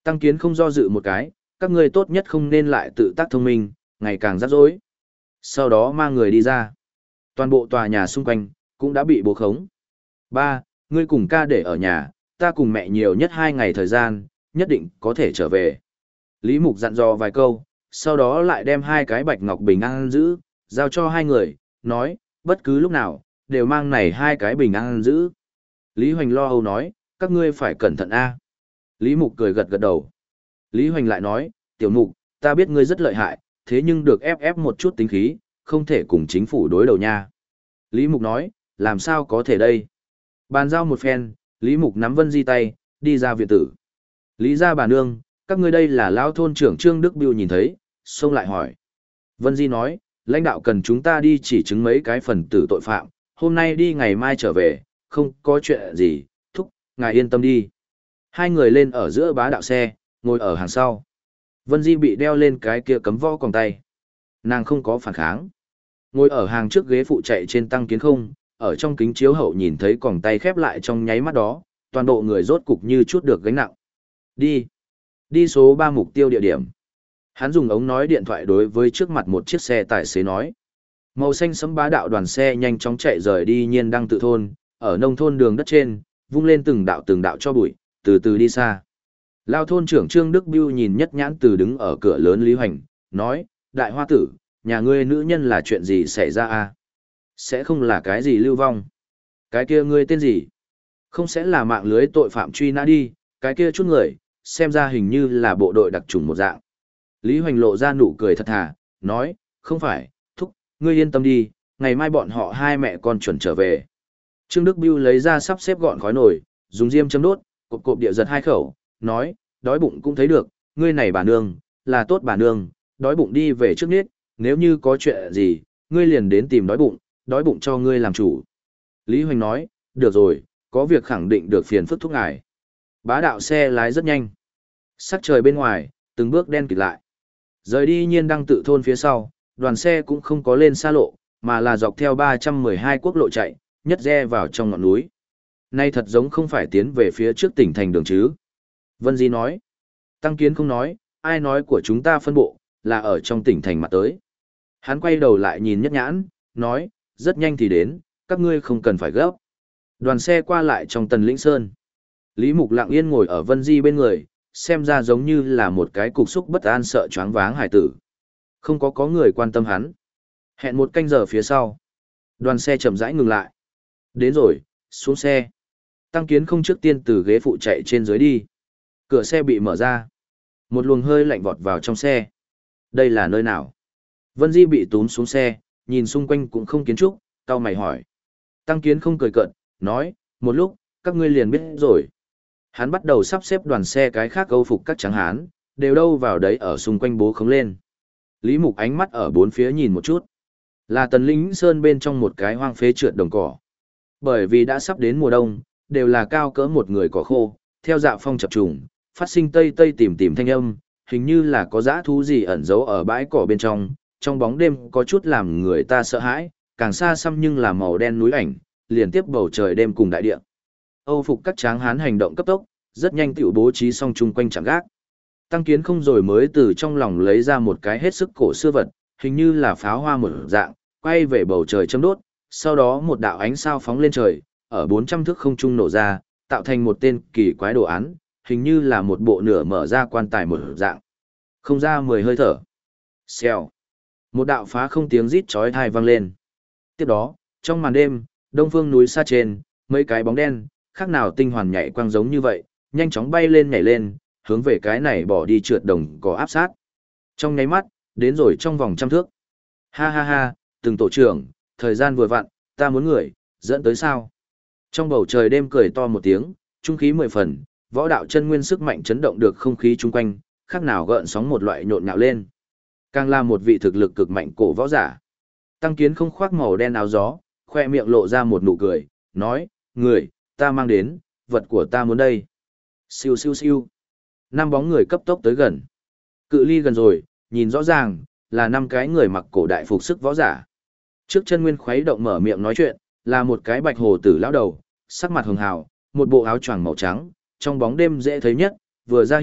Tăng Kiến không do dự một cái, các ngươi tốt nhất không nên lại tự tác thông minh, ngày càng rắc rối. Sau đó mang người đi ra. Toàn bộ tòa nhà xung quanh cũng đã bị bố khống. Ba, ngươi cùng ca để ở nhà, ta cùng mẹ nhiều nhất 2 ngày thời gian, nhất định có thể trở về. Lý Mục dặn dò vài câu, sau đó lại đem 2 cái bạch ngọc bình an giữ, giao cho 2 người, nói, bất cứ lúc nào, đều mang này 2 cái bình an giữ. Lý Hoành lo âu nói, các ngươi phải cẩn thận a. Lý Mục cười gật gật đầu. Lý Hoành lại nói, tiểu Mục, ta biết ngươi rất lợi hại, thế nhưng được ép một chút tính khí, không thể cùng chính phủ đối đầu nha. Lý Mục nói, làm sao có thể đây? Bàn giao một phen, Lý Mục nắm Vân Di tay, đi ra viện tử. Lý gia bà nương, các ngươi đây là lão thôn trưởng Trương Đức Biêu nhìn thấy, xông lại hỏi. Vân Di nói, lãnh đạo cần chúng ta đi chỉ chứng mấy cái phần tử tội phạm, hôm nay đi ngày mai trở về, không có chuyện gì, thúc, ngài yên tâm đi. 2 người lên ở giữa bá đạo xe, ngồi ở hàng sau. Vân Di bị đeo lên cái kia cấm võ còng tay. Nàng không có phản kháng. Ngồi ở hàng trước ghế phụ chạy trên Tăng Kiến không, ở trong kính chiếu hậu nhìn thấy còng tay khép lại trong nháy mắt đó, toàn bộ người rốt cục như chút được gánh nặng. Đi. Đi số 3 mục tiêu địa điểm. Hắn dùng ống nói điện thoại đối với trước mặt một chiếc xe tài xế nói. Màu xanh sẫm bá đạo đoàn xe nhanh chóng chạy rời đi Nhiên Đăng tự thôn, ở nông thôn đường đất trên, vung lên từng đạo cho bụi, từ từ đi xa. Lao thôn trưởng Trương Đức Biêu nhìn nhất nhãn từ đứng ở cửa lớn Lý Hoành, nói, đại hoa tử, nhà ngươi nữ nhân là chuyện gì xảy ra à? Sẽ không là cái gì lưu vong. Cái kia ngươi tên gì? Không sẽ là mạng lưới tội phạm truy nã đi, cái kia chút người, xem ra hình như là bộ đội đặc trùng một dạng. Lý Hoành lộ ra nụ cười thật thà, nói, không phải, thúc, ngươi yên tâm đi, ngày mai bọn họ 2 mẹ con chuẩn trở về. Trương Đức Biêu lấy ra sắp xếp gọn khói nồi, dùng diêm châm đốt, cộp địa giật 2 khẩu, nói, đói bụng cũng thấy được, ngươi này bà nương, là tốt bà nương, đói bụng đi về trước niết, nếu như có chuyện gì, ngươi liền đến tìm đói bụng cho ngươi làm chủ. Lý Hoành nói, được rồi, có việc khẳng định được phiền phức thúc ngài. Bá đạo xe lái rất nhanh. Sắc trời bên ngoài, từng bước đen kịt lại. Rời đi Nhiên Đăng tự thôn phía sau, đoàn xe cũng không có lên xa lộ, mà là dọc theo 312 quốc lộ chạy, nhất re vào trong ngọn núi. Nay thật giống không phải tiến về phía trước tỉnh thành đường chứ. Vân Di nói. Tăng Kiến không nói, ai nói của chúng ta phân bộ, là ở trong tỉnh thành mà tới. Hắn quay đầu lại nhìn nhất nhãn, nói, rất nhanh thì đến, các ngươi không cần phải gấp. Đoàn xe qua lại trong Tần Lĩnh Sơn. Lý Mục lặng yên ngồi ở Vân Di bên người, xem ra giống như là một cái cục xúc bất an sợ choáng váng hải tử. Không có người quan tâm hắn. Hẹn 1 canh giờ phía sau. Đoàn xe chậm rãi ngừng lại. Đến rồi, xuống xe. Tăng Kiến không trước tiên từ ghế phụ chạy trên dưới đi. Cửa xe bị mở ra. Một luồng hơi lạnh vọt vào trong xe. Đây là nơi nào? Vân Di bị túm xuống xe, nhìn xung quanh cũng không kiến trúc, cau mày hỏi. Tăng Kiến không cười cợt, nói, một lúc, các ngươi liền biết rồi. Hắn bắt đầu sắp xếp đoàn xe cái khác âu phục các tráng hán, đều đâu vào đấy ở xung quanh bố khống lên. Lý Mục ánh mắt ở bốn phía nhìn một chút. Là Tần Lĩnh Sơn bên trong một cái hoang phế trượt đồng cỏ. Bởi vì đã sắp đến mùa đông, đều là cao cỡ một người cỏ khô, theo dạ phong chập trùng, phát sinh tây tây tìm thanh âm, hình như là có dã thú gì ẩn giấu ở bãi cỏ bên trong bóng đêm có chút làm người ta sợ hãi, càng xa xăm nhưng là màu đen núi ảnh, liền tiếp bầu trời đêm cùng đại địa. Âu phục các tráng hán hành động cấp tốc, rất nhanh tiểu bố trí xong chung quanh chạm gác. Tăng Kiến không rồi mới từ trong lòng lấy ra một cái hết sức cổ xưa vật, hình như là pháo hoa một dạng, quay về bầu trời châm đốt, sau đó một đạo ánh sao phóng lên trời, ở 400 thước không trung nổ ra, tạo thành một tên kỳ quái đồ án, hình như là một bộ nửa mở ra quan tài một dạng. Không ra 10 hơi thở. Xèo. Một đạo phá không tiếng rít chói tai vang lên. Tiếp đó, trong màn đêm, đông phương núi xa trên, mấy cái bóng đen, khác nào tinh hoàn nhảy quang giống như vậy, nhanh chóng bay lên nhảy lên, hướng về cái này bỏ đi trượt đồng có áp sát. Trong nháy mắt, đến rồi trong vòng 100 thước. Ha ha ha, từng tổ trưởng, thời gian vừa vặn, ta muốn người, dẫn tới sao? Trong bầu trời đêm cười to một tiếng, trung khí 10 phần, võ đạo chân nguyên sức mạnh chấn động được không khí chung quanh, khác nào gợn sóng một loại nhộn nhạo lên. Càng là một vị thực lực cực mạnh cổ võ giả. Tăng Kiến không khoác màu đen áo gió, khoe miệng lộ ra một nụ cười, nói, người, ta mang đến, vật của ta muốn đây. Siêu siêu siêu. 5 bóng người cấp tốc tới gần. Cự ly gần rồi, nhìn rõ ràng, là 5 cái người mặc cổ đại phục sức võ giả. Trước chân nguyên khuấy động mở miệng nói chuyện, là một cái bạch hồ tử lão đầu, sắc mặt hường hào, một bộ áo choàng màu trắng, trong bóng đêm dễ thấy nhất, vừa ra hiện,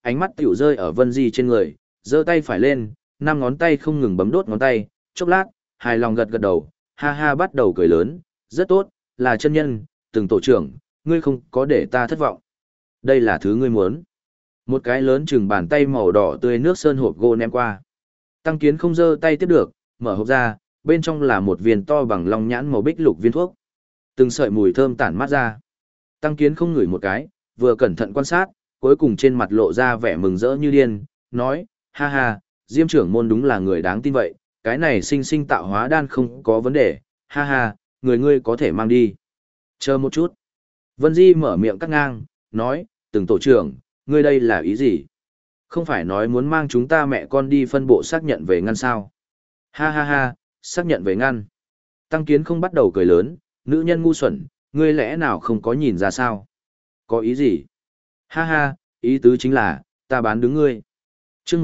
ánh mắt tiểu rơi ở Vân Di trên người, giơ tay phải lên, 5 ngón tay không ngừng bấm đốt ngón tay, chốc lát, hài lòng gật gật đầu, ha ha bắt đầu cười lớn, rất tốt, là chân nhân, từng tổ trưởng, ngươi không có để ta thất vọng. Đây là thứ ngươi muốn. Một cái lớn chừng bàn tay màu đỏ tươi nước sơn hộp gỗ ném qua. Tăng Kiến không giơ tay tiếp được, mở hộp ra, bên trong là một viên to bằng long nhãn màu bích lục viên thuốc. Từng sợi mùi thơm tản mát ra. Tăng Kiến không ngửi một cái, vừa cẩn thận quan sát, cuối cùng trên mặt lộ ra vẻ mừng rỡ như điên, nói, ha ha, Diêm trưởng môn đúng là người đáng tin vậy, cái này sinh sinh tạo hóa đan không có vấn đề, ha ha, người ngươi có thể mang đi. Chờ một chút. Vân Di mở miệng cắt ngang, nói, từng tổ trưởng, ngươi đây là ý gì? Không phải nói muốn mang chúng ta mẹ con đi phân bộ xác nhận về ngăn sao? Ha ha ha, xác nhận về ngăn. Tăng Kiến không bắt đầu cười lớn, nữ nhân ngu xuẩn, ngươi lẽ nào không có nhìn ra sao? Có ý gì? Ha ha, ý tứ chính là, ta bán đứng ngươi. Trước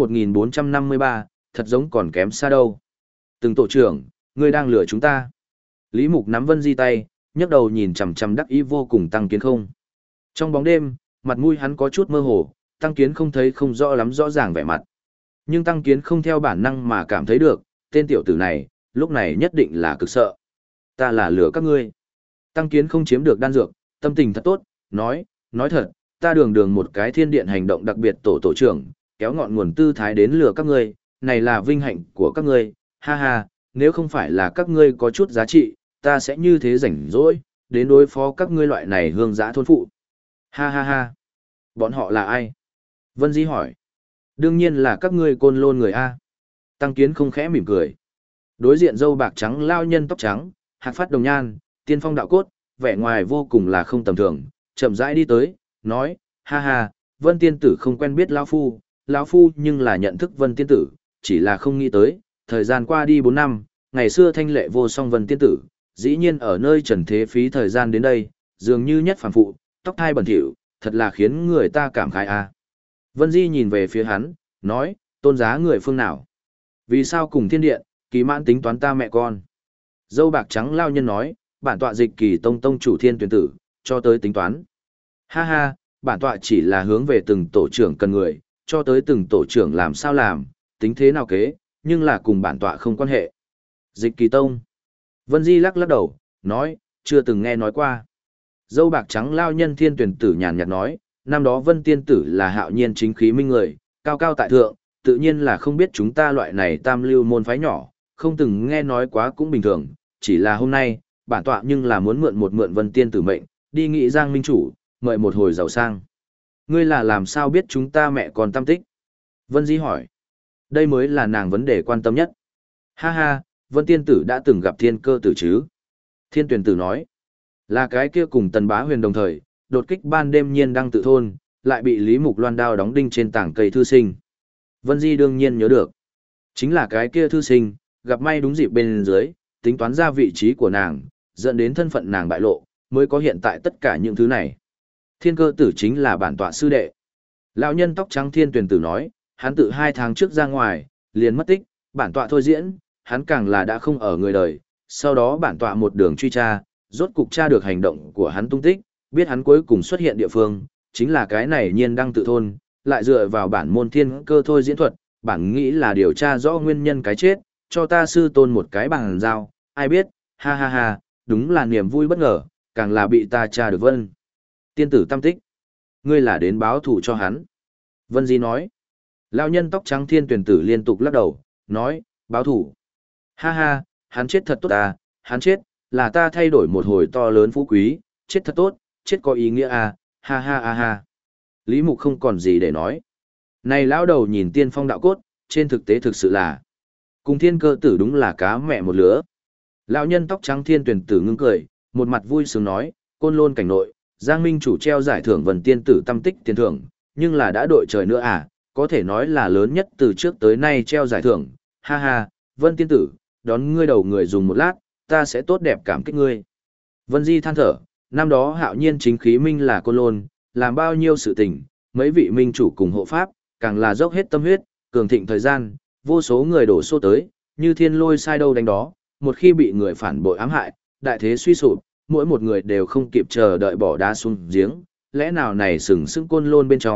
1453, thật giống còn kém xa đâu. Từng tổ trưởng, ngươi đang lừa chúng ta. Lý Mục nắm Vân Di tay, nhấc đầu nhìn chằm chằm đắc ý vô cùng Tăng Kiến không. Trong bóng đêm, mặt mũi hắn có chút mơ hồ, Tăng Kiến không thấy không rõ lắm rõ ràng vẻ mặt. Nhưng Tăng Kiến không theo bản năng mà cảm thấy được, tên tiểu tử này, lúc này nhất định là cực sợ. Ta là lừa các ngươi. Tăng Kiến không chiếm được đan dược, tâm tình thật tốt, nói thật, ta đường đường một cái thiên điện hành động đặc biệt tổ trưởng, kéo ngọn nguồn tư thái đến lừa các ngươi, này là vinh hạnh của các ngươi, ha ha, nếu không phải là các ngươi có chút giá trị, ta sẽ như thế rảnh rỗi, đến đối phó các ngươi loại này hương giã thôn phụ. Ha ha ha. Bọn họ là ai? Vân Di hỏi. Đương nhiên là các ngươi Côn Lôn người A. Tăng Kiến không khẽ mỉm cười. Đối diện dâu bạc trắng lao nhân tóc trắng, hạc phát đồng nhan, tiên phong đạo cốt, vẻ ngoài vô cùng là không tầm thường, chậm rãi đi tới, nói, ha ha, Vân tiên tử không quen biết lão phu nhưng là nhận thức Vân tiên tử, chỉ là không nghĩ tới, thời gian qua đi 4 năm, ngày xưa thanh lệ vô song Vân tiên tử, dĩ nhiên ở nơi trần thế phí thời gian đến đây, dường như nhất phàm phụ, tóc thai bẩn thỉu, thật là khiến người ta cảm khái a. Vân Di nhìn về phía hắn, nói, tôn giá người phương nào? Vì sao cùng thiên điện, kỳ mãn tính toán ta mẹ con? Dâu bạc trắng lao nhân nói, bản tọa dịch kỳ tông chủ thiên tuyển tử, cho tới tính toán. Ha ha, bản tọa chỉ là hướng về từng tổ trưởng cần người, cho tới từng tổ trưởng làm sao làm, tính thế nào kế, nhưng là cùng bản tọa không quan hệ. Dịch kỳ tông. Vân Di lắc lắc đầu, nói, chưa từng nghe nói qua. Dâu bạc trắng lao nhân thiên tuyển tử nhàn nhạt nói, năm đó Vân tiên tử là hạo nhiên chính khí minh người, cao cao tại thượng, tự nhiên là không biết chúng ta loại này tam lưu môn phái nhỏ, không từng nghe nói quá cũng bình thường, chỉ là hôm nay, bản tọa nhưng là muốn mượn Vân tiên tử mệnh, đi nghị Giang minh chủ, mời một hồi giàu sang. Ngươi là làm sao biết chúng ta mẹ con tâm tích? Vân Di hỏi. Đây mới là nàng vấn đề quan tâm nhất. Ha ha, Vân tiên tử đã từng gặp thiên cơ tử chứ? Thiên tuyển tử nói. Là cái kia cùng Tần Bá Huyền đồng thời, đột kích ban đêm nhiên đăng tự thôn, lại bị Lý Mục loan đao đóng đinh trên tảng cây thư sinh. Vân Di đương nhiên nhớ được. Chính là cái kia thư sinh, gặp may đúng dịp bên dưới, tính toán ra vị trí của nàng, dẫn đến thân phận nàng bại lộ, mới có hiện tại tất cả những thứ này. Thiên cơ tử chính là bản tọa sư đệ. Lão nhân tóc trắng thiên tuyển tử nói, hắn tự 2 tháng trước ra ngoài, liền mất tích, bản tọa thôi diễn, hắn càng là đã không ở người đời, sau đó bản tọa một đường truy tra, rốt cục tra được hành động của hắn tung tích, biết hắn cuối cùng xuất hiện địa phương, chính là cái này nhiên đăng tự thôn, lại dựa vào bản môn thiên cơ thôi diễn thuật, bản nghĩ là điều tra rõ nguyên nhân cái chết, cho ta sư tôn một cái bằng giao, ai biết, ha ha ha, đúng là niềm vui bất ngờ, càng là bị ta tra được Vân tiên tử tâm tích. Ngươi là đến báo thù cho hắn. Vân Di nói. Lão nhân tóc trắng thiên tuyển tử liên tục lắc đầu, nói, báo thù. Ha ha, hắn chết thật tốt à, hắn chết, là ta thay đổi một hồi to lớn phú quý, chết thật tốt, chết có ý nghĩa à, ha ha ha ha. Lý Mục không còn gì để nói. Này lão đầu nhìn tiên phong đạo cốt, trên thực tế thực sự là cùng thiên cơ tử đúng là cá mẹ một lứa. Lão nhân tóc trắng thiên tuyển tử ngưng cười, một mặt vui sướng nói, Côn Lôn cảnh nội, Giang Minh chủ treo giải thưởng Vân tiên tử tâm tích tiền thưởng, nhưng là đã đội trời nữa à, có thể nói là lớn nhất từ trước tới nay treo giải thưởng, ha ha, Vân tiên tử, đón ngươi đầu người dùng một lát, ta sẽ tốt đẹp cảm kích ngươi. Vân Di than thở, năm đó hạo nhiên chính khí minh là Côn Lôn, làm bao nhiêu sự tình, mấy vị minh chủ cùng hộ pháp, càng là dốc hết tâm huyết, cường thịnh thời gian, vô số người đổ xô tới, như thiên lôi sai đâu đánh đó, một khi bị người phản bội ám hại, đại thế suy sụp, mỗi một người đều không kịp chờ đợi bỏ đá xuống giếng, lẽ nào này sừng sững Côn Lôn bên trong,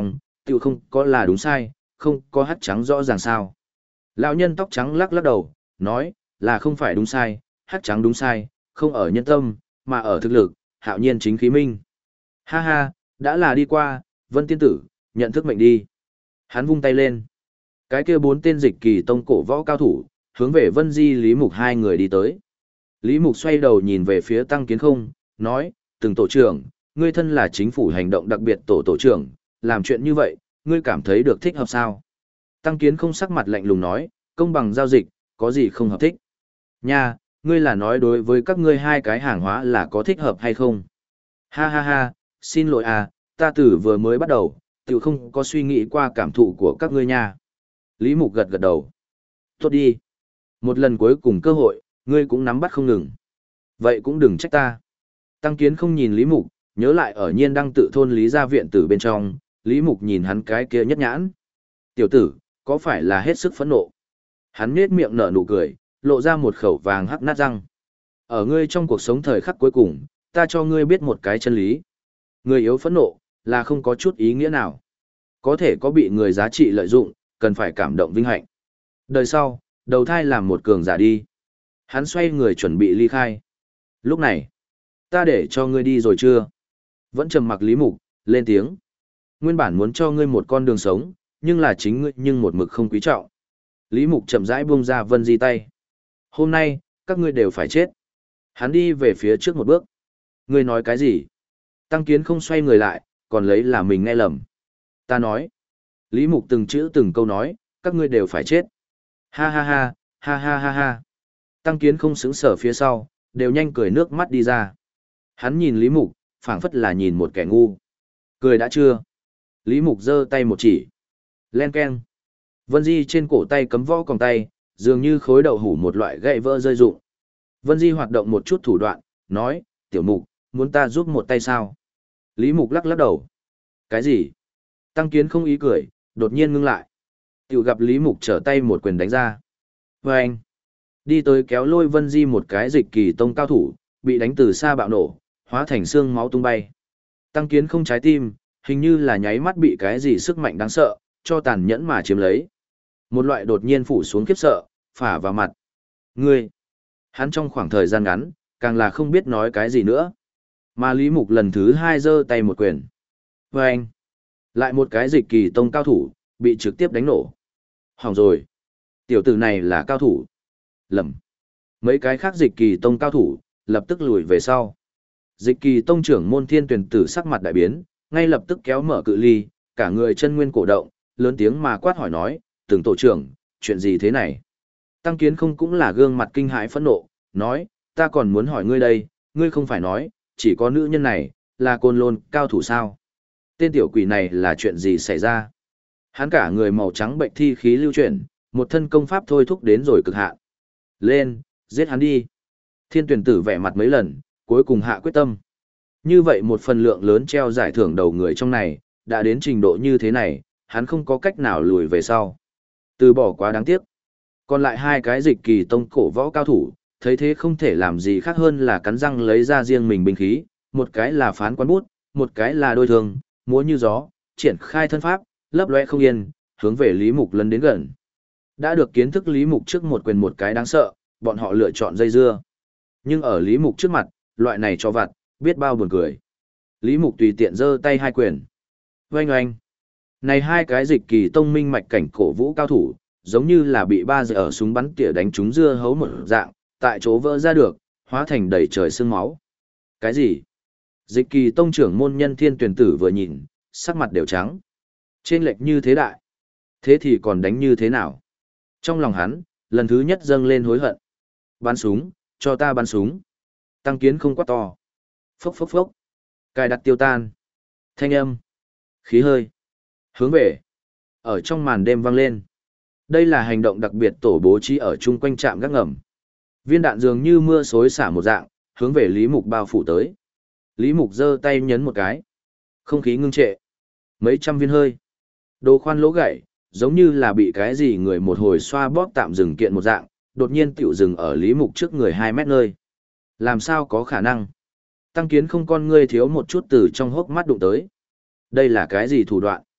tiểu không có là đúng sai, không có hắc trắng rõ ràng sao. Lão nhân tóc trắng lắc lắc đầu, nói, là không phải đúng sai, hắc trắng đúng sai, không ở nhân tâm, mà ở thực lực, hạo nhiên chính khí minh. Ha ha, đã là đi qua, Vân tiên tử, nhận thức mệnh đi. Hắn vung tay lên. Cái kia 4 tên dịch kỳ tông cổ võ cao thủ, hướng về Vân Di Lý Mục hai người đi tới. Lý Mục xoay đầu nhìn về phía Tăng Kiến Không, nói, từng tổ trưởng, ngươi thân là chính phủ hành động đặc biệt tổ trưởng, làm chuyện như vậy, ngươi cảm thấy được thích hợp sao? Tăng Kiến Không sắc mặt lạnh lùng nói, công bằng giao dịch, có gì không hợp thích? Nha, ngươi là nói đối với các ngươi hai cái hàng hóa là có thích hợp hay không? Ha ha ha, xin lỗi à, ta từ vừa mới bắt đầu, tự không có suy nghĩ qua cảm thụ của các ngươi nha. Lý Mục gật gật đầu. Tốt đi. Một lần cuối cùng cơ hội, ngươi cũng nắm bắt không ngừng. Vậy cũng đừng trách ta. Tăng Kiến Không nhìn Lý Mục, nhớ lại ở Nhiên Đăng tự thôn Lý gia viện tử bên trong, Lý Mục nhìn hắn cái kia nhất nhãn. Tiểu tử, có phải là hết sức phẫn nộ? Hắn nhếch miệng nở nụ cười, lộ ra một khẩu vàng hắc nát răng. Ở ngươi trong cuộc sống thời khắc cuối cùng, ta cho ngươi biết một cái chân lý. Người yếu phẫn nộ, là không có chút ý nghĩa nào. Có thể có bị người giá trị lợi dụng, cần phải cảm động vinh hạnh. Đời sau, đầu thai làm một cường giả đi. Hắn xoay người chuẩn bị ly khai. Lúc này, ta để cho ngươi đi rồi chưa? Vẫn trầm mặc Lý Mục, lên tiếng. Nguyên bản muốn cho ngươi một con đường sống, nhưng là chính ngươi nhưng một mực không quý trọng. Lý Mục chậm rãi buông ra Vân Di tay. Hôm nay, các ngươi đều phải chết. Hắn đi về phía trước một bước. Ngươi nói cái gì? Tăng Kiến Không xoay người lại, còn lấy là mình nghe lầm. Ta nói. Lý Mục từng chữ từng câu nói, các ngươi đều phải chết. Ha ha ha, ha ha ha ha. Tăng Kiến Không sững sờ phía sau, đều nhanh cười nước mắt đi ra. Hắn nhìn Lý Mục, phảng phất là nhìn một kẻ ngu. Cười đã chưa? Lý Mục giơ tay một chỉ. Len keng. Vân Di trên cổ tay cấm võ còng tay, dường như khối đậu hủ một loại gậy vỡ rơi rụng. Vân Di hoạt động một chút thủ đoạn, nói, tiểu mục, muốn ta giúp một tay sao? Lý Mục lắc lắc đầu. Cái gì? Tăng Kiến Không ý cười, đột nhiên ngưng lại. Tiểu gặp Lý Mục trở tay một quyền đánh ra. Và anh, đi tới kéo lôi Vân Di một cái dịch kỳ tông cao thủ, bị đánh từ xa bạo nổ, hóa thành xương máu tung bay. Tăng Kiến Không trái tim, hình như là nháy mắt bị cái gì sức mạnh đáng sợ, cho tàn nhẫn mà chiếm lấy. Một loại đột nhiên phủ xuống khiếp sợ, phả vào mặt. Ngươi! Hắn trong khoảng thời gian ngắn, càng là không biết nói cái gì nữa. Mà Lý Mục lần thứ 2 giơ tay một quyền. Và anh! Lại một cái dịch kỳ tông cao thủ, bị trực tiếp đánh nổ. Hỏng rồi! Tiểu tử này là cao thủ. Lầm! Mấy cái khác dịch kỳ tông cao thủ, lập tức lùi về sau. Dịch kỳ tông trưởng môn thiên tuyển tử sắc mặt đại biến, ngay lập tức kéo mở cự ly, cả người chân nguyên cổ động, lớn tiếng mà quát hỏi nói, từng tổ trưởng, chuyện gì thế này? Tăng Kiến Không cũng là gương mặt kinh hãi phẫn nộ, nói, ta còn muốn hỏi ngươi đây, ngươi không phải nói, chỉ có nữ nhân này, là côn lôn cao thủ sao? Tên tiểu quỷ này là chuyện gì xảy ra? Hắn cả người màu trắng bệnh thi khí lưu chuyển, một thân công pháp thôi thúc đến rồi cực hạn. Lên, giết hắn đi. Thiên tuyển tử vẻ mặt mấy lần, cuối cùng hạ quyết tâm. Như vậy một phần lượng lớn treo giải thưởng đầu người trong này, đã đến trình độ như thế này, hắn không có cách nào lùi về sau. Từ bỏ quá đáng tiếc. Còn lại hai cái dịch kỳ tông cổ võ cao thủ, thấy thế không thể làm gì khác hơn là cắn răng lấy ra riêng mình binh khí, một cái là phán quán bút, một cái là đôi thương, múa như gió, triển khai thân pháp, lấp lóe không yên, hướng về Lý Mục lấn đến gần. Đã được kiến thức Lý Mục trước một quyền một cái đáng sợ, bọn họ lựa chọn dây dưa. Nhưng ở Lý Mục trước mặt, loại này cho vặt, biết bao buồn cười. Lý Mục tùy tiện giơ tay hai quyền. Oanh oanh. Này hai cái dịch kỳ tông minh mạch cảnh cổ vũ cao thủ, giống như là bị ba giờ ở súng bắn tỉa đánh trúng dưa hấu một dạng, tại chỗ vỡ ra được, hóa thành đầy trời sương máu. Cái gì? Dịch kỳ tông trưởng môn nhân thiên tuyển tử vừa nhìn, sắc mặt đều trắng. Trên lệch như thế đại. Thế thì còn đánh như thế nào? Trong lòng hắn, lần thứ nhất dâng lên hối hận. Bắn súng, cho ta bắn súng. Tăng Kiến Không quát to. Phốc phốc phốc. Cài đặt tiêu tan. Thanh âm. Khí hơi. Hướng về. Ở trong màn đêm vang lên. Đây là hành động đặc biệt tổ bố trí ở chung quanh trạm gác ngầm. Viên đạn dường như mưa xối xả một dạng, hướng về Lý Mục bao phủ tới. Lý Mục giơ tay nhấn một cái. Không khí ngưng trệ. Mấy trăm viên hơi. Đồ khoan lỗ gãy, giống như là bị cái gì người một hồi xoa bóp tạm dừng kiện một dạng, đột nhiên tiểu dừng ở Lý Mục trước người 2 mét nơi. Làm sao có khả năng? Tăng Kiến Không con ngươi thiếu một chút từ trong hốc mắt đụng tới. Đây là cái gì thủ đoạn?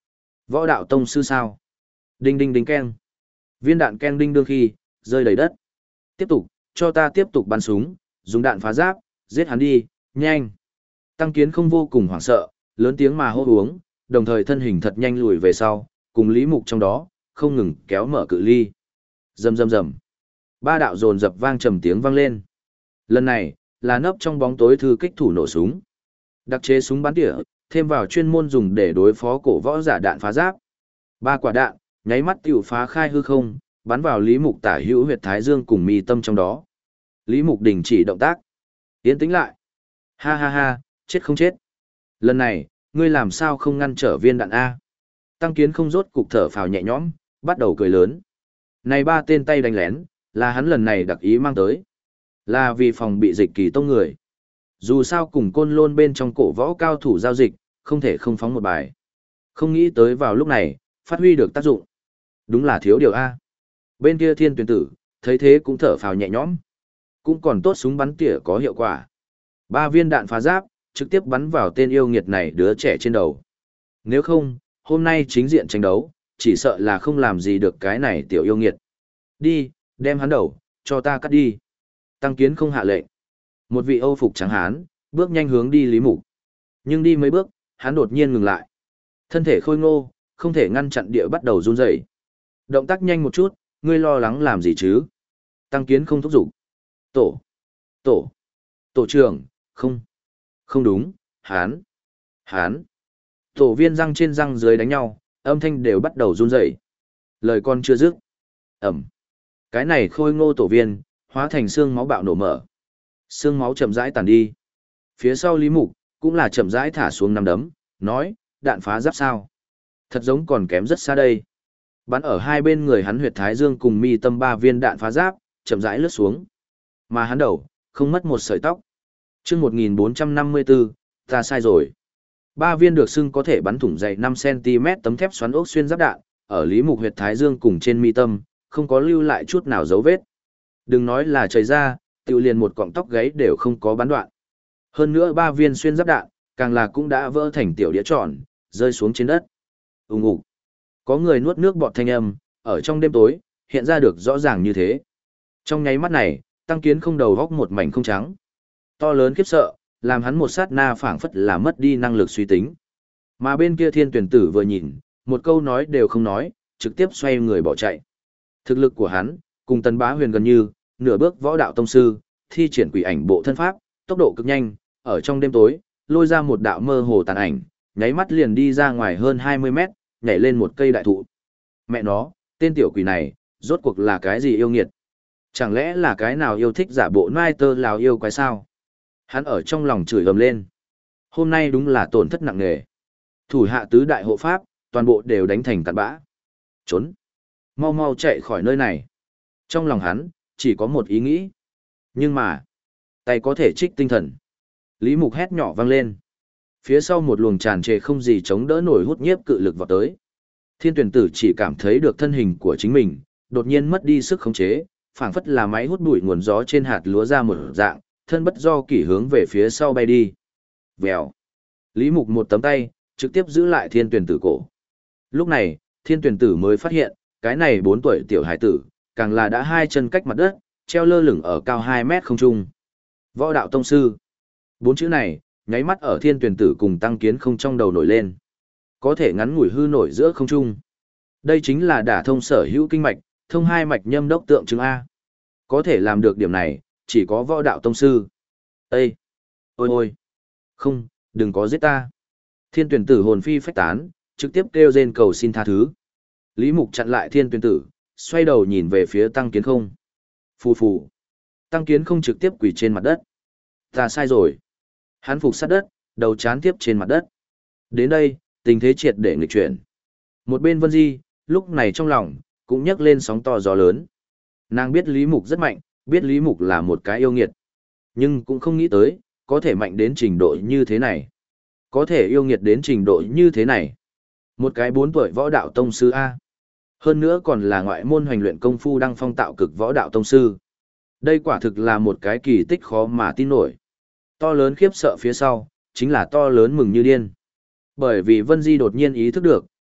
Võ đạo tông sư sao? Đinh đinh đinh keng. Viên đạn keng đinh đương khi, rơi đầy đất. Tiếp tục, cho ta tiếp tục bắn súng, dùng đạn phá giáp, giết hắn đi, nhanh. Tăng Kiến không vô cùng hoảng sợ, lớn tiếng mà hô uống, đồng thời thân hình thật nhanh lùi về sau, cùng Lý Mục trong đó, không ngừng kéo mở cự ly. Rầm rầm rầm. Ba đạo dồn dập vang trầm tiếng vang lên. Lần này, là nấp trong bóng tối thư kích thủ nổ súng. Đặc chế súng bắn tỉa, thêm vào chuyên môn dùng để đối phó cổ võ giả đạn phá giáp. Ba quả đạn, nháy mắt tiểu phá khai hư không, bắn vào Lý Mục tả hữu huyệt thái dương cùng mi tâm trong đó. Lý Mục đình chỉ động tác. Yên tĩnh lại. Ha ha ha, chết không chết. Lần này, ngươi làm sao không ngăn trở viên đạn A? Tăng Kiến không rốt cục thở phào nhẹ nhõm, bắt đầu cười lớn. Này ba tên tay đánh lén, là hắn lần này đặc ý mang tới. Là vì phòng bị dịch kỳ tông người. Dù sao cùng côn lôn bên trong cổ võ cao thủ giao dịch, không thể không phóng một bài. Không nghĩ tới vào lúc này, phát huy được tác dụng. Đúng là thiếu điều A. Bên kia thiên tuyển tử, thấy thế cũng thở phào nhẹ nhõm. Cũng còn tốt súng bắn tỉa có hiệu quả. Ba viên đạn phá giáp, trực tiếp bắn vào tên yêu nghiệt này đứa trẻ trên đầu. Nếu không, hôm nay chính diện tranh đấu, chỉ sợ là không làm gì được cái này tiểu yêu nghiệt. Đi, đem hắn đầu, cho ta cắt đi. Tăng Kiến không hạ lệnh. Một vị Âu phục trắng hán, bước nhanh hướng đi Lý Mục. Nhưng đi mấy bước, hắn đột nhiên ngừng lại. Thân thể khôi ngô, không thể ngăn chặn địa bắt đầu run rẩy. Động tác nhanh một chút, ngươi lo lắng làm gì chứ? Tăng Kiến không thúc giục. Tổ, tổ trưởng, không đúng, hán. Tổ viên răng trên răng dưới đánh nhau, âm thanh đều bắt đầu run rẩy. Lời con chưa dứt. Ẩm. Cái này khôi ngô tổ viên, hóa thành xương máu bạo nổ mở. Xương máu chậm rãi tàn đi. Phía sau Lý Mục, cũng là chậm rãi thả xuống nắm đấm, nói, đạn phá giáp sao? Thật giống còn kém rất xa đây. Bắn ở hai bên người hắn huyệt thái dương cùng mi tâm ba viên đạn phá giáp, chậm rãi lướt xuống. Mà hắn đầu, không mất một sợi tóc. Chương 1454, ta sai rồi. Ba viên được xưng có thể bắn thủng dày 5 cm tấm thép xoắn ốc xuyên giáp đạn, ở Lý Mục huyệt thái dương cùng trên mi tâm, không có lưu lại chút nào dấu vết. Đừng nói là trời ra, tiêu liền một cọng tóc gáy đều không có bắn đoạn. Hơn nữa ba viên xuyên giáp đạn, càng là cũng đã vỡ thành tiểu đĩa tròn, rơi xuống trên đất. Ùng ục. Có người nuốt nước bọt thanh âm, ở trong đêm tối, hiện ra được rõ ràng như thế. Trong nháy mắt này, Tăng Kiến không đầu góc một mảnh không trắng. To lớn khiếp sợ, làm hắn một sát na phảng phất là mất đi năng lực suy tính. Mà bên kia thiên tuyển tử vừa nhìn, một câu nói đều không nói, trực tiếp xoay người bỏ chạy. Thực lực của hắn, cùng Tần Bá Huyền gần như, nửa bước võ đạo tông sư, thi triển quỷ ảnh bộ thân pháp, tốc độ cực nhanh, ở trong đêm tối, lôi ra một đạo mơ hồ tàn ảnh, nháy mắt liền đi ra ngoài hơn 20 mét, nhảy lên một cây đại thụ. Mẹ nó, tên tiểu quỷ này, rốt cuộc là cái gì yêu nghiệt? Chẳng lẽ là cái nào yêu thích giả bộ nai tơ lào yêu quái sao? Hắn ở trong lòng chửi ầm lên. Hôm nay đúng là tổn thất nặng nề. Thủ hạ tứ đại hộ pháp, toàn bộ đều đánh thành cặn bã. Trốn. Mau mau chạy khỏi nơi này. Trong lòng hắn, chỉ có một ý nghĩ. Nhưng mà, tay có thể trích tinh thần. Lý Mục hét nhỏ vang lên. Phía sau một luồng tràn trề không gì chống đỡ nổi hút nhiếp cự lực vào tới. Thiên tuyển tử chỉ cảm thấy được thân hình của chính mình, đột nhiên mất đi sức khống chế, phảng phất là máy hút bụi nguồn gió trên hạt lúa ra một dạng, thân bất do kỷ hướng về phía sau bay đi. Vèo. Lý Mục một tấm tay, trực tiếp giữ lại thiên tuyển tử cổ. Lúc này, thiên tuyển tử mới phát hiện, cái này 4 tuổi tiểu hải tử, càng là đã hai chân cách mặt đất, treo lơ lửng ở cao 2 mét không trung. Võ đạo tông sư. 4 chữ này, nháy mắt ở thiên tuyển tử cùng Tăng Kiến không trong đầu nổi lên. Có thể ngắn ngủi hư nổi giữa không trung. Đây chính là đả thông sở hữu kinh mạch, thông hai mạch nhâm đốc tượng chứng A. Có thể làm được điểm này, chỉ có võ đạo tông sư. Ê! Ôi ôi! Không, đừng có giết ta. Thiên tuyển tử hồn phi phách tán, trực tiếp kêu rên cầu xin tha thứ. Lý Mục chặn lại thiên tuyển tử, xoay đầu nhìn về phía Tăng Kiến không. Phù phù. Tăng Kiến không trực tiếp quỳ trên mặt đất. Ta sai rồi. Hắn phục sát đất, đầu chán tiếp trên mặt đất. Đến đây, tình thế triệt để nghịch chuyển. Một bên Vân Di, lúc này trong lòng, cũng nhấc lên sóng to gió lớn. Nàng biết Lý Mục rất mạnh, biết Lý Mục là một cái yêu nghiệt. Nhưng cũng không nghĩ tới, có thể mạnh đến trình độ như thế này. Có thể yêu nghiệt đến trình độ như thế này. Một cái 4 tuổi võ đạo tông sư A. Hơn nữa còn là ngoại môn hoành luyện công phu đăng phong tạo cực võ đạo tông sư. Đây quả thực là một cái kỳ tích khó mà tin nổi. To lớn khiếp sợ phía sau, chính là to lớn mừng như điên. Bởi vì Vân Di đột nhiên ý thức được,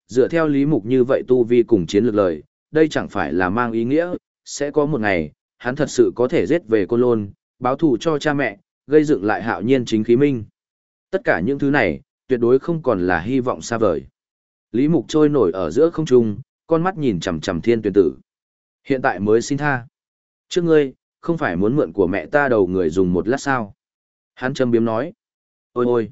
Dựa theo Lý Mục như vậy tu vi cùng chiến lược lời, đây chẳng phải là mang ý nghĩa, sẽ có một ngày, hắn thật sự có thể giết về Côn Lôn, báo thù cho cha mẹ, gây dựng lại Hạo Nhiên chính khí minh. Tất cả những thứ này, tuyệt đối không còn là hy vọng xa vời. Lý Mục trôi nổi ở giữa không trung, con mắt nhìn chằm chằm Thiên Tuyển Tử. Hiện tại mới xin tha. Trước ngươi, không phải muốn mượn của mẹ ta đầu người dùng một lát sao? Hắn châm biếm nói. Ôi ôi,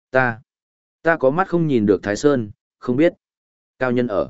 ta có mắt không nhìn được Thái Sơn, không biết. Cao nhân ở.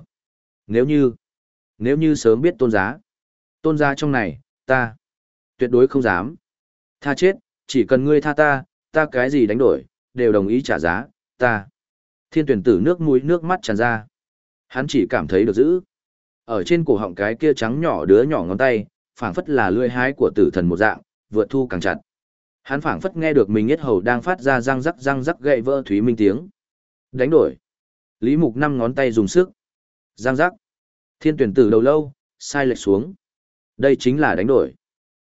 Nếu như sớm biết tôn giá trong này, ta tuyệt đối không dám. Tha chết, chỉ cần ngươi tha ta cái gì đánh đổi, đều đồng ý trả giá, ta. Thiên Tuyển Tử nước mũi nước mắt tràn ra. Hắn chỉ cảm thấy được giữ. Ở trên cổ họng cái kia trắng nhỏ đứa nhỏ ngón tay, phảng phất là lưỡi hái của tử thần một dạng, vượt thu càng chặt. Hắn phảng phất nghe được mình yết hầu đang phát ra răng rắc gậy vỡ thúy minh tiếng. Đánh đổi. Lý Mục năm ngón tay dùng sức. Răng rắc. Thiên Tuyển Tử đầu lâu, sai lệch xuống. Đây chính là đánh đổi.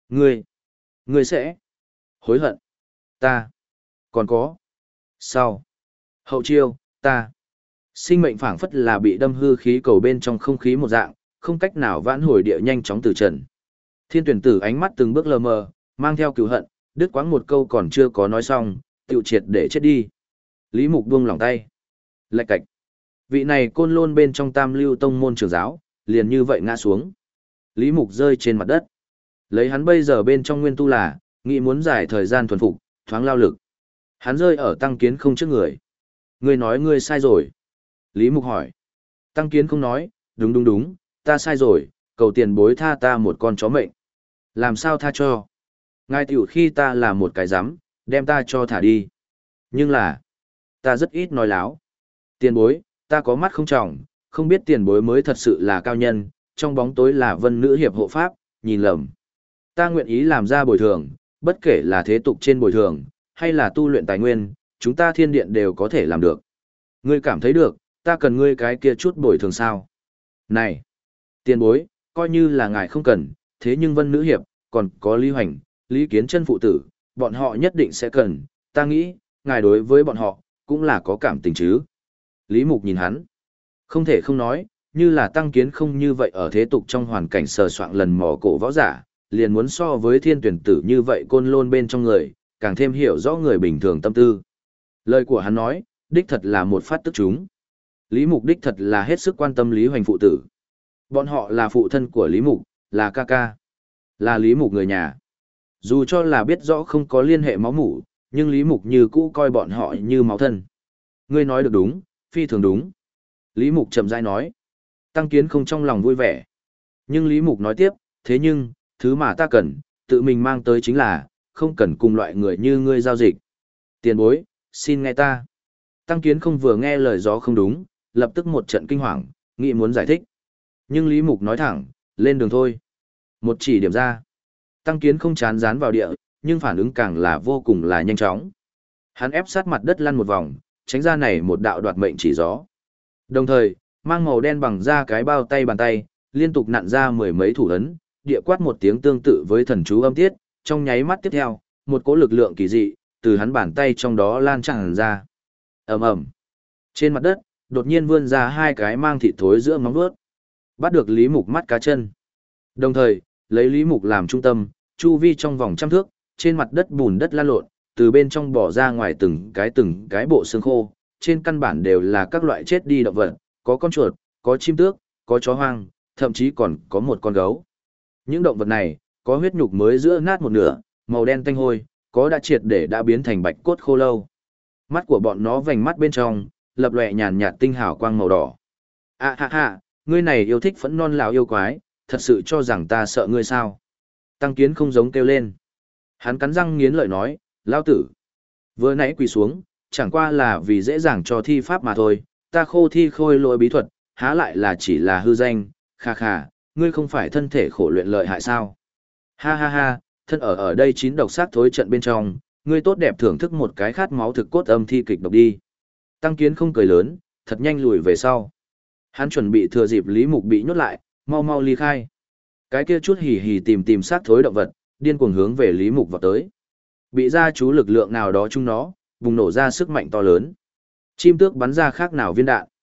Ngươi sẽ hối hận. Ta. Còn có. Sau. Hậu chiêu, ta. Sinh mệnh phảng phất là bị đâm hư khí cầu bên trong không khí một dạng, không cách nào vãn hồi địa nhanh chóng từ trần. Thiên Tuyển Tử ánh mắt từng bước lờ mờ, mang theo cừu hận, đứt quãng một câu còn chưa có nói xong, tiêu triệt để chết đi. Lý Mục buông lỏng tay. Lạch cạch. Vị này Côn Lôn bên trong Tam Lưu tông môn trưởng giáo, liền như vậy ngã xuống. Lý Mục rơi trên mặt đất. Lấy hắn bây giờ bên trong nguyên tu là, nghĩ muốn giải thời gian thuần phục, thoáng lao lực. Hắn rơi ở Tăng Kiến Không trước người. Ngươi nói ngươi sai rồi. Lý Mục hỏi. Tăng Kiến Không nói, đúng, ta sai rồi, cầu tiền bối tha ta một con chó mệnh. Làm sao tha cho? Ngài tiểu khi ta là một cái rắm, đem ta cho thả đi. Nhưng là, ta rất ít nói láo. Tiền bối, ta có mắt không trọng, không biết tiền bối mới thật sự là cao nhân, trong bóng tối là vân nữ hiệp hộ pháp, nhìn lầm. Ta nguyện ý làm ra bồi thường, bất kể là thế tục trên bồi thường, hay là tu luyện tài nguyên, chúng ta thiên điện đều có thể làm được. Ngươi cảm thấy được, ta cần ngươi cái kia chút bồi thường sao? Này, tiền bối, coi như là ngài không cần, thế nhưng vân nữ hiệp, còn có Lý Hoành, Lý Kiến Chân phụ tử, bọn họ nhất định sẽ cần, ta nghĩ, ngài đối với bọn họ, cũng là có cảm tình chứ. Lý Mục nhìn hắn, không thể không nói, như là Tăng Kiến Không như vậy ở thế tục trong hoàn cảnh sờ soạng lần mò cổ võ giả, liền muốn so với Thiên Tuyển Tử như vậy Côn Lôn bên trong người, càng thêm hiểu rõ người bình thường tâm tư. Lời của hắn nói, đích thật là một phát tức chúng. Lý Mục đích thật là hết sức quan tâm Lý Hoành phụ tử. Bọn họ là phụ thân của Lý Mục, là ca ca, là Lý Mục người nhà. Dù cho là biết rõ không có liên hệ máu mủ, nhưng Lý Mục như cũ coi bọn họ như máu thân. Ngươi nói được đúng, phi thường đúng. Lý Mục chậm rãi nói. Tăng Kiến Không trong lòng vui vẻ. Nhưng Lý Mục nói tiếp, thế nhưng, thứ mà ta cần, tự mình mang tới chính là, không cần cùng loại người như ngươi giao dịch. Tiền bối, xin nghe ta. Tăng Kiến Không vừa nghe lời gió không đúng, lập tức một trận kinh hoàng, nghĩ muốn giải thích. Nhưng Lý Mục nói thẳng, lên đường thôi. Một chỉ điểm ra. Tăng Kiến Không chán dán vào địa, nhưng phản ứng càng là vô cùng là nhanh chóng. Hắn ép sát mặt đất lăn một vòng, tránh ra này một đạo đoạt mệnh chỉ gió. Đồng thời, mang màu đen bằng ra cái bao tay bàn tay, liên tục nặn ra mười mấy thủ ấn, địa quát một tiếng tương tự với thần chú âm tiết, trong nháy mắt tiếp theo, một cỗ lực lượng kỳ dị từ hắn bàn tay trong đó lan tràn ra. Ầm ầm. Trên mặt đất, đột nhiên vươn ra hai cái mang thịt thối giữa móng vuốt, bắt được Lý Mục mắt cá chân. Đồng thời, lấy Lý Mục làm trung tâm, chu vi trong vòng trăm thước, trên mặt đất bùn đất lan lộn, từ bên trong bỏ ra ngoài từng cái bộ xương khô, trên căn bản đều là các loại chết đi động vật, có con chuột, có chim tước, có chó hoang, thậm chí còn có một con gấu. Những động vật này, có huyết nhục mới giữa nát một nửa, màu đen tanh hôi, có đã triệt để đã biến thành bạch cốt khô lâu. Mắt của bọn nó vành mắt bên trong, lập lòe nhàn nhạt tinh hào quang màu đỏ. À ha ha, ngươi này yêu thích phẫn non lão yêu quái, thật sự cho rằng ta sợ ngươi sao? Tăng Kiến Không giống kêu lên. Hắn cắn răng nghiến lợi nói, lão tử. Vừa nãy quỳ xuống, chẳng qua là vì dễ dàng cho thi pháp mà thôi, ta khô thi khôi lỗi bí thuật, há lại là chỉ là hư danh, kha kha, ngươi không phải thân thể khổ luyện lợi hại sao? Ha ha ha, thân ở đây chín độc sát thối trận bên trong, ngươi tốt đẹp thưởng thức một cái khát máu thực cốt âm thi kịch độc đi. Tăng Kiến Không cười lớn, thật nhanh lùi về sau. Hắn chuẩn bị thừa dịp Lý Mục bị nhốt lại, mau mau ly khai. Cái kia chút hì hì tìm sát thối động vật, điên cuồng hướng về Lý Mục vào tới. Bị ra chú lực lượng nào đó chúng nó, bùng nổ ra sức mạnh to lớn. Chim tước bắn ra khác nào viên đạn.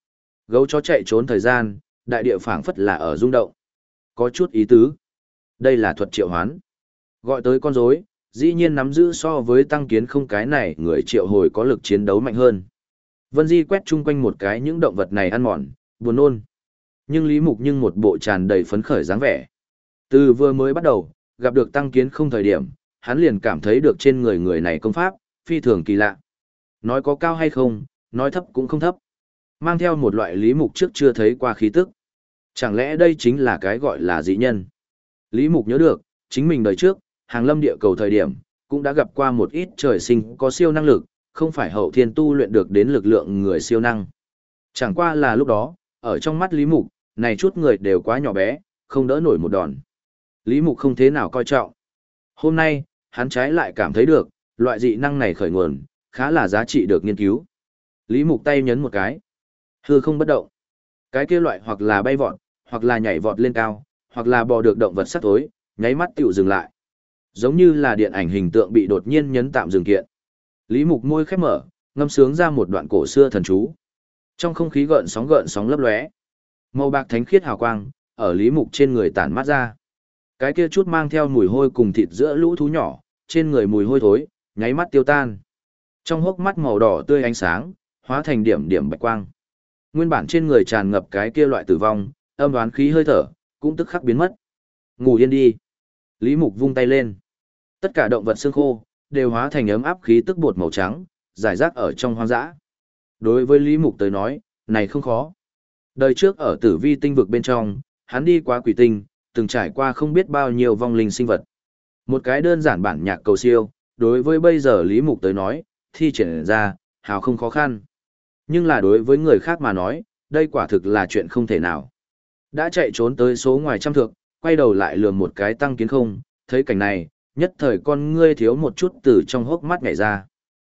Gấu chó chạy trốn thời gian, đại địa phảng phất là ở rung động. Có chút ý tứ. Đây là thuật triệu hoán. Gọi tới con rối, dĩ nhiên nắm giữ so với tăng kiến không cái này người triệu hồi có lực chiến đấu mạnh hơn. Vân Di quét chung quanh một cái những động vật này ăn mòn, buồn nôn. Nhưng Lý Mục nhưng một bộ tràn đầy phấn khởi dáng vẻ. Từ vừa mới bắt đầu, gặp được tăng kiến không thời điểm, hắn liền cảm thấy được trên người người này công pháp, phi thường kỳ lạ. Nói có cao hay không, nói thấp cũng không thấp. Mang theo một loại Lý Mục trước chưa thấy qua khí tức. Chẳng lẽ đây chính là cái gọi là dị nhân? Lý Mục nhớ được, chính mình đời trước, hàng lâm địa cầu thời điểm, cũng đã gặp qua một ít trời sinh có siêu năng lực, không phải hậu thiên tu luyện được đến lực lượng người siêu năng. Chẳng qua là lúc đó, ở trong mắt Lý Mục, này chút người đều quá nhỏ bé, không đỡ nổi một đòn. Lý Mục không thế nào coi trọng. Hôm nay, hắn trái lại cảm thấy được, loại dị năng này khởi nguồn, khá là giá trị được nghiên cứu. Lý Mục tay nhấn một cái. Hư không bất động. Cái kia loại hoặc là bay vọt, hoặc là nhảy vọt lên cao, hoặc là bò được động vật sắc tối, nháy mắt tiểu dừng lại. Giống như là điện ảnh hình tượng bị đột nhiên nhấn tạm dừng kiện. Lý Mục môi khép mở, ngâm sướng ra một đoạn cổ xưa thần chú. Trong không khí gợn sóng lấp lóe. Màu bạc thánh khiết hào quang, ở Lý Mục trên người tản mát ra. Cái kia chút mang theo mùi hôi cùng thịt giữa lũ thú nhỏ, trên người mùi hôi thối, nháy mắt tiêu tan. Trong hốc mắt màu đỏ tươi ánh sáng, hóa thành điểm điểm bạch quang. Nguyên bản trên người tràn ngập cái kia loại tử vong, âm đoán khí hơi thở, cũng tức khắc biến mất. Ngủ yên đi. Lý Mục vung tay lên. Tất cả động vật xương khô, đều hóa thành ấm áp khí tức bột màu trắng, giải rác ở trong hoang dã. Đối với Lý Mục tới nói, này không khó. Đời trước ở tử vi tinh vực bên trong, hắn đi qua quỷ tinh, từng trải qua không biết bao nhiêu vong linh sinh vật. Một cái đơn giản bản nhạc cầu siêu, đối với bây giờ Lý Mục tới nói, thi triển ra, hào không khó khăn. Nhưng là đối với người khác mà nói, đây quả thực là chuyện không thể nào. Đã chạy trốn tới số ngoài trăm thước, quay đầu lại lườm một cái tăng kiến không, thấy cảnh này, nhất thời con ngươi thiếu một chút từ trong hốc mắt nhảy ra.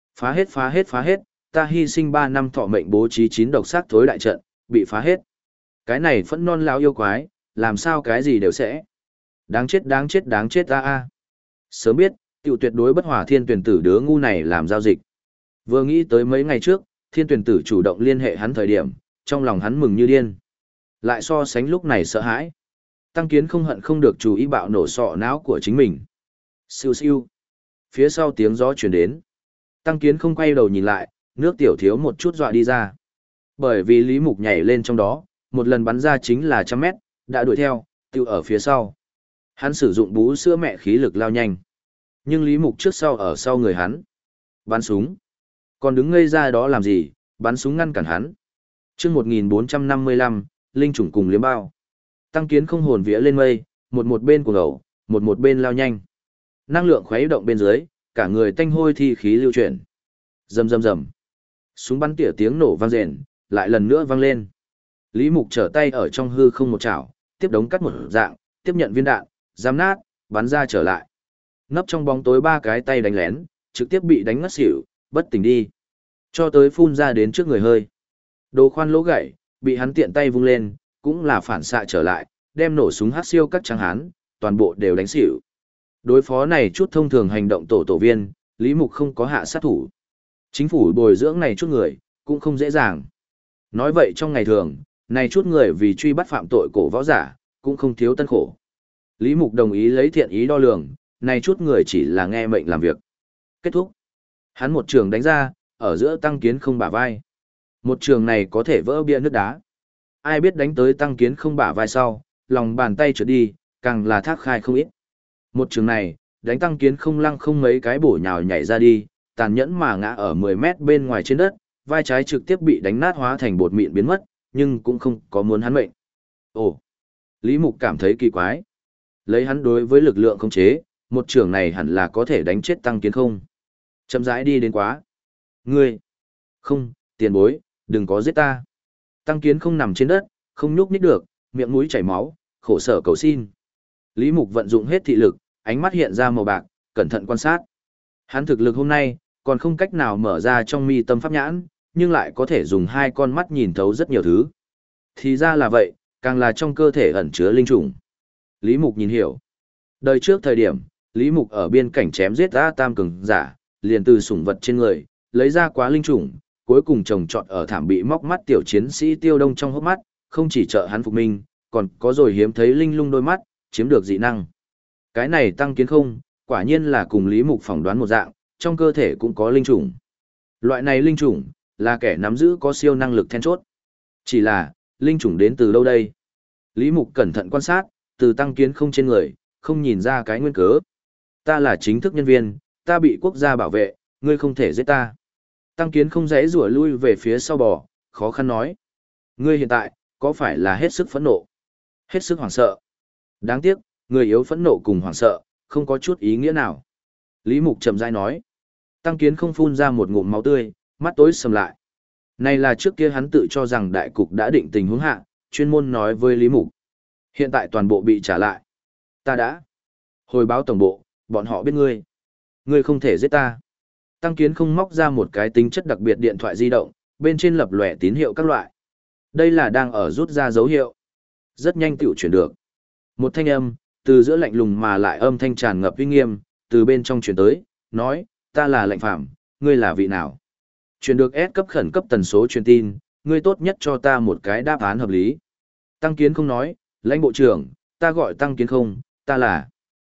Phá hết, ta hy sinh 3 năm thọ mệnh bố trí 9 độc sát thối đại trận, bị phá hết. Cái này phẫn non lão yêu quái, làm sao cái gì đều sẽ. Đáng chết a. Sớm biết, tiểu tuyệt đối bất hòa thiên tuyển tử đứa ngu này làm giao dịch. Vừa nghĩ tới mấy ngày trước, thiên tuyển tử chủ động liên hệ hắn thời điểm, trong lòng hắn mừng như điên. Lại so sánh lúc này sợ hãi. Tăng kiến không hận không được chú ý bạo nổ sọ não của chính mình. Siêu siêu. Phía sau tiếng gió chuyển đến. Tăng kiến không quay đầu nhìn lại, nước tiểu thiếu một chút dọa đi ra. Bởi vì Lý Mục nhảy lên trong đó, một lần bắn ra chính là 100 mét, đã đuổi theo, tiêu ở phía sau. Hắn sử dụng bú sữa mẹ khí lực lao nhanh. Nhưng Lý Mục trước sau ở sau người hắn. Bắn súng. Còn đứng ngây ra đó làm gì, bắn súng ngăn cản hắn. Chương 1455, linh chủng cùng liếm bao. Tăng kiến không hồn vía lên mây, một bên cuồng ẩu, một bên lao nhanh. Năng lượng khuấy động bên dưới, cả người tanh hôi thi khí lưu chuyển. Rầm rầm rầm. Súng bắn tỉa tiếng nổ vang rền, lại lần nữa vang lên. Lý Mục trở tay ở trong hư không một chảo, tiếp đống cắt một dạng, tiếp nhận viên đạn, giam nát, bắn ra trở lại. Nấp trong bóng tối 3 cái tay đánh lén, trực tiếp bị đánh ngất xỉu, bất tỉnh đi. Cho tới phun ra đến trước người hơi. Đồ khoan lỗ gậy, bị hắn tiện tay vung lên, cũng là phản xạ trở lại, đem nổ súng hát siêu các tráng hán, toàn bộ đều đánh xỉu. Đối phó này chút thông thường hành động tổ viên, Lý Mục không có hạ sát thủ. Chính phủ bồi dưỡng này chút người, cũng không dễ dàng. Nói vậy trong ngày thường, này chút người vì truy bắt phạm tội cổ võ giả, cũng không thiếu tân khổ. Lý Mục đồng ý lấy thiện ý đo lường, này chút người chỉ là nghe mệnh làm việc. Kết thúc. Hắn một trường đánh ra, ở giữa tăng kiến không bả vai. Một trường này có thể vỡ bia nước đá. Ai biết đánh tới tăng kiến không bả vai sau, lòng bàn tay trượt đi, càng là thác khai không ít. Một trường này, đánh tăng kiến không lăng không mấy cái bổ nhào nhảy ra đi, tàn nhẫn mà ngã ở 10 mét bên ngoài trên đất, vai trái trực tiếp bị đánh nát hóa thành bột mịn biến mất, nhưng cũng không có muốn hắn mệnh. Ồ! Lý Mục cảm thấy kỳ quái. Lấy hắn đối với lực lượng khống chế, một trường này hẳn là có thể đánh chết tăng kiến không. Chậm rãi đi đến quá. Ngươi! Không, tiền bối, đừng có giết ta. Tăng kiến không nằm trên đất, không nhúc nhích được, miệng mũi chảy máu, khổ sở cầu xin. Lý Mục vận dụng hết thị lực, ánh mắt hiện ra màu bạc, cẩn thận quan sát. Hắn thực lực hôm nay, còn không cách nào mở ra trong mi tâm pháp nhãn, nhưng lại có thể dùng 2 con mắt nhìn thấu rất nhiều thứ. Thì ra là vậy, càng là trong cơ thể ẩn chứa linh trùng. Lý Mục nhìn hiểu. Đời trước thời điểm, Lý Mục ở biên cảnh chém giết A Tam cường giả, liền từ sủng vật trên người, lấy ra quá linh trùng, cuối cùng trồng trọt ở thảm bị móc mắt tiểu chiến sĩ Tiêu Đông trong hốc mắt, không chỉ trợ hắn phục minh, còn có rồi hiếm thấy linh lung đôi mắt, chiếm được dị năng. Cái này Tăng Kiến Không, quả nhiên là cùng Lý Mục phỏng đoán một dạng, trong cơ thể cũng có linh chủng. Loại này linh chủng, là kẻ nắm giữ có siêu năng lực then chốt. Chỉ là, linh chủng đến từ đâu đây? Lý Mục cẩn thận quan sát, từ Tăng Kiến Không trên người, không nhìn ra cái nguyên cớ. Ta là chính thức nhân viên, ta bị quốc gia bảo vệ, ngươi không thể giết ta. Tăng Kiến Không dễ rủa lui về phía sau bò, khó khăn nói. Ngươi hiện tại, có phải là hết sức phẫn nộ? Hết sức hoảng sợ. Đáng tiếc, người yếu phẫn nộ cùng hoảng sợ, không có chút ý nghĩa nào. Lý Mục chậm rãi nói. Tăng Kiến Không phun ra một ngụm máu tươi, mắt tối sầm lại. Này là trước kia hắn tự cho rằng đại cục đã định tình huống hạ, chuyên môn nói với Lý Mục. Hiện tại toàn bộ bị trả lại. Ta đã hồi báo tổng bộ, bọn họ biết ngươi. Ngươi không thể giết ta. Tăng Kiến Không móc ra một cái tính chất đặc biệt điện thoại di động, bên trên lập lòe tín hiệu các loại. Đây là đang ở rút ra dấu hiệu. Rất nhanh tiểu chuyển được. Một thanh âm, từ giữa lạnh lùng mà lại âm thanh tràn ngập uy nghiêm, từ bên trong chuyển tới, nói, ta là Lệnh Phạm, ngươi là vị nào? Chuyển được S cấp khẩn cấp tần số truyền tin, ngươi tốt nhất cho ta một cái đáp án hợp lý. Tăng Kiến Không nói, lãnh bộ trưởng, ta gọi Tăng Kiến Không, ta là...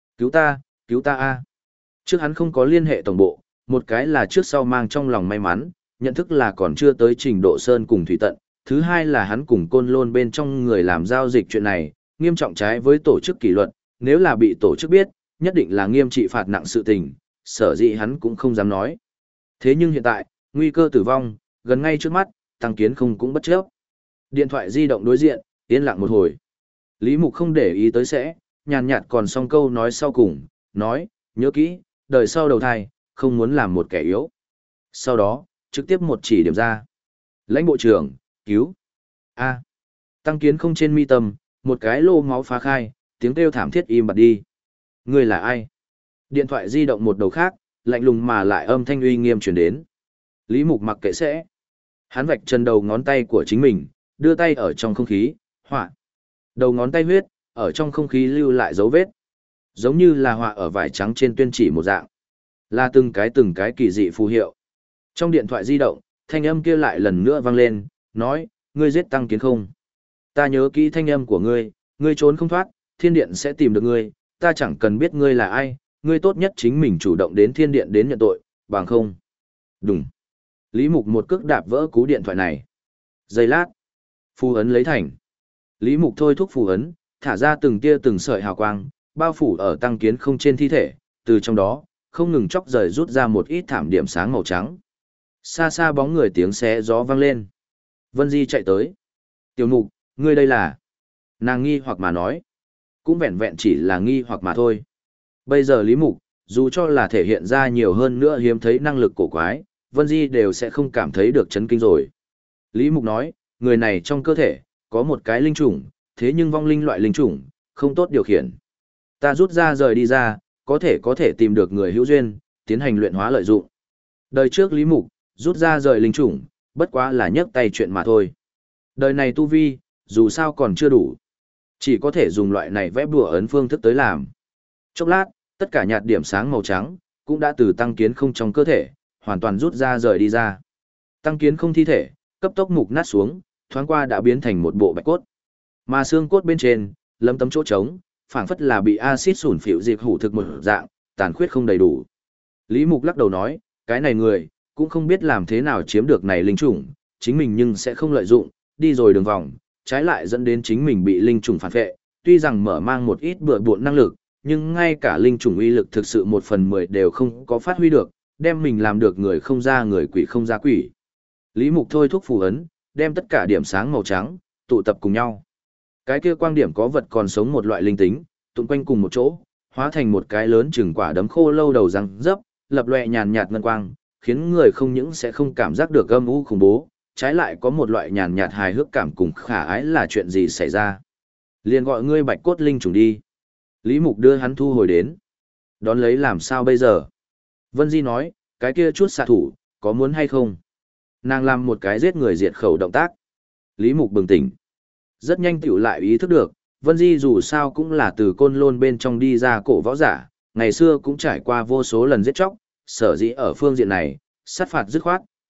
cứu ta a. Trước hắn không có liên hệ tổng bộ, một cái là trước sau mang trong lòng may mắn, nhận thức là còn chưa tới trình độ sơn cùng thủy tận, thứ hai là hắn cùng Côn Lôn bên trong người làm giao dịch chuyện này, nghiêm trọng trái với tổ chức kỷ luật, nếu là bị tổ chức biết, nhất định là nghiêm trị phạt nặng sự tình, sở dĩ hắn cũng không dám nói. Thế nhưng hiện tại, nguy cơ tử vong, gần ngay trước mắt, Tăng Kiến Không cũng bất chấp. Điện thoại di động đối diện, yên lặng một hồi. Lý Mục không để ý tới sẽ, nhàn nhạt còn xong câu nói sau cùng, nói, nhớ kỹ, đời sau đầu thai, không muốn làm một kẻ yếu. Sau đó, trực tiếp một chỉ điểm ra. Lãnh bộ trưởng, cứu. A. Tăng Kiến Không trên mi tâm, một cái lô máu phá khai, tiếng kêu thảm thiết im bặt đi. Người là ai? Điện thoại di động một đầu khác, lạnh lùng mà lại âm thanh uy nghiêm truyền đến. Lý Mục mặc kệ sẽ. Hắn vạch chân đầu ngón tay của chính mình, đưa tay ở trong không khí, họa. Đầu ngón tay huyết, ở trong không khí lưu lại dấu vết. Giống như là họa ở vải trắng trên tuyên chỉ một dạng. Là từng cái kỳ dị phù hiệu. Trong điện thoại di động, thanh âm kia lại lần nữa vang lên, nói, ngươi giết Tăng Kiến Không. Ta nhớ kỹ thanh âm của ngươi, ngươi trốn không thoát, thiên điện sẽ tìm được ngươi, ta chẳng cần biết ngươi là ai, ngươi tốt nhất chính mình chủ động đến thiên điện đến nhận tội, bằng không. Đúng. Lý Mục một cước đạp vỡ cú điện thoại này. Giây lát. Phù ấn lấy thành. Lý Mục thôi thúc phù ấn, thả ra từng tia từng sợi hào quang, bao phủ ở Tăng Kiến Không trên thi thể, từ trong đó, không ngừng chóc rời rút ra một ít thảm điểm sáng màu trắng. Xa xa bóng người tiếng xé gió vang lên. Vân Di chạy tới. Tiểu Mục, ngươi đây là... Nàng nghi hoặc mà nói. Cũng vẹn vẹn chỉ là nghi hoặc mà thôi. Bây giờ Lý Mục, dù cho là thể hiện ra nhiều hơn nữa hiếm thấy năng lực cổ quái, Vân Di đều sẽ không cảm thấy được chấn kinh rồi. Lý Mục nói, người này trong cơ thể, có một cái linh chủng, thế nhưng vong linh loại linh chủng, không tốt điều khiển. Ta rút ra rời đi ra, có thể tìm được người hữu duyên, tiến hành luyện hóa lợi dụng. Đời trước Lý Mục, rút ra rời linh chủng, bất quá là nhấc tay chuyện mà thôi. Đời này tu vi, dù sao còn chưa đủ. Chỉ có thể dùng loại này vẽ bùa ấn phương thức tới làm. Chốc lát, tất cả nhạt điểm sáng màu trắng, cũng đã từ Tăng Kiến Không trong cơ thể, hoàn toàn rút ra rời đi ra. Tăng Kiến Không thi thể, cấp tốc mục nát xuống, thoáng qua đã biến thành một bộ bạch cốt. Mà xương cốt bên trên, lấm tấm chỗ trống, phảng phất là bị axit sủn phịu diệt hủ thực một dạng, tàn khuyết không đầy đủ. Lý Mục lắc đầu nói, cái này người, cũng không biết làm thế nào chiếm được này linh chủng, chính mình nhưng sẽ không lợi dụng, đi rồi đường vòng, trái lại dẫn đến chính mình bị linh chủng phản vệ, tuy rằng mở mang một ít bừa bộn năng lực, nhưng ngay cả linh chủng uy lực thực sự 1/10 đều không có phát huy được, đem mình làm được người không ra người quỷ không ra quỷ. Lý Mục thôi thúc phù ấn, đem tất cả điểm sáng màu trắng, tụ tập cùng nhau. Cái kia quang điểm có vật còn sống một loại linh tính, tụn quanh cùng một chỗ, hóa thành một cái lớn chừng quả đấm khô lâu đầu răng dấp, lập lòe nhàn nhạt ngân quang, khiến người không những sẽ không cảm giác được âm u khủng bố, trái lại có một loại nhàn nhạt hài hước cảm cùng khả ái là chuyện gì xảy ra. Liền gọi ngươi bạch cốt linh trùng đi. Lý Mục đưa hắn thu hồi đến. Đón lấy làm sao bây giờ? Vân Di nói, cái kia chút xạ thủ, có muốn hay không? Nàng làm một cái giết người diệt khẩu động tác. Lý Mục bừng tỉnh. Rất nhanh tiểu lại ý thức được, Vân Di dù sao cũng là từ Côn Lôn bên trong đi ra cổ võ giả, ngày xưa cũng trải qua vô số lần giết chóc, sở dĩ ở phương diện này, sát phạt dứt khoát,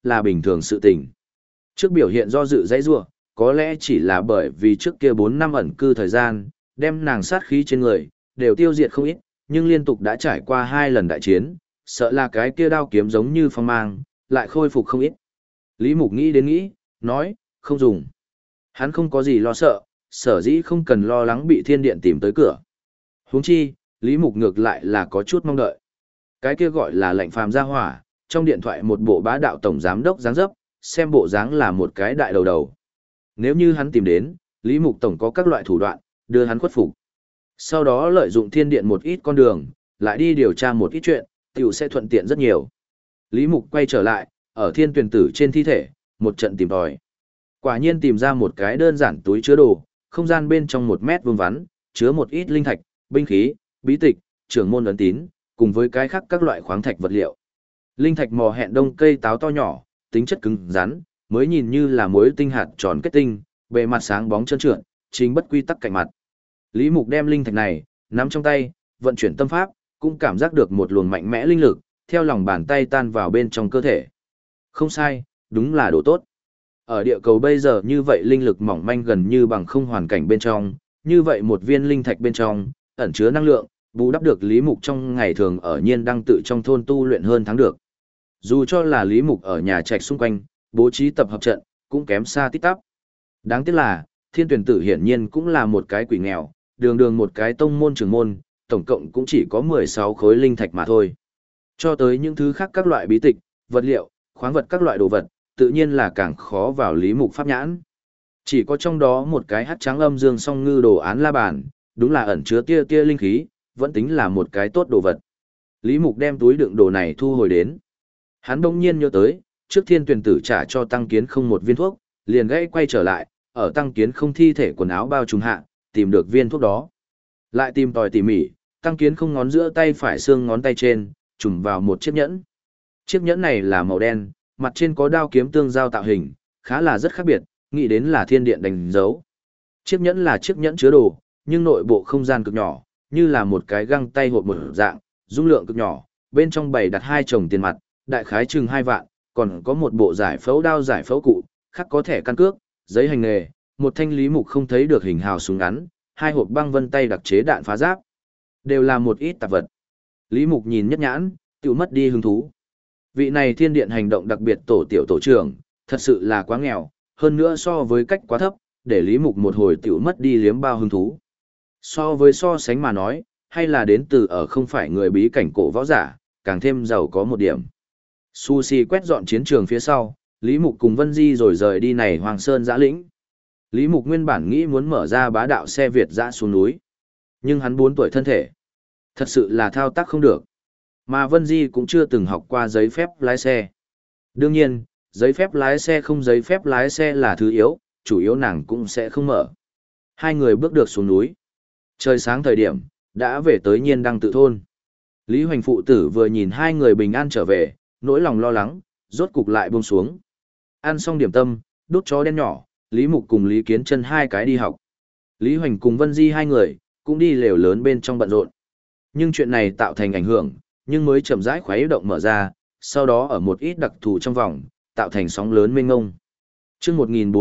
là bình thường sự tình. Trước biểu hiện do dự dãy rủa, có lẽ chỉ là bởi vì trước kia 4 năm ẩn cư thời gian, đem nàng sát khí trên người, đều tiêu diệt không ít, nhưng liên tục đã trải qua 2 lần đại chiến, sợ là cái kia đao kiếm giống như phong mang, lại khôi phục không ít. Lý Mục nghĩ đến nghĩ, nói, không dùng. Hắn không có gì lo sợ, sở dĩ không cần lo lắng bị thiên điện tìm tới cửa. Huống chi, Lý Mục ngược lại là có chút mong đợi. Cái kia gọi là lệnh phàm gia hỏa, trong điện thoại một bộ bá đạo tổng giám đốc dáng dấp, xem bộ dáng là một cái đại đầu đầu. Nếu như hắn tìm đến, Lý Mục tổng có các loại thủ đoạn, đưa hắn khuất phục. Sau đó lợi dụng thiên điện một ít con đường, lại đi điều tra một ít chuyện, tiểu sẽ thuận tiện rất nhiều. Lý Mục quay trở lại, ở thiên tuyển tử trên thi thể, một trận tìm tòi. Quả nhiên tìm ra một cái đơn giản túi chứa đồ, không gian bên trong 1 mét vuông vắn, chứa một ít linh thạch, binh khí, bí tịch, trưởng môn ấn tín, cùng với cái khác các loại khoáng thạch vật liệu. Linh thạch mò hẹn đông cây táo to nhỏ, tính chất cứng rắn, mới nhìn như là muối tinh hạt tròn kết tinh, bề mặt sáng bóng trơn trượt, chính bất quy tắc cạnh mặt. Lý Mục đem linh thạch này nắm trong tay, vận chuyển tâm pháp, cũng cảm giác được một luồng mạnh mẽ linh lực theo lòng bàn tay tan vào bên trong cơ thể. Không sai, đúng là đồ tốt. Ở địa cầu bây giờ như vậy linh lực mỏng manh gần như bằng không hoàn cảnh bên trong, như vậy một viên linh thạch bên trong ẩn chứa năng lượng, bù đắp được Lý Mục trong ngày thường ở nhiên đang tự trong thôn tu luyện hơn tháng được. Dù cho là Lý Mục ở nhà trạch xung quanh, bố trí tập hợp trận, cũng kém xa tít tắp. Đáng tiếc là, thiên tuyển tử hiển nhiên cũng là một cái quỷ nghèo, đường đường một cái tông môn trưởng môn, tổng cộng cũng chỉ có 16 khối linh thạch mà thôi. Cho tới những thứ khác các loại bí tịch, vật liệu, khoáng vật các loại đồ vật, tự nhiên là càng khó vào Lý Mục pháp nhãn. Chỉ có trong đó một cái hắc trắng âm dương song ngư đồ án la bàn, đúng là ẩn chứa tia tia linh khí, vẫn tính là một cái tốt đồ vật. Lý Mục đem túi đựng đồ này thu hồi đến. Hắn đông nhiên nhớ tới, trước thiên tuyển tử trả cho tăng kiến không một viên thuốc, liền gãy quay trở lại, ở tăng kiến không thi thể quần áo bao trùm hạ, tìm được viên thuốc đó. Lại tìm tòi tỉ mỉ, tăng kiến không ngón giữa tay phải xương ngón tay trên, trùm vào một chiếc nhẫn. Chiếc nhẫn này là màu đen, mặt trên có đao kiếm tương giao tạo hình, khá là rất khác biệt, nghĩ đến là thiên điện đánh dấu. Chiếc nhẫn là chiếc nhẫn chứa đồ, nhưng nội bộ không gian cực nhỏ, như là một cái găng tay hộp một dạng, dung lượng cực nhỏ, bên trong bày đặt 2 chồng tiền mặt, đại khái chừng 2 vạn, còn có một bộ giải phẫu đao giải phẫu cụ, khác có thẻ căn cước, giấy hành nghề, một thanh Lý Mục không thấy được hình hào súng ngắn, 2 hộp băng vân tay đặc chế đạn phá giáp, đều là một ít tạp vật. Lý Mục nhìn nhất nhãn, tự mất đi hứng thú. Vị này thiên điện hành động đặc biệt tổ tiểu tổ trưởng, thật sự là quá nghèo, hơn nữa so với cách quá thấp, để Lý Mục một hồi tự mất đi liếm bao hứng thú. So với so sánh mà nói, hay là đến từ ở không phải người bí cảnh cổ võ giả, càng thêm giàu có một điểm. Sushi quét dọn chiến trường phía sau, Lý Mục cùng Vân Di rồi rời đi này Hoàng Sơn giã lĩnh. Lý Mục nguyên bản nghĩ muốn mở ra bá đạo xe Việt dã xuống núi. Nhưng hắn 4 tuổi thân thể. Thật sự là thao tác không được. Mà Vân Di cũng chưa từng học qua giấy phép lái xe. Đương nhiên, giấy phép lái xe không giấy phép lái xe là thứ yếu, chủ yếu nàng cũng sẽ không mở. 2 người bước được xuống núi. Trời sáng thời điểm, đã về tới Nhiên Đăng tự thôn. Lý Hoành phụ tử vừa nhìn 2 người bình an trở về, nỗi lòng lo lắng, rốt cục lại buông xuống. Ăn xong điểm tâm, đút chó đen nhỏ, Lý Mục cùng Lý Kiến Chân 2 cái đi học. Lý Hoành cùng Vân Di 2 người, cũng đi lều lớn bên trong bận rộn. Nhưng chuyện này tạo thành ảnh hưởng, nhưng mới chậm rãi khuấy động mở ra, sau đó ở một ít đặc thù trong vòng, tạo thành sóng lớn mênh mông. Chương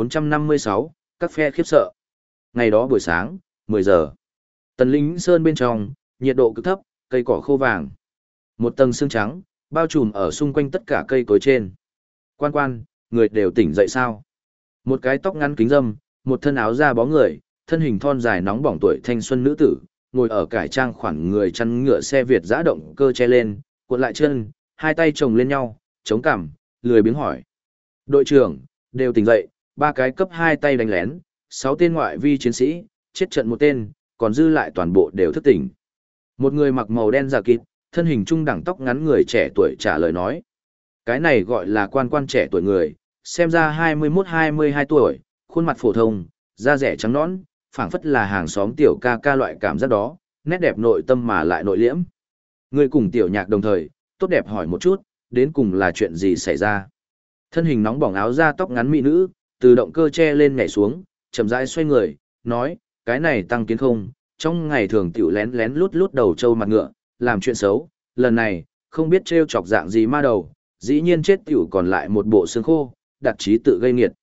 1456, các phe khiếp sợ. Ngày đó buổi sáng, 10 giờ. Tần Lĩnh Sơn bên trong, nhiệt độ cực thấp, cây cỏ khô vàng. Một tầng sương trắng, bao trùm ở xung quanh tất cả cây cối trên. Quan quan, người đều tỉnh dậy sao? Một cái tóc ngắn kính râm, một thân áo da bó người, thân hình thon dài nóng bỏng tuổi thanh xuân nữ tử, ngồi ở cải trang khoản người chăn ngựa xe Việt giã động cơ che lên, cuộn lại chân, 2 tay chồng lên nhau, chống cằm, lười biếng hỏi. Đội trưởng, đều tỉnh dậy, 3 cái cấp 2 tay đánh lén, 6 tên ngoại vi chiến sĩ, chết trận 1 tên, còn dư lại toàn bộ đều thức tỉnh. Một người mặc màu đen giả kịt, thân hình trung đẳng tóc ngắn người trẻ tuổi trả lời nói. Cái này gọi là quan quan trẻ tuổi người, xem ra 21-22 tuổi, khuôn mặt phổ thông, da rẻ trắng nõn, phảng phất là hàng xóm tiểu ca ca loại cảm giác đó, nét đẹp nội tâm mà lại nội liễm. Người cùng tiểu nhạc đồng thời, tốt đẹp hỏi một chút, đến cùng là chuyện gì xảy ra. Thân hình nóng bỏng áo da tóc ngắn mỹ nữ, từ động cơ che lên nhảy xuống, chậm rãi xoay người, nói, cái này tăng kiến không, trong ngày thường tiểu lén lén lút lút đầu trâu mặt ngựa, làm chuyện xấu, lần này, không biết trêu chọc dạng gì ma đầu, dĩ nhiên chết tiểu còn lại một bộ xương khô, đặt chí tự gây nghiệt.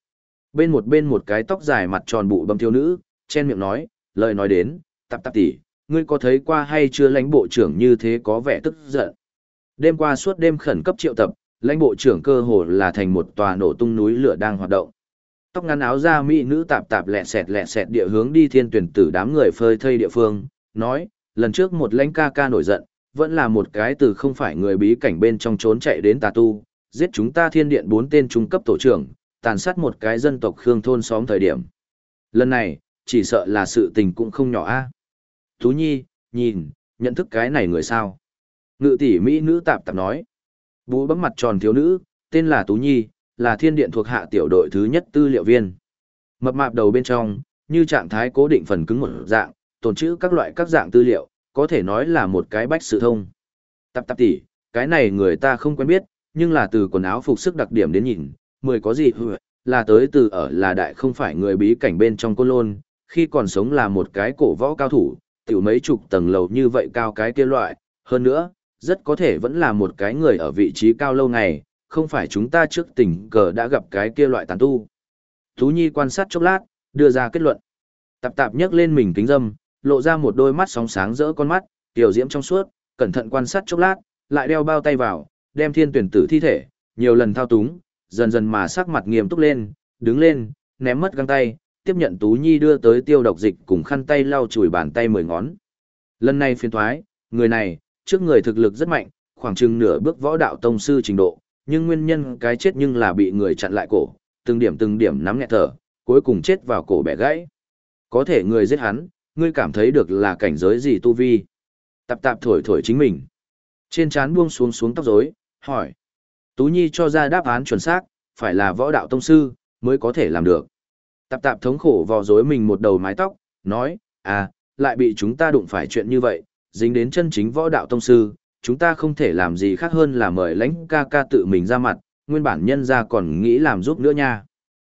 Bên một cái tóc dài mặt tròn bụ bầm thiếu nữ, chen miệng nói, lời nói đến, Tạp Tạp tỷ, ngươi có thấy qua hay chưa lãnh bộ trưởng như thế có vẻ tức giận. Đêm qua suốt đêm khẩn cấp triệu tập, lãnh bộ trưởng cơ hồ là thành một tòa nổ tung núi lửa đang hoạt động. Tóc ngắn áo da mỹ nữ Tạp Tạp lẹ sẹt địa hướng đi thiên tuyển tử đám người phơi thây địa phương, nói, lần trước một lãnh ca ca nổi giận, vẫn là một cái từ không phải người bí cảnh bên trong trốn chạy đến tà tu, giết chúng ta thiên điện 4 tên trung cấp tổ trưởng, tàn sát một cái dân tộc Khương thôn xóm thời điểm. Lần này, chỉ sợ là sự tình cũng không nhỏ a. Tú Nhi, nhìn, nhận thức cái này người sao? Ngự tỷ mỹ nữ Tạp Tạp nói. Bú bấm mặt tròn thiếu nữ, tên là Tú Nhi, là thiên điện thuộc hạ tiểu đội thứ nhất tư liệu viên. Mập mạp đầu bên trong, như trạng thái cố định phần cứng một dạng, tồn trữ các loại các dạng tư liệu, có thể nói là một cái bách sự thông. Tạp Tạp tỷ, cái này người ta không quen biết, nhưng là từ quần áo phục sức đặc điểm đến nhìn, mười có gì là tới từ ở là đại không phải người bí cảnh bên trong Côn Lôn, khi còn sống là một cái cổ võ cao thủ, tiểu mấy chục tầng lầu như vậy cao cái kia loại, hơn nữa, rất có thể vẫn là một cái người ở vị trí cao lâu ngày, không phải chúng ta trước tình cờ đã gặp cái kia loại tàn tu. Tú Nhi quan sát chốc lát, đưa ra kết luận. Tạp Tạp nhấc lên mình kính dâm, lộ ra một đôi mắt sóng sáng rỡ con mắt, tiểu diễm trong suốt, cẩn thận quan sát chốc lát, lại đeo bao tay vào, đem thiên tuyển tử thi thể, nhiều lần thao túng, dần dần mà sắc mặt nghiêm túc lên, đứng lên, ném mất găng tay, tiếp nhận Tú Nhi đưa tới tiêu độc dịch cùng khăn tay lau chùi bàn tay 10 ngón. Lần này phiền thoái, người này, trước người thực lực rất mạnh, khoảng chừng nửa bước võ đạo tông sư trình độ, nhưng nguyên nhân cái chết nhưng là bị người chặn lại cổ, từng điểm nắm nghẹt thở, cuối cùng chết vào cổ bẻ gãy. Có thể người giết hắn, ngươi cảm thấy được là cảnh giới gì tu vi? Tạp Tạp thổi thổi chính mình. Trên trán buông xuống tóc rối, hỏi. Tú Nhi cho ra đáp án chuẩn xác, phải là võ đạo tông sư, mới có thể làm được. Tạp Tạp thống khổ vò rối mình một đầu mái tóc, nói, lại bị chúng ta đụng phải chuyện như vậy, dính đến chân chính võ đạo tông sư, chúng ta không thể làm gì khác hơn là mời lãnh ca ca tự mình ra mặt, nguyên bản nhân ra còn nghĩ làm giúp nữa nha.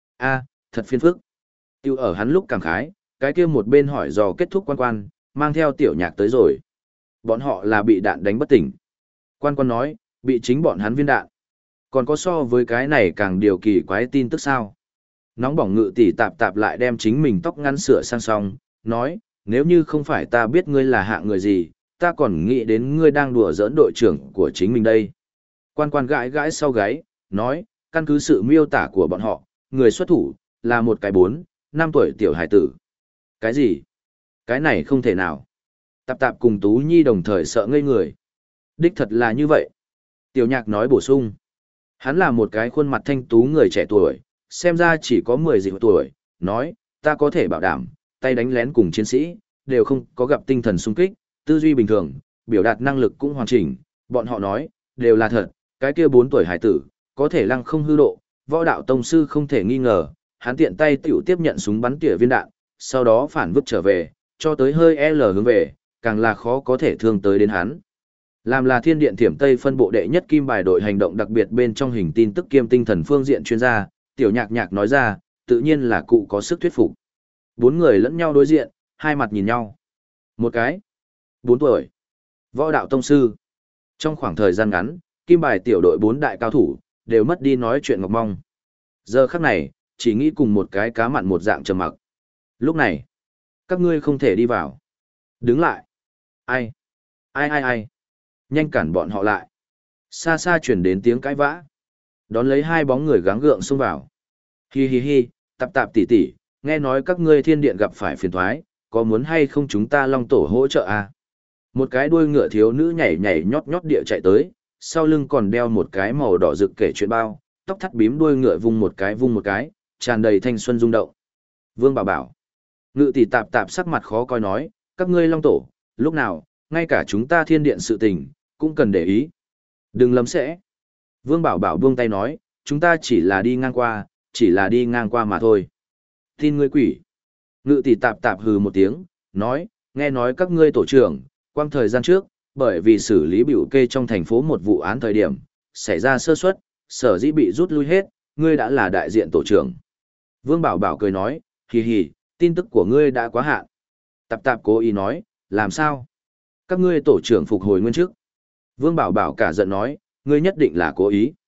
Thật phiền phức. Tiêu ở hắn lúc cảm khái, cái kia một bên hỏi dò kết thúc quan, mang theo tiểu nhạc tới rồi. Bọn họ là bị đạn đánh bất tỉnh. Quan nói, bị chính bọn hắn viên đạn. Còn có so với cái này càng điều kỳ quái tin tức sao? Nóng bỏng ngự tỷ Tạp Tạp lại đem chính mình tóc ngắn sửa sang xong, nói, nếu như không phải ta biết ngươi là hạng người gì, ta còn nghĩ đến ngươi đang đùa giỡn đội trưởng của chính mình đây. Quan gãi gãi sau gáy, nói, căn cứ sự miêu tả của bọn họ, người xuất thủ, là một cái 4-5 tuổi tiểu hải tử. Cái gì? Cái này không thể nào. Tạp Tạp cùng Tú Nhi đồng thời sợ ngây người. Đích thật là như vậy. Tiểu nhạc nói bổ sung. Hắn là một cái khuôn mặt thanh tú người trẻ tuổi, xem ra chỉ có 10 dị tuổi, nói, ta có thể bảo đảm, tay đánh lén cùng chiến sĩ, đều không có gặp tinh thần sung kích, tư duy bình thường, biểu đạt năng lực cũng hoàn chỉnh, bọn họ nói, đều là thật, cái kia 4 tuổi hải tử, có thể lăng không hư độ, võ đạo tông sư không thể nghi ngờ, hắn tiện tay tiểu tiếp nhận súng bắn tỉa viên đạn, sau đó phản vứt trở về, cho tới hơi L hướng về, càng là khó có thể thương tới đến hắn. Làm là thiên điện thiểm Tây phân bộ đệ nhất kim bài đội hành động đặc biệt bên trong hình tin tức kiêm tinh thần phương diện chuyên gia, tiểu nhạc nói ra, tự nhiên là cụ có sức thuyết phục. 4 người lẫn nhau đối diện, hai mặt nhìn nhau. Một cái, 4 tuổi, võ đạo tông sư. Trong khoảng thời gian ngắn, kim bài tiểu đội 4 đại cao thủ, đều mất đi nói chuyện ngọc mong. Giờ khắc này, chỉ nghĩ cùng một cái cá mặn một dạng trầm mặc. Lúc này, các ngươi không thể đi vào. Đứng lại. Ai? Nhanh cản bọn họ lại. Xa xa chuyển đến tiếng cãi vã. Đón lấy hai bóng người gắng gượng xông vào. Hi, Tạp tỷ tỷ, nghe nói các ngươi thiên điện gặp phải phiền thoái, có muốn hay không chúng ta long tổ hỗ trợ à? Một cái đuôi ngựa thiếu nữ nhảy nhót địa chạy tới, sau lưng còn đeo một cái màu đỏ rực kể chuyện bao, tóc thắt bím đuôi ngựa vung một cái, tràn đầy thanh xuân rung động. Vương bảo. Ngự tỷ Tạp sắc mặt khó coi nói, các ngươi long tổ, lúc nào, ngay cả chúng ta thiên điện sự tình, cũng cần để ý. Đừng lầm sẽ. Vương bảo buông tay nói, chúng ta chỉ là đi ngang qua mà thôi. Tin ngươi quỷ. Ngự tỷ Tạp hừ một tiếng, nói, nghe nói các ngươi tổ trưởng, quang thời gian trước, bởi vì xử lý biểu kê trong thành phố một vụ án thời điểm, xảy ra sơ suất, sở dĩ bị rút lui hết, ngươi đã là đại diện tổ trưởng. Vương bảo cười nói, hì, tin tức của ngươi đã quá hạn. Tạp cố ý nói, làm sao? Các ngươi tổ trưởng phục hồi nguyên chức. Vương bảo cả giận nói, ngươi nhất định là cố ý.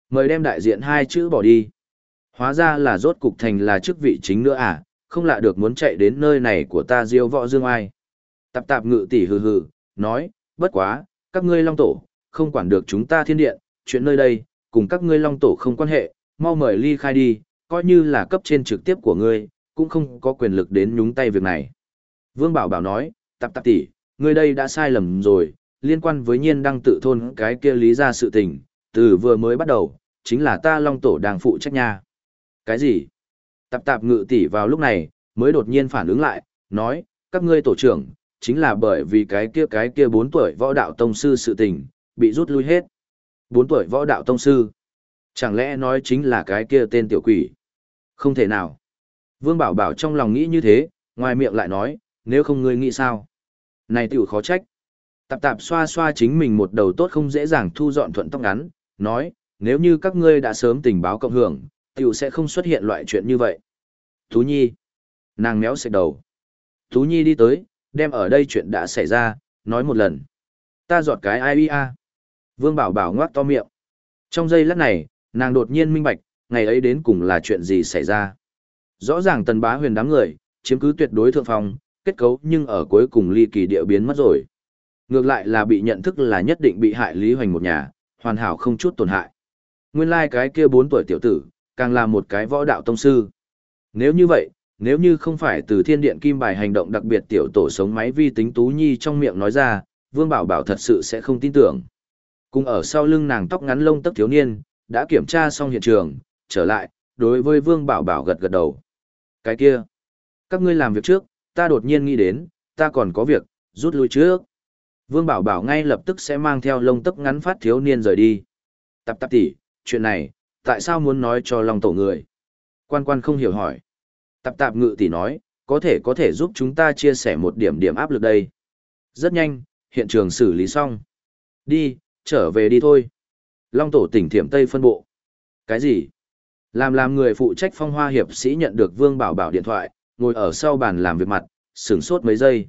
Mời đem đại diện hai chữ bỏ đi. Hóa ra là rốt cục thành là chức vị chính nữa à, không lạ được muốn chạy đến nơi này của ta diêu võ dương ai. Tạp tạp ngự tỷ hừ hừ, nói, bất quá, các ngươi long tổ, không quản được chúng ta thiên điện, chuyện nơi đây, cùng các ngươi long tổ không quan hệ, mau mời ly khai đi, coi như là cấp trên trực tiếp của ngươi, cũng không có quyền lực đến nhúng tay việc này. Vương Bảo Bảo nói, tạp tạp tỷ, ngươi đây đã sai lầm rồi, liên quan với nhiên đăng tự thôn cái kia lý ra sự tình, từ vừa mới bắt đầu, chính là ta long tổ đang phụ trách nha. Cái gì? Tạp tạp ngự tỷ vào lúc này, mới đột nhiên phản ứng lại, nói, các ngươi tổ trưởng, chính là bởi vì cái kia 4 tuổi võ đạo tông sư sự tình, bị rút lui hết. 4 tuổi võ đạo tông sư. Chẳng lẽ nói chính là cái kia tên tiểu quỷ? Không thể nào. Vương Bảo Bảo trong lòng nghĩ như thế, ngoài miệng lại nói, nếu không ngươi nghĩ sao? Này tiểu khó trách. Tạp tạp xoa xoa chính mình một đầu tốt không dễ dàng thu dọn thuận tóc ngắn, nói, nếu như các ngươi đã sớm tình báo cộng hưởng, tiểu sẽ không xuất hiện loại chuyện như vậy. Tú Nhi. Nàng méo sạch đầu. Tú Nhi đi tới, đem ở đây chuyện đã xảy ra, nói một lần. Ta giọt cái ai a. Vương Bảo Bảo ngoác to miệng. Trong giây lát này, nàng đột nhiên minh bạch, ngày ấy đến cùng là chuyện gì xảy ra. Rõ ràng Tần Bá Huyền đám người, chiếm cứ tuyệt đối thượng phong, kết cấu nhưng ở cuối cùng ly kỳ địa biến mất rồi. Ngược lại là bị nhận thức là nhất định bị hại Lý Hoành một nhà, hoàn hảo không chút tổn hại. Nguyên lai cái kia 4 tuổi tiểu tử, càng là một cái võ đạo tông sư. Nếu như vậy, nếu như không phải từ thiên điện kim bài hành động đặc biệt tiểu tổ sống máy vi tính Tú Nhi trong miệng nói ra, Vương Bảo Bảo thật sự sẽ không tin tưởng. Cùng ở sau lưng nàng tóc ngắn lông tóc thiếu niên, đã kiểm tra xong hiện trường, trở lại, đối với Vương Bảo Bảo gật gật đầu. Cái kia, các ngươi làm việc trước, ta đột nhiên nghĩ đến, ta còn có việc, rút lui trước. Vương Bảo Bảo ngay lập tức sẽ mang theo lông tóc ngắn phát thiếu niên rời đi. Tạp tạp tỷ, chuyện này, tại sao muốn nói cho Long tổ người? Quan quan không hiểu hỏi. Tạp tạp ngự tỷ nói, có thể giúp chúng ta chia sẻ một điểm áp lực đây. Rất nhanh, hiện trường xử lý xong. Đi, trở về đi thôi. Long tổ tỉnh Thiểm Tây phân bộ. Cái gì? Làm người phụ trách Phong Hoa hiệp sĩ nhận được Vương Bảo Bảo điện thoại, ngồi ở sau bàn làm việc mặt, sửng sốt mấy giây.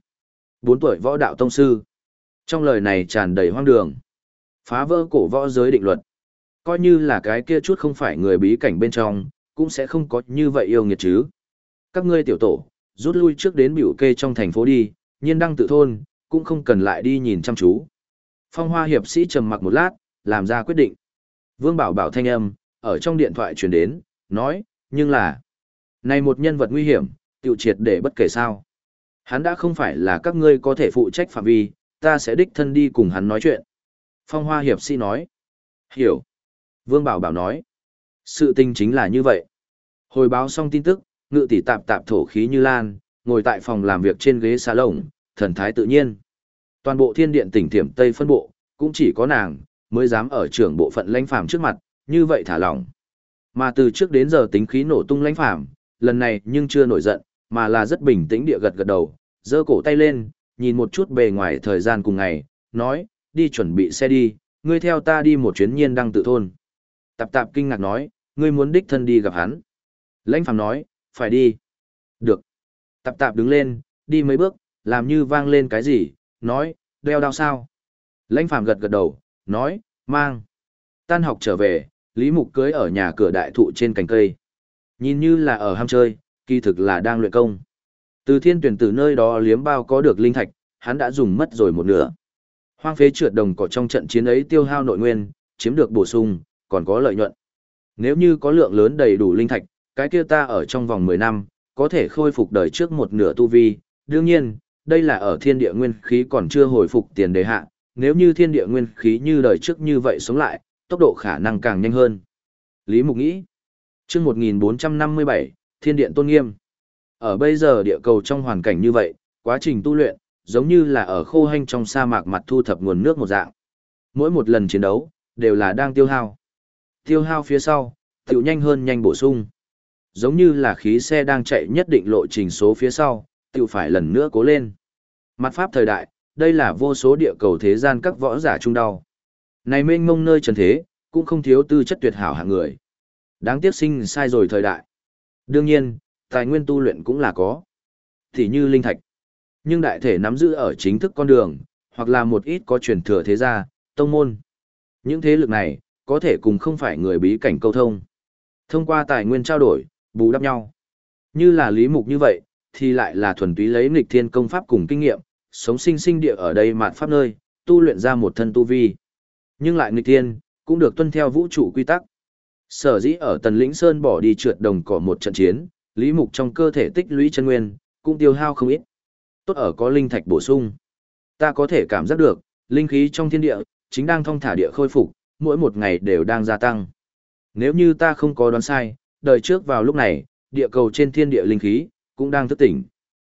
4 tuổi võ đạo tông sư. Trong lời này tràn đầy hoang đường. Phá vỡ cổ võ giới định luật. Coi như là cái kia chút không phải người bí cảnh bên trong, cũng sẽ không có như vậy yêu nghiệt chứ. Các ngươi tiểu tổ, rút lui trước đến biểu kê trong thành phố đi, nhiên đăng tự thôn, cũng không cần lại đi nhìn chăm chú. Phong Hoa hiệp sĩ trầm mặc một lát, làm ra quyết định. Vương Bảo Bảo thanh âm, ở trong điện thoại truyền đến, nói, nhưng là, này một nhân vật nguy hiểm, tiêu triệt để bất kể sao. Hắn đã không phải là các ngươi có thể phụ trách phạm vi, ta sẽ đích thân đi cùng hắn nói chuyện. Phong Hoa hiệp sĩ nói, hiểu. Vương Bảo Bảo nói, sự tình chính là như vậy. Hồi báo xong tin tức, ngự tỷ tạp tạp thổ khí như lan, ngồi tại phòng làm việc trên ghế salon, thần thái tự nhiên. Toàn bộ thiên điện tỉnh Thiểm Tây phân bộ, cũng chỉ có nàng, mới dám ở trưởng bộ phận lãnh phàm trước mặt, như vậy thả lỏng. Mà từ trước đến giờ tính khí nổ tung lãnh phàm, lần này nhưng chưa nổi giận, mà là rất bình tĩnh địa gật gật đầu, giơ cổ tay lên, nhìn một chút bề ngoài thời gian cùng ngày, nói, đi chuẩn bị xe đi, ngươi theo ta đi một chuyến nhiên đăng tự thôn. Tạp tạp kinh ngạc nói, ngươi muốn đích thân đi gặp hắn. Lãnh phàm nói, phải đi. Được. Tạp tạp đứng lên, đi mấy bước, làm như vang lên cái gì, nói, đeo đao sao? Lãnh phàm gật gật đầu, nói, mang. Tan học trở về, Lý Mục cưới ở nhà cửa đại thụ trên cành cây. Nhìn như là ở ham chơi, kỳ thực là đang luyện công. Từ thiên tuyển từ nơi đó liếm bao có được linh thạch, hắn đã dùng mất rồi một nửa. Hoang phế trượt đồng cỏ trong trận chiến ấy tiêu hao nội nguyên, chiếm được bổ sung, còn có lợi nhuận. Nếu như có lượng lớn đầy đủ linh thạch, cái kia ta ở trong vòng 10 năm, có thể khôi phục đời trước một nửa tu vi. Đương nhiên, đây là ở thiên địa nguyên khí còn chưa hồi phục tiền đề hạ, nếu như thiên địa nguyên khí như đời trước như vậy sống lại, tốc độ khả năng càng nhanh hơn. Lý Mục nghĩ, chương 1457, thiên điện tôn nghiêm. Ở bây giờ địa cầu trong hoàn cảnh như vậy, quá trình tu luyện, giống như là ở khô hanh trong sa mạc mặt thu thập nguồn nước một dạng. Mỗi một lần chiến đấu, đều là đang tiêu hao. Tiêu hao phía sau, tiểu nhanh hơn nhanh bổ sung. Giống như là khí xe đang chạy nhất định lộ trình số phía sau, tiểu phải lần nữa cố lên. Mặt pháp thời đại, đây là vô số địa cầu thế gian các võ giả chung đau. Này mênh mông nơi trần thế, cũng không thiếu tư chất tuyệt hảo hạng người. Đáng tiếc sinh sai rồi thời đại. Đương nhiên, tài nguyên tu luyện cũng là có. Thì như linh thạch. Nhưng đại thể nắm giữ ở chính thức con đường, hoặc là một ít có truyền thừa thế gia, tông môn. Những thế lực này, có thể cùng không phải người bí cảnh câu thông. Thông qua tài nguyên trao đổi, bù đắp nhau. Như là Lý Mục như vậy, thì lại là thuần túy lấy nghịch thiên công pháp cùng kinh nghiệm, sống sinh sinh địa ở đây mạt pháp nơi, tu luyện ra một thân tu vi. Nhưng lại nghịch thiên, cũng được tuân theo vũ trụ quy tắc. Sở dĩ ở Tần Lĩnh Sơn bỏ đi trượt đồng cỏ một trận chiến, Lý Mục trong cơ thể tích lũy chân nguyên, cũng tiêu hao không ít. Tốt ở có linh thạch bổ sung. Ta có thể cảm giác được, linh khí trong thiên địa, chính đang thong thả địa khôi phục, mỗi một ngày đều đang gia tăng. Nếu như ta không có đoán sai, đời trước vào lúc này, địa cầu trên thiên địa linh khí, cũng đang thức tỉnh.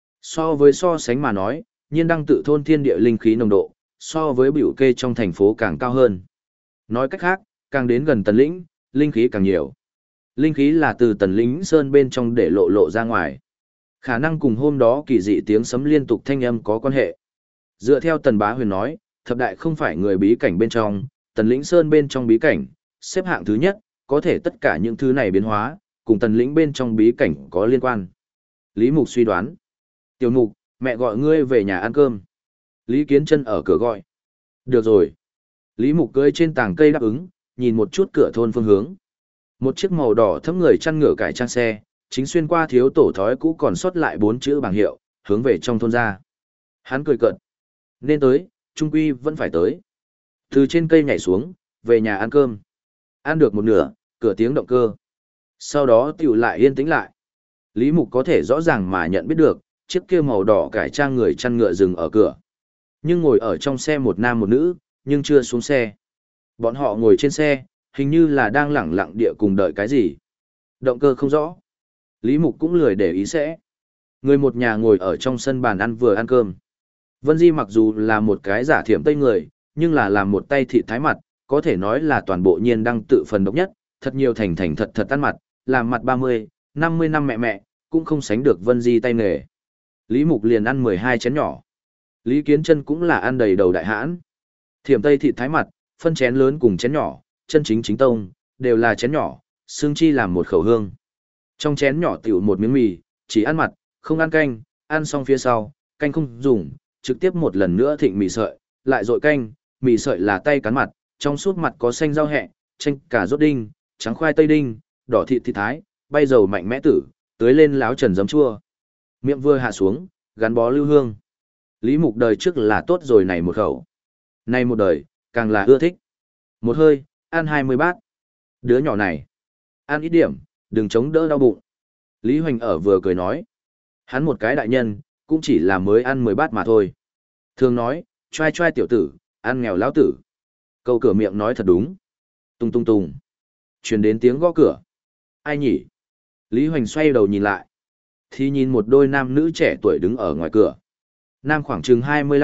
So sánh mà nói, nhiên đăng tự thôn thiên địa linh khí nồng độ, so với biểu kê trong thành phố càng cao hơn. Nói cách khác, càng đến gần Tần Lĩnh, linh khí càng nhiều. Linh khí là từ Tần Lĩnh Sơn bên trong để lộ ra ngoài. Khả năng cùng hôm đó kỳ dị tiếng sấm liên tục thanh âm có quan hệ. Dựa theo Tần Bá Huyền nói, thập đại không phải người bí cảnh bên trong, Tần Lĩnh Sơn bên trong bí cảnh, xếp hạng thứ nhất, có thể tất cả những thứ này biến hóa, cùng Tần Lĩnh bên trong bí cảnh có liên quan. Lý Mục suy đoán. Tiểu Mục, mẹ gọi ngươi về nhà ăn cơm. Lý Kiến Chân ở cửa gọi. Được rồi. Lý Mục cưỡi trên tảng cây đáp ứng, nhìn một chút cửa thôn phương hướng. Một chiếc màu đỏ thấm người chăn ngựa cải trang xe, chính xuyên qua thiếu tổ thói cũ còn sót lại 4 chữ bảng hiệu, hướng về trong thôn ra. Hắn cười cợt. Nên tới, trung quy vẫn phải tới. Từ trên cây nhảy xuống, về nhà ăn cơm. Ăn được một nửa, cửa tiếng động cơ. Sau đó tiểu lại yên tĩnh lại. Lý Mục có thể rõ ràng mà nhận biết được, chiếc kia màu đỏ cải trang người chăn ngựa dừng ở cửa. Nhưng ngồi ở trong xe một nam một nữ, nhưng chưa xuống xe. Bọn họ ngồi trên xe, hình như là đang lẳng lặng địa cùng đợi cái gì. Động cơ không rõ. Lý Mục cũng lười để ý sẽ. Người một nhà ngồi ở trong sân bàn ăn vừa ăn cơm. Vân Di mặc dù là một cái giả thiểm tây người, nhưng là làm một tay thịt thái mặt, có thể nói là toàn bộ nhiên đăng tự phần độc nhất, thật nhiều thành thật ăn mặt, làm mặt 30, 50 năm mẹ, cũng không sánh được Vân Di tay nghề. Lý Mục liền ăn 12 chén nhỏ. Lý Kiến Chân cũng là ăn đầy đầu đại hãn. Thiểm tây thịt thái mặt, phân chén lớn cùng chén nhỏ, chân chính tông, đều là chén nhỏ, xương chi làm một khẩu hương. Trong chén nhỏ tiểu một miếng mì, chỉ ăn mặt, không ăn canh, ăn xong phía sau, canh không dùng, trực tiếp một lần nữa thịnh mì sợi, lại dội canh, mì sợi là tay cắn mặt, trong suốt mặt có xanh rau hẹ, chanh cà rốt đinh, trắng khoai tây đinh, đỏ thịt thái, bay dầu mạnh mẽ tử, tưới lên láo trần giấm chua. Miệng vừa hạ xuống, gắn bó lưu hương. Lý Mục đời trước là tốt rồi này một khẩu. Này một đời, càng là ưa thích. Một hơi, ăn 20 bát. Đứa nhỏ này, ăn ít điểm, đừng chống đỡ đau bụng. Lý Hoành ở vừa cười nói. Hắn một cái đại nhân, cũng chỉ là mới ăn 10 bát mà thôi. Thường nói, trai trai tiểu tử, ăn nghèo lão tử. Câu cửa miệng nói thật đúng. Tung tung tung. Truyền đến tiếng gõ cửa. Ai nhỉ? Lý Hoành xoay đầu nhìn lại. Thì nhìn một đôi nam nữ trẻ tuổi đứng ở ngoài cửa. Nam khoảng chừng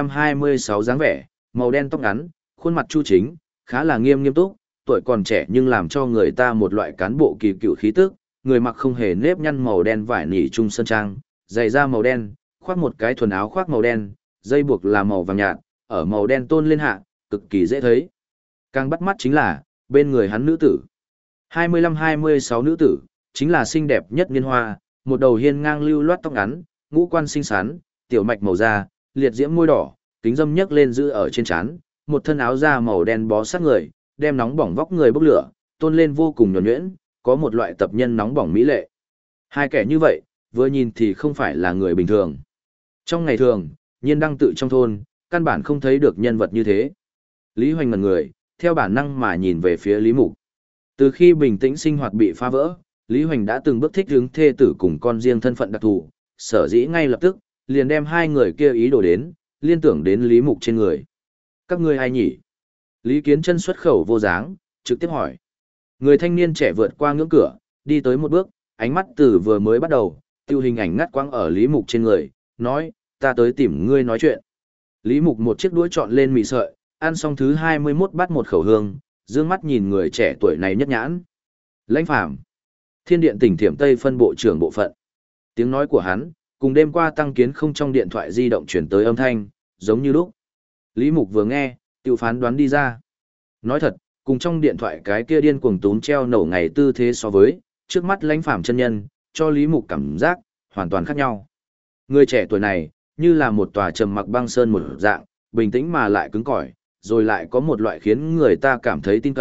25-26 dáng vẻ, màu đen tóc ngắn, khuôn mặt chu chính, khá là nghiêm túc, tuổi còn trẻ nhưng làm cho người ta một loại cán bộ kỳ cựu khí tức, người mặc không hề nếp nhăn màu đen vải nỉ trung sơn trang, giày da màu đen, khoác một cái thuần áo khoác màu đen, dây buộc là màu vàng nhạt, ở màu đen tôn lên hạ, cực kỳ dễ thấy. Càng bắt mắt chính là, bên người hắn nữ tử. 25-26 nữ tử, chính là xinh đẹp nhất niên hoa, một đầu hiên ngang lưu loát tóc ngắn, ngũ quan xinh xắn, tiểu mạch màu da, liệt diễm môi đỏ, kính dâm nhấc lên giữ ở trên trán, một thân áo da màu đen bó sát người, đem nóng bỏng vóc người bốc lửa, tôn lên vô cùng nhuần nhuyễn, có một loại tập nhân nóng bỏng mỹ lệ. Hai kẻ như vậy, vừa nhìn thì không phải là người bình thường. Trong ngày thường, nhiên đăng tự trong thôn, căn bản không thấy được nhân vật như thế. Lý Hoành ngẩn người, theo bản năng mà nhìn về phía Lý Mục. Từ khi bình tĩnh sinh hoạt bị phá vỡ, Lý Hoành đã từng bước thích hướng thê tử cùng con riêng thân phận đặc thù, sở dĩ ngay lập tức, liền đem hai người kia ý đồ đến, liên tưởng đến Lý Mục trên người. Các ngươi ai nhỉ? Lý Kiến Chân xuất khẩu vô dáng, trực tiếp hỏi. Người thanh niên trẻ vượt qua ngưỡng cửa, đi tới một bước, ánh mắt từ vừa mới bắt đầu, tiêu hình ảnh ngắt quãng ở Lý Mục trên người, nói, ta tới tìm ngươi nói chuyện. Lý Mục một chiếc đũa chọn lên mì sợi, ăn xong thứ 21 bát một khẩu hương, dương mắt nhìn người trẻ tuổi này nhất nhãn. Lãnh Phàm, Thiên Điện tỉnh Thiểm Tây phân bộ trưởng bộ phận. Tiếng nói của hắn, cùng đêm qua Tăng Kiến không trong điện thoại di động chuyển tới âm thanh, giống như lúc. Lý Mục vừa nghe, tiêu phán đoán đi ra. Nói thật, cùng trong điện thoại cái kia điên cuồng túm treo nổ ngày tư thế so với, trước mắt Lãnh Phàm chân nhân, cho Lý Mục cảm giác, hoàn toàn khác nhau. Người trẻ tuổi này, như là một tòa trầm mặc băng sơn một dạng, bình tĩnh mà lại cứng cỏi, rồi lại có một loại khiến người ta cảm thấy tin cậy,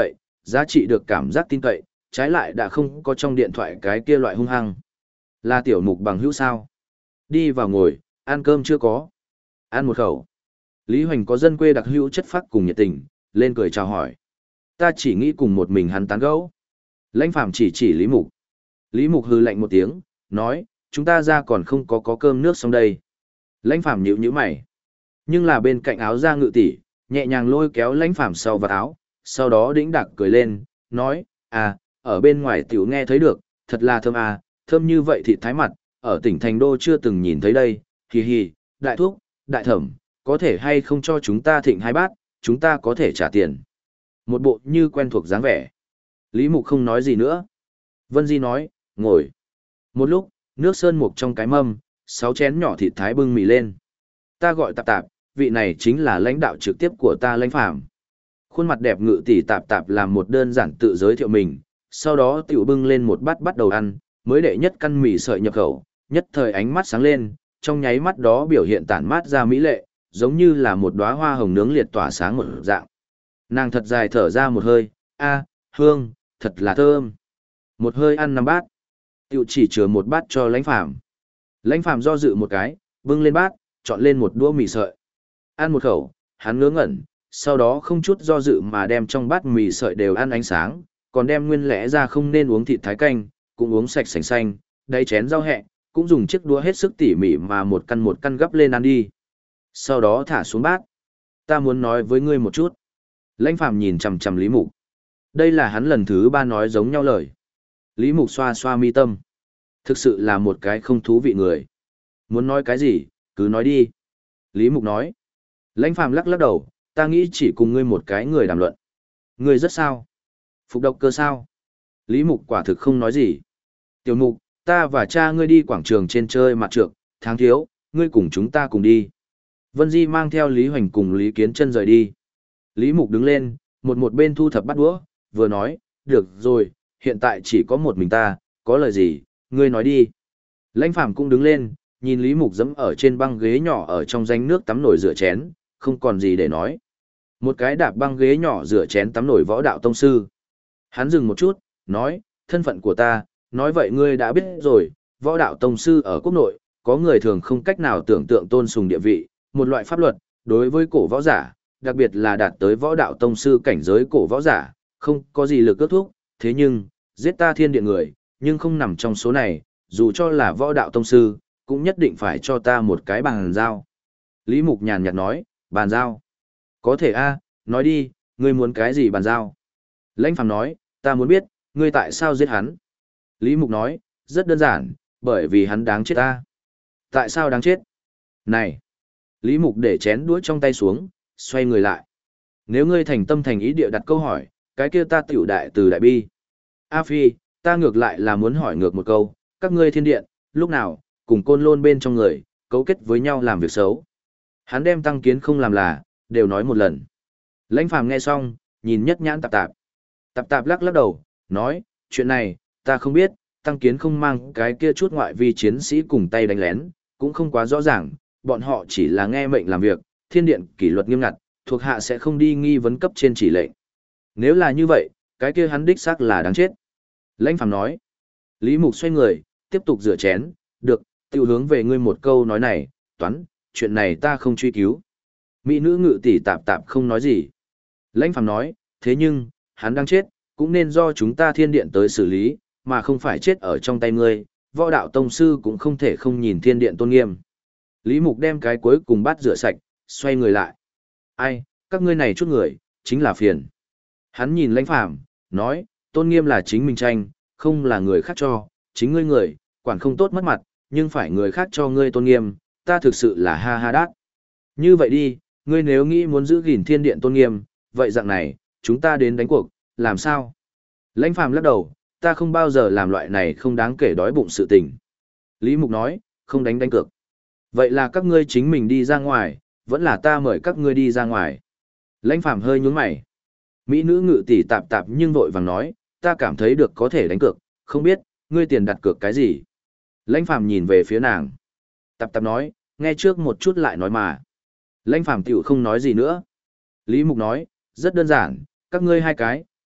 giá trị được cảm giác tin cậy, trái lại đã không có trong điện thoại cái kia loại hung hăng. Là tiểu mục bằng hữu sao? Đi vào ngồi, ăn cơm chưa có? Ăn một khẩu. Lý Hoành có dân quê đặc hữu chất phác cùng nhiệt tình, lên cười chào hỏi. Ta chỉ nghĩ cùng một mình hắn tán gẫu. Lãnh Phàm chỉ Lý Mục. Lý Mục hừ lạnh một tiếng, nói, chúng ta ra còn không có cơm nước xong đây. Lãnh Phàm nhíu mày. Nhưng là bên cạnh áo da ngự tỷ, nhẹ nhàng lôi kéo Lãnh Phàm sau vạt áo, sau đó đĩnh đạc cười lên, nói, à, ở bên ngoài tiểu nghe thấy được, thật là thơm à, thơm như vậy thịt thái mặt, ở tỉnh thành đô chưa từng nhìn thấy đây, hì hì, đại thúc, đại thẩm, có thể hay không cho chúng ta thịnh hai bát, chúng ta có thể trả tiền. Một bộ như quen thuộc dáng vẻ. Lý Mục không nói gì nữa. Vân Di nói, ngồi. Một lúc, nước sơn mục trong cái mâm, 6 chén nhỏ thịt thái bưng mì lên. Ta gọi Tạp Tạp, vị này chính là lãnh đạo trực tiếp của ta Lãnh Phàm. Khuôn mặt đẹp ngự tỷ Tạp Tạp làm một đơn giản tự giới thiệu mình, sau đó tiểu bưng lên một bát bắt đầu ăn, mới đệ nhất căn mì sợi nhập khẩu, nhất thời ánh mắt sáng lên, trong nháy mắt đó biểu hiện tản mát ra mỹ lệ, giống như là một đóa hoa hồng nướng liệt tỏa sáng một dạng. Nàng thật dài thở ra một hơi, a, hương, thật là thơm. Một hơi ăn 5 bát, tiểu chỉ chừa một bát cho Lãnh Phàm. Lãnh Phàm do dự một cái, bưng lên bát, chọn lên một đũa mì sợi. Ăn một khẩu, hắn ngớ ngẩn, sau đó không chút do dự mà đem trong bát mì sợi đều ăn ánh sáng, còn đem nguyên lẽ ra không nên uống thịt thái canh, cũng uống sạch sành xanh, đáy chén rau hẹ, cũng dùng chiếc đũa hết sức tỉ mỉ mà một căn gấp lên ăn đi. Sau đó thả xuống bát. Ta muốn nói với ngươi một chút. Lãnh Phàm nhìn chằm chằm Lý Mục. Đây là hắn lần thứ 3 nói giống nhau lời. Lý Mục xoa xoa mi tâm. Thực sự là một cái không thú vị người. Muốn nói cái gì, cứ nói đi. Lý Mục nói. Lãnh Phàm lắc lắc đầu, ta nghĩ chỉ cùng ngươi một cái người đàm luận. Ngươi rất sao? Phục độc cơ sao? Lý Mục quả thực không nói gì. Tiểu Mục, ta và cha ngươi đi quảng trường trên chơi mặt trược, tháng thiếu, ngươi cùng chúng ta cùng đi. Vân Di mang theo Lý Hoành cùng Lý Kiến Chân rời đi. Lý Mục đứng lên, một bên thu thập bát đũa, vừa nói, được rồi, hiện tại chỉ có một mình ta, có lời gì, ngươi nói đi. Lãnh Phàm cũng đứng lên, nhìn Lý Mục dẫm ở trên băng ghế nhỏ ở trong danh nước tắm nổi rửa chén, không còn gì để nói. Một cái đạp băng ghế nhỏ rửa chén tắm nổi võ đạo tông sư. Hắn dừng một chút, nói, thân phận của ta, nói vậy ngươi đã biết rồi, võ đạo tông sư ở quốc nội, có người thường không cách nào tưởng tượng tôn sùng địa vị, một loại pháp luật, đối với cổ võ giả, đặc biệt là đạt tới võ đạo tông sư cảnh giới cổ võ giả, không có gì lực ước thúc, thế nhưng, giết ta thiên điện người, nhưng không nằm trong số này, dù cho là võ đạo tông sư, cũng nhất định phải cho ta một cái bàn giao. Lý Mục nhàn nhạt nói, bàn giao. Có thể a, nói đi, ngươi muốn cái gì bàn giao? Lãnh Phàm nói, ta muốn biết, ngươi tại sao giết hắn? Lý Mục nói, rất đơn giản, bởi vì hắn đáng chết ta. Tại sao đáng chết? Này! Lý Mục để chén đũa trong tay xuống, xoay người lại. Nếu ngươi thành tâm thành ý địa đặt câu hỏi, cái kia ta tiểu đại từ đại bi. A Phi, ta ngược lại là muốn hỏi ngược một câu, các ngươi thiên điện, lúc nào, cùng côn lôn bên trong người, cấu kết với nhau làm việc xấu. Hắn đem Tăng Kiến không làm là, đều nói một lần. Lãnh Phàm nghe xong, nhìn nhất nhãn Tạp Tạp. Tạp Tạp lắc lắc đầu, nói, chuyện này, ta không biết, Tăng Kiến không mang cái kia chút ngoại vi chiến sĩ cùng tay đánh lén, cũng không quá rõ ràng, bọn họ chỉ là nghe mệnh làm việc, thiên điện kỷ luật nghiêm ngặt, thuộc hạ sẽ không đi nghi vấn cấp trên chỉ lệnh. Nếu là như vậy, cái kia hắn đích xác là đáng chết. Lãnh Phàm nói. Lý Mục xoay người, tiếp tục rửa chén, được, tiêu hướng về ngươi một câu nói này, toán, chuyện này ta không truy cứu. Mỹ nữ ngự tỷ Tạp Tạp không nói gì. Lãnh Phàm nói, thế nhưng, hắn đang chết, cũng nên do chúng ta thiên điện tới xử lý, mà không phải chết ở trong tay ngươi, võ đạo tông sư cũng không thể không nhìn thiên điện tôn nghiêm. Lý Mục đem cái cuối cùng bát rửa sạch, xoay người lại. Ai, các ngươi này chút người, chính là phiền. Hắn nhìn Lãnh Phàm, nói, tôn nghiêm là chính mình tranh, không là người khác cho, chính ngươi người, quản không tốt mất mặt, nhưng phải người khác cho ngươi tôn nghiêm, ta thực sự là ha ha đát. Như vậy đi, ngươi nếu nghĩ muốn giữ gìn thiên điện tôn nghiêm, vậy dạng này, chúng ta đến đánh cuộc, làm sao? Lãnh Phàm lắc đầu, ta không bao giờ làm loại này không đáng kể đói bụng sự tình. Lý Mục nói, không đánh cược. Vậy là các ngươi chính mình đi ra ngoài, vẫn là ta mời các ngươi đi ra ngoài. Lãnh Phàm hơi nhướng mày. Mỹ nữ ngự tỷ Tạp Tạp nhưng vội vàng nói, ta cảm thấy được có thể đánh cược, không biết, ngươi tiền đặt cược cái gì? Lãnh Phàm nhìn về phía nàng. Tạp Tạp nói, nghe trước một chút lại nói mà. Lãnh Phàm tiểu không nói gì nữa. Lý Mục nói, rất đơn giản, các ngươi hai cái,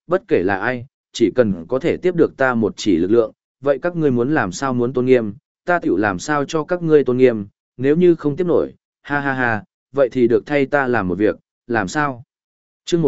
bất kể là ai, chỉ cần có thể tiếp được ta một chỉ lực lượng, vậy các ngươi muốn làm sao muốn tôn nghiêm, ta tiểu làm sao cho các ngươi tôn nghiêm, nếu như không tiếp nổi, ha ha ha, vậy thì được thay ta làm một việc, làm sao? Chương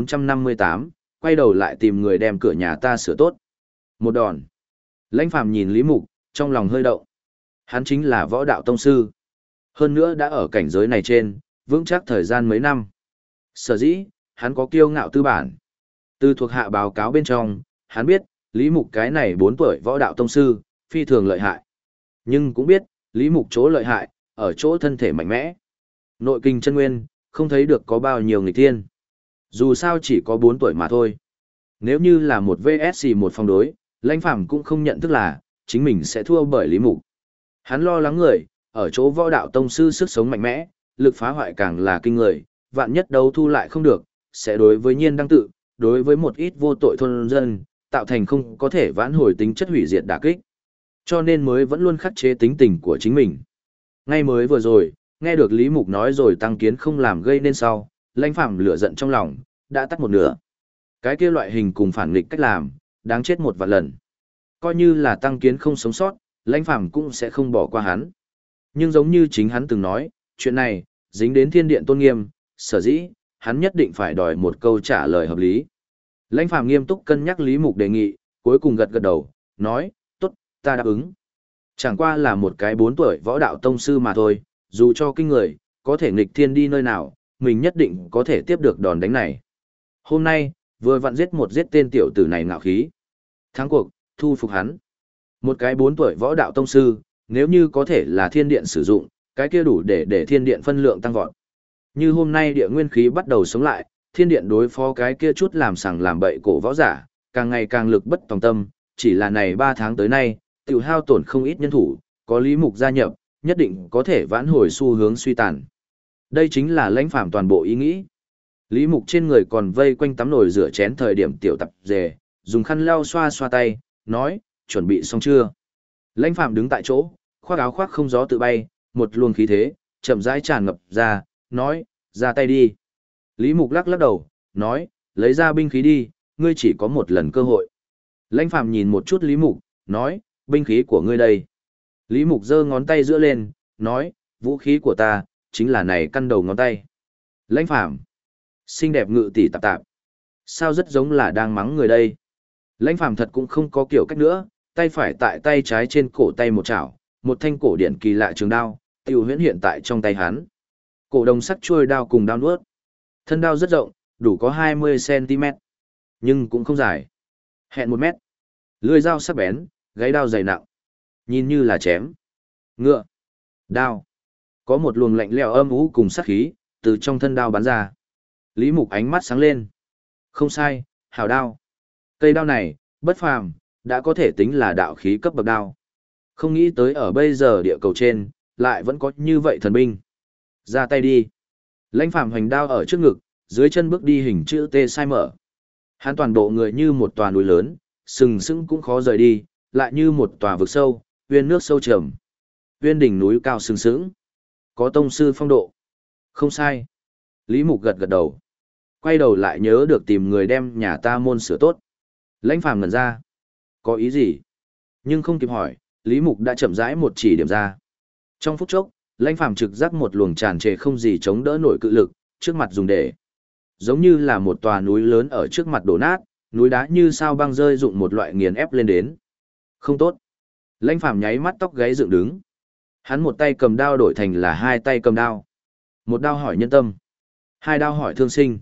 1458, quay đầu lại tìm người đem cửa nhà ta sửa tốt. Một đòn. Lãnh Phàm nhìn Lý Mục, trong lòng hơi động. Hắn chính là võ đạo tông sư. Hơn nữa đã ở cảnh giới này trên, vững chắc thời gian mấy năm. Sở dĩ, hắn có kiêu ngạo tư bản. Từ thuộc hạ báo cáo bên trong, hắn biết, Lý Mục cái này 4 tuổi võ đạo tông sư, phi thường lợi hại. Nhưng cũng biết, Lý Mục chỗ lợi hại, ở chỗ thân thể mạnh mẽ. Nội kinh chân nguyên, không thấy được có bao nhiêu nghịch thiên. Dù sao chỉ có 4 tuổi mà thôi. Nếu như là một VSC một phong đối, Lãnh Phàm cũng không nhận thức là, chính mình sẽ thua bởi Lý Mục. Hắn lo lắng người, ở chỗ võ đạo tông sư sức sống mạnh mẽ, lực phá hoại càng là kinh người, vạn nhất đấu thu lại không được, sẽ đối với nhiên đăng tự, đối với một ít vô tội thôn dân, tạo thành không có thể vãn hồi tính chất hủy diệt đả kích. Cho nên mới vẫn luôn khắc chế tính tình của chính mình. Ngay mới vừa rồi, nghe được Lý Mục nói rồi Tăng Kiến không làm gây nên sau, Lãnh Phàm lửa giận trong lòng, đã tắt một nửa. Cái kia loại hình cùng phản nghịch cách làm, đáng chết một vạn lần. Coi như là Tăng Kiến không sống sót, Lãnh Phàm cũng sẽ không bỏ qua hắn. Nhưng giống như chính hắn từng nói, chuyện này, dính đến thiên điện tôn nghiêm, sở dĩ, hắn nhất định phải đòi một câu trả lời hợp lý. Lãnh Phàm nghiêm túc cân nhắc Lý Mục đề nghị, cuối cùng gật gật đầu, nói, tốt, ta đáp ứng. Chẳng qua là một cái 4 tuổi võ đạo tông sư mà thôi, dù cho kinh người, có thể nghịch thiên đi nơi nào, mình nhất định có thể tiếp được đòn đánh này. Hôm nay, vừa vặn giết tên tiểu tử này ngạo khí. Thắng cuộc, thu phục hắn. Một cái 4 tuổi võ đạo tông sư, nếu như có thể là thiên điện sử dụng, cái kia đủ để thiên điện phân lượng tăng vọt. Như hôm nay địa nguyên khí bắt đầu sống lại, thiên điện đối phó cái kia chút làm sằng làm bậy cổ võ giả, càng ngày càng lực bất tòng tâm, chỉ là này 3 tháng tới nay, tiểu hao tổn không ít nhân thủ, có Lý Mục gia nhập, nhất định có thể vãn hồi xu hướng suy tàn. Đây chính là Lãnh Phàm toàn bộ ý nghĩ. Lý Mục trên người còn vây quanh tắm nồi rửa chén thời điểm tiểu tập dề, dùng khăn lau xoa xoa tay, nói, chuẩn bị xong chưa? Lãnh Phàm đứng tại chỗ, khoác áo khoác không gió tự bay, một luồng khí thế, chậm rãi tràn ngập ra, nói, ra tay đi. Lý Mục lắc lắc đầu, nói, lấy ra binh khí đi, ngươi chỉ có một lần cơ hội. Lãnh Phàm nhìn một chút Lý Mục, nói, binh khí của ngươi đây. Lý Mục giơ ngón tay giữa lên, nói, vũ khí của ta, chính là này căn đầu ngón tay. Lãnh Phàm, xinh đẹp ngự tỷ tạp tạp. Sao rất giống là đang mắng người đây. Lãnh Phàm thật cũng không có kiểu cách nữa, tay phải tại tay trái trên cổ tay một chảo, một thanh cổ điển kỳ lạ trường đao, tiêu huyễn hiện tại trong tay hắn. Cổ đồng sắc chuôi đao cùng đao nuốt. Thân đao rất rộng, đủ có 20 cm, nhưng cũng không dài. Hẹn 1 mét. Lưỡi dao sắc bén, gáy đao dày nặng. Nhìn như là chém. Ngựa. Đao. Có một luồng lạnh lẽo âm u cùng sát khí, từ trong thân đao bắn ra. Lý Mục ánh mắt sáng lên. Không sai, hảo đao. Cây đao này, bất phàm, đã có thể tính là đạo khí cấp bậc đao. Không nghĩ tới ở bây giờ địa cầu trên, lại vẫn có như vậy thần binh. Ra tay đi. Lãnh Phàm hoành đao ở trước ngực, dưới chân bước đi hình chữ T sai mở. Hắn toàn bộ người như một tòa núi lớn, sừng sững cũng khó rời đi, lại như một tòa vực sâu, uyên nước sâu trầm. Uyên đỉnh núi cao sừng sững. Có tông sư phong độ. Không sai. Lý Mục gật gật đầu. Quay đầu lại nhớ được tìm người đem nhà ta môn sửa tốt. Lãnh Phàm ngẩn ra. Có ý gì? Nhưng không kịp hỏi, Lý Mục đã chậm rãi một chỉ điểm ra. Trong phút chốc, Lãnh Phàm trực giác một luồng tràn trề không gì chống đỡ nổi cự lực, trước mặt dùng để. Giống như là một tòa núi lớn ở trước mặt đổ nát, núi đá như sao băng rơi dụng một loại nghiền ép lên đến. Không tốt. Lãnh Phàm nháy mắt tóc gáy dựng đứng. Hắn một tay cầm đao đổi thành là 2 tay cầm đao. Một đao hỏi nhân tâm, 2 đao hỏi thương sinh,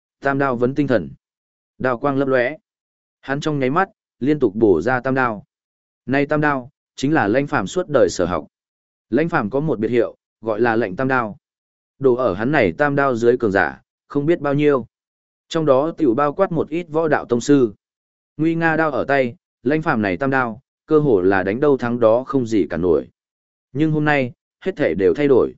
3 đao vấn tinh thần. Đao quang lấp lóe. Hắn trong nháy mắt, liên tục bổ ra 3 đao. Nay 3 đao, chính là Lãnh Phàm suốt đời sở học. Lãnh Phàm có một biệt hiệu, gọi là lệnh 3 đao. Đồ ở hắn này 3 đao dưới cường giả, không biết bao nhiêu. Trong đó tiểu bao quát một ít võ đạo tông sư. Nguy nga đao ở tay, Lãnh Phàm này 3 đao, cơ hồ là đánh đâu thắng đó không gì cả nổi. Nhưng hôm nay, hết thể đều thay đổi.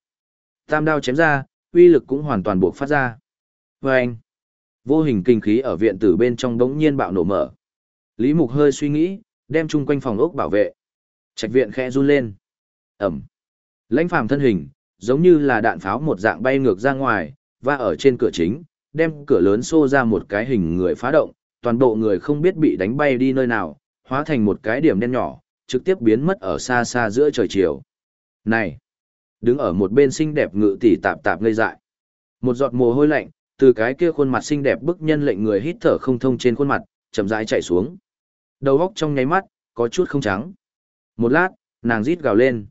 3 đao chém ra, uy lực cũng hoàn toàn buộc phát ra. Vâng! Vô hình kinh khí ở viện tử bên trong đống nhiên bạo nổ mở. Lý Mục hơi suy nghĩ, đem chung quanh phòng ốc bảo vệ. Trạch viện khẽ run lên. Ẩm! Lãnh Phàm thân hình, giống như là đạn pháo một dạng bay ngược ra ngoài, và ở trên cửa chính, đem cửa lớn xô ra một cái hình người phá động, toàn bộ người không biết bị đánh bay đi nơi nào, hóa thành một cái điểm đen nhỏ, trực tiếp biến mất ở xa xa giữa trời chiều. Này! Đứng ở một bên xinh đẹp Ngự tỷ tạp tạp ngây dại. Một giọt mồ hôi lạnh, từ cái kia khuôn mặt xinh đẹp bức nhân lệnh người hít thở không thông trên khuôn mặt, chậm rãi chảy xuống. Đầu óc trong nháy mắt, có chút không trắng. Một lát, nàng rít gào lên,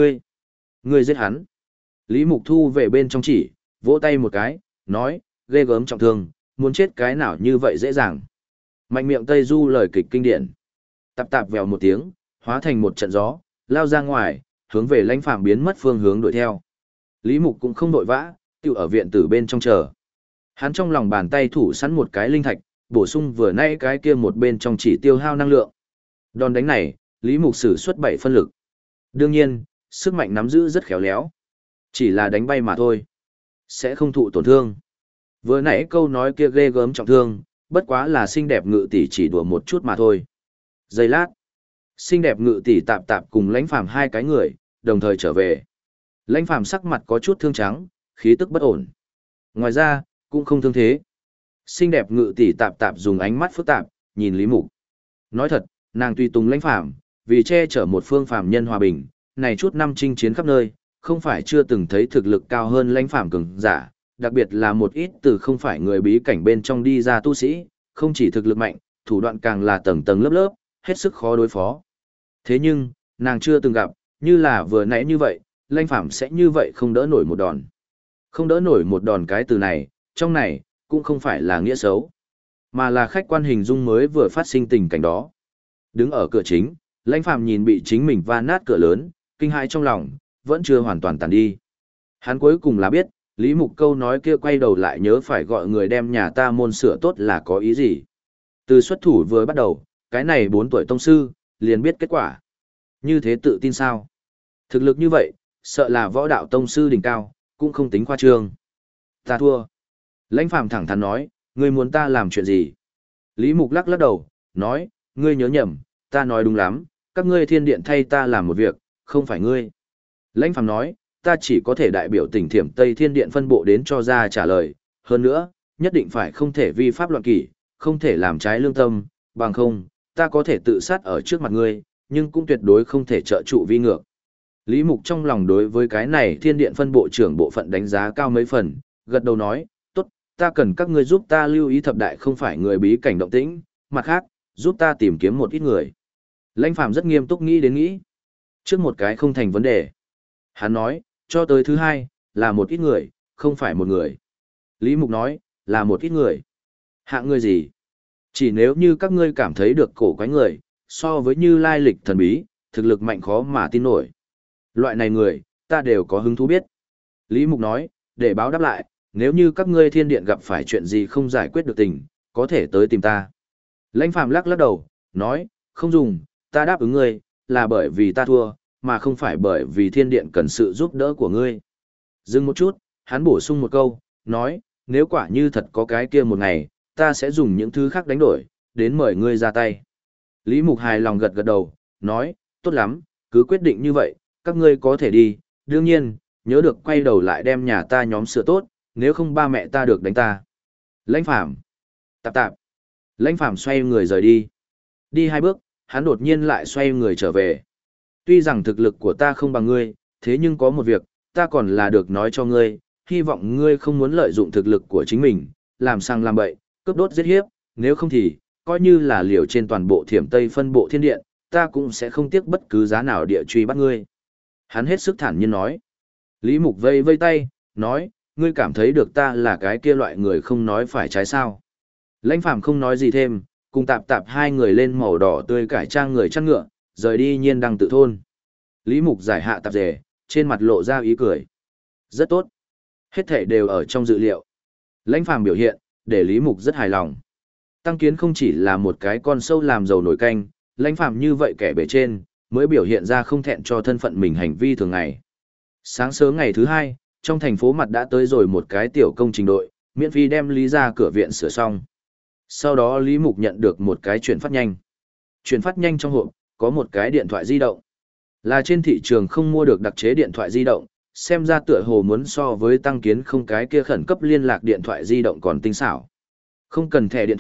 ngươi giết hắn. Lý Mục thu về bên trong chỉ, vỗ tay một cái, nói, ghê gớm trọng thương, muốn chết cái nào như vậy dễ dàng. Mạnh miệng Tây Du lời kịch kinh điển. Tạp tạp vèo một tiếng, hóa thành một trận gió, lao ra ngoài, hướng về Lãnh Phàm biến mất phương hướng đuổi theo. Lý Mục cũng không vội vã, tiểu ở viện tử bên trong chờ. Hắn trong lòng bàn tay thủ sẵn một cái linh thạch, bổ sung vừa nãy cái kia một bên trong chỉ tiêu hao năng lượng. Đòn đánh này, Lý Mục sử xuất 7 phân lực. Đương nhiên, sức mạnh nắm giữ rất khéo léo. Chỉ là đánh bay mà thôi. Sẽ không thụ tổn thương. Vừa nãy câu nói kia ghê gớm trọng thương, bất quá là xinh đẹp Ngự tỷ chỉ đùa một chút mà thôi. Giây lát, xinh đẹp Ngự tỷ tạp tạp cùng Lãnh Phàm hai cái người, đồng thời trở về. Lãnh Phàm sắc mặt có chút thương trắng, khí tức bất ổn. Ngoài ra, cũng không thương thế. Xinh đẹp Ngự tỷ tạp tạp dùng ánh mắt phức tạp, nhìn Lý Mục. Nói thật, nàng tùy tùng Lãnh Phàm, vì che chở một phương phàm nhân hòa bình, này chút năm chinh chiến khắp nơi, không phải chưa từng thấy thực lực cao hơn Lãnh Phàm cường giả, đặc biệt là một ít từ không phải người bí cảnh bên trong đi ra tu sĩ, không chỉ thực lực mạnh, thủ đoạn càng là tầng tầng lớp lớp, hết sức khó đối phó. Thế nhưng, nàng chưa từng gặp, như là vừa nãy như vậy, Lãnh Phàm sẽ như vậy không đỡ nổi một đòn. Không đỡ nổi một đòn cái từ này, trong này, cũng không phải là nghĩa xấu, mà là khách quan hình dung mới vừa phát sinh tình cảnh đó. Đứng ở cửa chính, Lãnh Phàm nhìn bị chính mình va nát cửa lớn, kinh hãi trong lòng, vẫn chưa hoàn toàn tàn đi. Hắn cuối cùng là biết, Lý Mục câu nói kia quay đầu lại nhớ phải gọi người đem nhà ta môn sửa tốt là có ý gì. Từ xuất thủ vừa bắt đầu, cái này 4 tuổi tông sư, liền biết kết quả. Như thế tự tin sao? Thực lực như vậy, sợ là võ đạo tông sư đỉnh cao, cũng không tính khoa trương. Ta thua. Lãnh Phàm thẳng thắn nói, ngươi muốn ta làm chuyện gì? Lý Mục lắc lắc đầu, nói, ngươi nhớ nhầm, ta nói đúng lắm, các ngươi thiên điện thay ta làm một việc, không phải ngươi. Lãnh Phàm nói, ta chỉ có thể đại biểu tỉnh Thiểm Tây Thiên Điện phân bộ đến cho ra trả lời, hơn nữa, nhất định phải không thể vi pháp loạn kỷ, không thể làm trái lương tâm, bằng không, ta có thể tự sát ở trước mặt ngươi, nhưng cũng tuyệt đối không thể trợ trụ vi ngược. Lý Mục trong lòng đối với cái này Thiên Điện phân bộ trưởng bộ phận đánh giá cao mấy phần, gật đầu nói, tốt, ta cần các ngươi giúp ta lưu ý thập đại không phải người bí cảnh động tĩnh, mặt khác, giúp ta tìm kiếm một ít người. Lãnh Phàm rất nghiêm túc nghĩ đến nghĩ. Trước một cái không thành vấn đề. Hắn nói, cho tới thứ hai, là một ít người, không phải một người. Lý Mục nói, là một ít người. Hạng người gì? Chỉ nếu như các ngươi cảm thấy được cổ quái người, so với như lai lịch thần bí, thực lực mạnh khó mà tin nổi. Loại này người, ta đều có hứng thú biết. Lý Mục nói, để báo đáp lại, nếu như các ngươi thiên điện gặp phải chuyện gì không giải quyết được tình, có thể tới tìm ta. Lãnh Phàm lắc lắc đầu, nói, không dùng, ta đáp ứng ngươi, là bởi vì ta thua, mà không phải bởi vì thiên điện cần sự giúp đỡ của ngươi. Dừng một chút, hắn bổ sung một câu, nói, nếu quả như thật có cái kia một ngày, ta sẽ dùng những thứ khác đánh đổi, đến mời ngươi ra tay. Lý Mục hài lòng gật gật đầu, nói, tốt lắm, cứ quyết định như vậy, các ngươi có thể đi, đương nhiên, nhớ được quay đầu lại đem nhà ta nhóm sửa tốt, nếu không ba mẹ ta được đánh ta. Lãnh Phàm Tạp tạp. Lãnh Phàm xoay người rời đi. Đi 2 bước, hắn đột nhiên lại xoay người trở về. Tuy rằng thực lực của ta không bằng ngươi, thế nhưng có một việc, ta còn là được nói cho ngươi, hy vọng ngươi không muốn lợi dụng thực lực của chính mình, làm sang làm bậy, cướp đốt giết hiếp, nếu không thì, coi như là liều trên toàn bộ Thiểm Tây phân bộ thiên điện, ta cũng sẽ không tiếc bất cứ giá nào địa truy bắt ngươi. Hắn hết sức thản nhiên nói. Lý Mục vây vây tay, nói, ngươi cảm thấy được ta là cái kia loại người không nói phải trái sao. Lãnh Phàm không nói gì thêm, cùng tạp tạp hai người lên màu đỏ tươi cải trang người chăn ngựa, rời đi Nhiên Đăng tự thôn. Lý Mục giải hạ tạp dề, trên mặt lộ ra ý cười. Rất tốt. Hết thể đều ở trong dự liệu. Lãnh Phàm biểu hiện, để Lý Mục rất hài lòng. Tăng Kiến không chỉ là một cái con sâu làm dầu nổi canh, Lãnh Phàm như vậy kẻ bề trên, mới biểu hiện ra không thẹn cho thân phận mình hành vi thường ngày. Sáng sớm ngày thứ 2, trong thành phố mặt đã tới rồi một cái tiểu công trình đội, miễn phí đem Lý ra cửa viện sửa xong. Sau đó Lý Mục nhận được một cái chuyển phát nhanh. Chuyển phát nhanh trong hộp, có một cái điện thoại di động. Là trên thị trường không mua được đặc chế điện thoại di động, xem ra tựa hồ muốn so với Tăng Kiến không cái kia khẩn cấp liên lạc điện thoại di động còn tinh xảo. Không cần thẻ điện thoại,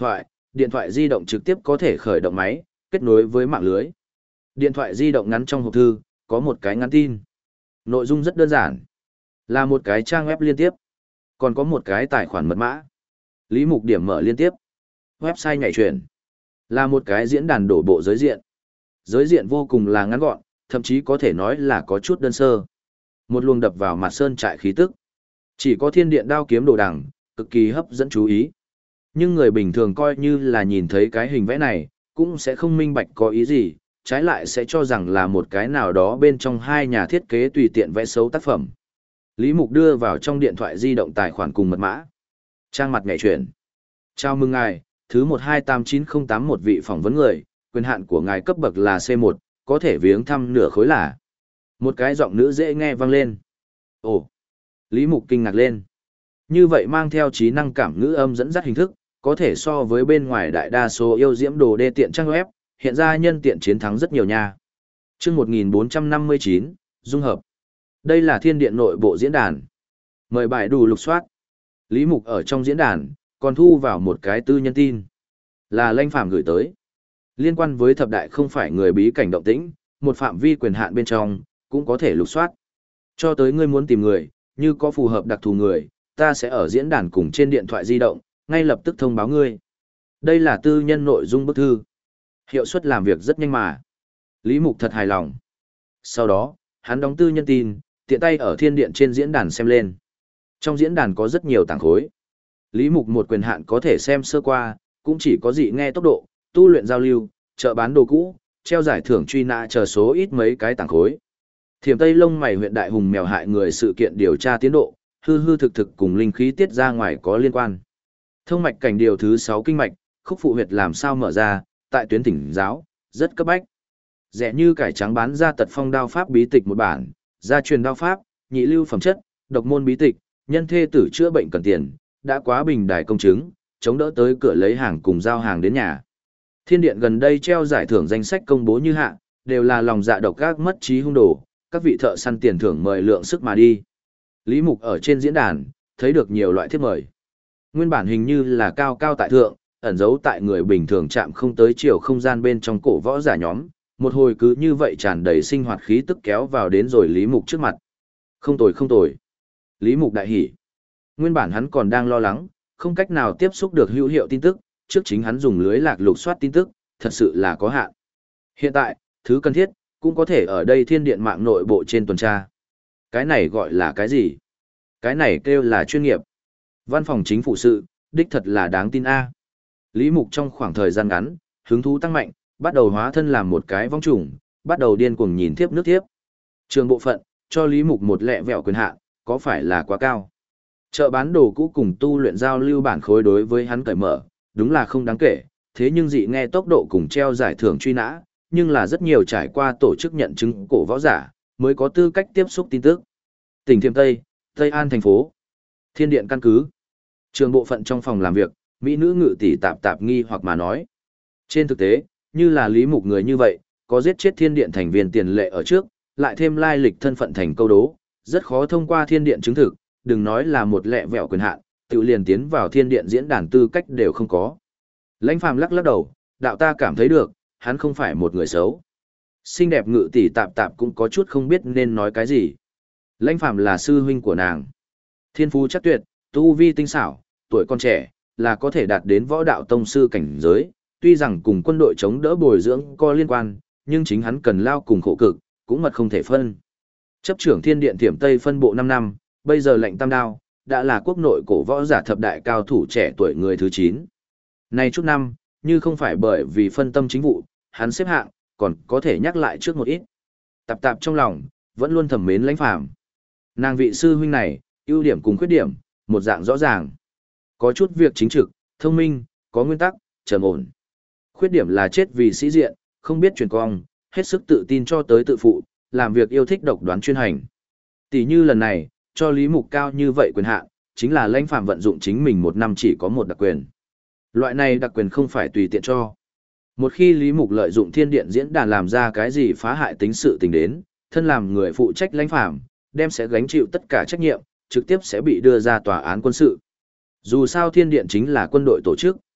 điện thoại di động trực tiếp có thể khởi động máy, kết nối với mạng lưới. Điện thoại di động ngắn trong hộp thư, có một cái ngắn tin. Nội dung rất đơn giản, là một cái trang web liên tiếp, còn có một cái tài khoản mật mã. Lý Mục điểm mở liên tiếp. Website nhảy chuyển, là một cái diễn đàn đổ bộ giới diện. Giới diện vô cùng là ngắn gọn, thậm chí có thể nói là có chút đơn sơ. Một luồng đập vào mặt sơn trại khí tức. Chỉ có thiên điện đao kiếm đồ đằng, cực kỳ hấp dẫn chú ý. Nhưng người bình thường coi như là nhìn thấy cái hình vẽ này, cũng sẽ không minh bạch có ý gì, trái lại sẽ cho rằng là một cái nào đó bên trong hai nhà thiết kế tùy tiện vẽ xấu tác phẩm. Lý Mục đưa vào trong điện thoại di động tài khoản cùng mật mã. Trang mặt nhảy chuyển. Chào mừng ngài, thứ 1289081 vị phỏng vấn người, quyền hạn của ngài cấp bậc là C1, có thể viếng thăm nửa khối là. Một cái giọng nữ dễ nghe vang lên. Ồ! Lý Mục kinh ngạc lên. Như vậy mang theo trí năng cảm ngữ âm dẫn dắt hình thức, có thể so với bên ngoài đại đa số yêu diễm đồ đê tiện trang web, hiện ra nhân tiện chiến thắng rất nhiều nha. Chương 1459, dung hợp. Đây là thiên điện nội bộ diễn đàn. Mời bài đủ lục soát. Lý Mục ở trong diễn đàn, còn thu vào một cái tư nhân tin. Là Lãnh Phàm gửi tới. Liên quan với thập đại không phải người bí cảnh động tĩnh, một phạm vi quyền hạn bên trong, cũng có thể lục soát. Cho tới ngươi muốn tìm người, như có phù hợp đặc thù người, ta sẽ ở diễn đàn cùng trên điện thoại di động, ngay lập tức thông báo ngươi. Đây là tư nhân nội dung bức thư. Hiệu suất làm việc rất nhanh mà. Lý Mục thật hài lòng. Sau đó, hắn đóng tư nhân tin, tiện tay ở thiên điện trên diễn đàn xem lên. Trong diễn đàn có rất nhiều tảng khối. Lý Mục một quyền hạn có thể xem sơ qua, cũng chỉ có dị nghe tốc độ, tu luyện giao lưu, chợ bán đồ cũ, treo giải thưởng truy nã chờ số ít mấy cái tảng khối. Thiểm Tây Lông Mày huyện Đại Hùng mèo hại người sự kiện điều tra tiến độ, hư hư thực thực cùng linh khí tiết ra ngoài có liên quan. Thông mạch cảnh điều thứ 6 kinh mạch, khúc phụ huyệt làm sao mở ra, tại tuyến tỉnh giáo, rất cấp bách. Rẻ như cải trắng bán ra tật phong đao pháp bí tịch một bản, gia truyền đao pháp, nhị lưu phẩm chất, độc môn bí tịch, nhân thê tử chữa bệnh cần tiền, đã quá bình đài công chứng, chống đỡ tới cửa lấy hàng cùng giao hàng đến nhà. Thiên điện gần đây treo giải thưởng danh sách công bố như hạ, đều là lòng dạ độc ác mất trí hung đồ, các vị thợ săn tiền thưởng mời lượng sức mà đi. Lý Mục ở trên diễn đàn, thấy được nhiều loại thiếp mời. Nguyên bản hình như là cao cao tại thượng, ẩn giấu tại người bình thường chạm không tới chiều không gian bên trong cổ võ giả nhóm, một hồi cứ như vậy tràn đầy sinh hoạt khí tức kéo vào đến rồi Lý Mục trước mặt. Không tồi không tồi. Lý Mục đại hỉ. Nguyên bản hắn còn đang lo lắng, không cách nào tiếp xúc được hữu hiệu tin tức, trước chính hắn dùng lưới lạc lục soát tin tức, thật sự là có hạn. Hiện tại, thứ cần thiết, cũng có thể ở đây thiên điện mạng nội bộ trên tuần tra. Cái này gọi là cái gì? Cái này kêu là chuyên nghiệp. Văn phòng chính phủ sự, đích thật là đáng tin a. Lý Mục trong khoảng thời gian ngắn, hứng thú tăng mạnh, bắt đầu hóa thân làm một cái vong trùng, bắt đầu điên cuồng nhìn thiếp nước thiếp. Trường bộ phận, cho Lý Mục một lẹ vẹo quyền hạn, có phải là quá cao? Chợ bán đồ cũ cùng tu luyện giao lưu bản khối đối với hắn cởi mở, đúng là không đáng kể, thế nhưng dị nghe tốc độ cùng treo giải thưởng truy nã, nhưng là rất nhiều trải qua tổ chức nhận chứng cổ võ giả, mới có tư cách tiếp xúc tin tức. Tỉnh Thiểm Tây, Tây An thành phố, Thiên điện căn cứ. Trường bộ phận trong phòng làm việc, mỹ nữ ngự tỷ tạp tạp nghi hoặc mà nói. Trên thực tế, như là Lý Mục người như vậy, có giết chết thiên điện thành viên tiền lệ ở trước, lại thêm lai lịch thân phận thành câu đố, rất khó thông qua thiên điện chứng thực, đừng nói là một lẹ vẹo quyền hạn, tự liền tiến vào thiên điện diễn đàn tư cách đều không có. Lãnh Phàm lắc lắc đầu, đạo ta cảm thấy được, hắn không phải một người xấu. Xinh đẹp ngự tỷ tạp tạp cũng có chút không biết nên nói cái gì. Lãnh Phàm là sư huynh của nàng. Thiên phú chắc tuyệt, tu vi tinh xảo, tuổi còn trẻ, là có thể đạt đến võ đạo tông sư cảnh giới, tuy rằng cùng quân đội chống đỡ bồi dưỡng có liên quan, nhưng chính hắn cần lao cùng khổ cực, cũng mật không thể phân. Chấp trưởng thiên điện Thiểm Tây phân bộ 5 năm, bây giờ lệnh tam đao, đã là quốc nội cổ võ giả thập đại cao thủ trẻ tuổi người thứ 9. Này chút năm, như không phải bởi vì phân tâm chính vụ, hắn xếp hạng, còn có thể nhắc lại trước một ít. Tạp tạp trong lòng, vẫn luôn thầm mến Lãnh Phàm. Nàng vị sư huynh này, ưu điểm cùng khuyết điểm, một dạng rõ ràng. Có chút việc chính trực, thông minh, có nguyên tắc, trầm ổn. Khuyết điểm là chết vì sĩ diện, không biết truyền cong, hết sức tự tin cho tới tự phụ, làm việc yêu thích độc đoán chuyên hành. Tỷ như lần này, cho Lý Mục cao như vậy quyền hạn, chính là Lãnh Phàm vận dụng chính mình một năm chỉ có một đặc quyền. Loại này đặc quyền không phải tùy tiện cho. Một khi Lý Mục lợi dụng thiên điện diễn đàn làm ra cái gì phá hại tính sự tình đến, thân làm người phụ trách Lãnh Phàm, đem sẽ gánh chịu tất cả trách nhiệm, trực tiếp sẽ bị đưa ra tòa án quân sự. Dù sao thiên điện chính là quân đội tổ chức.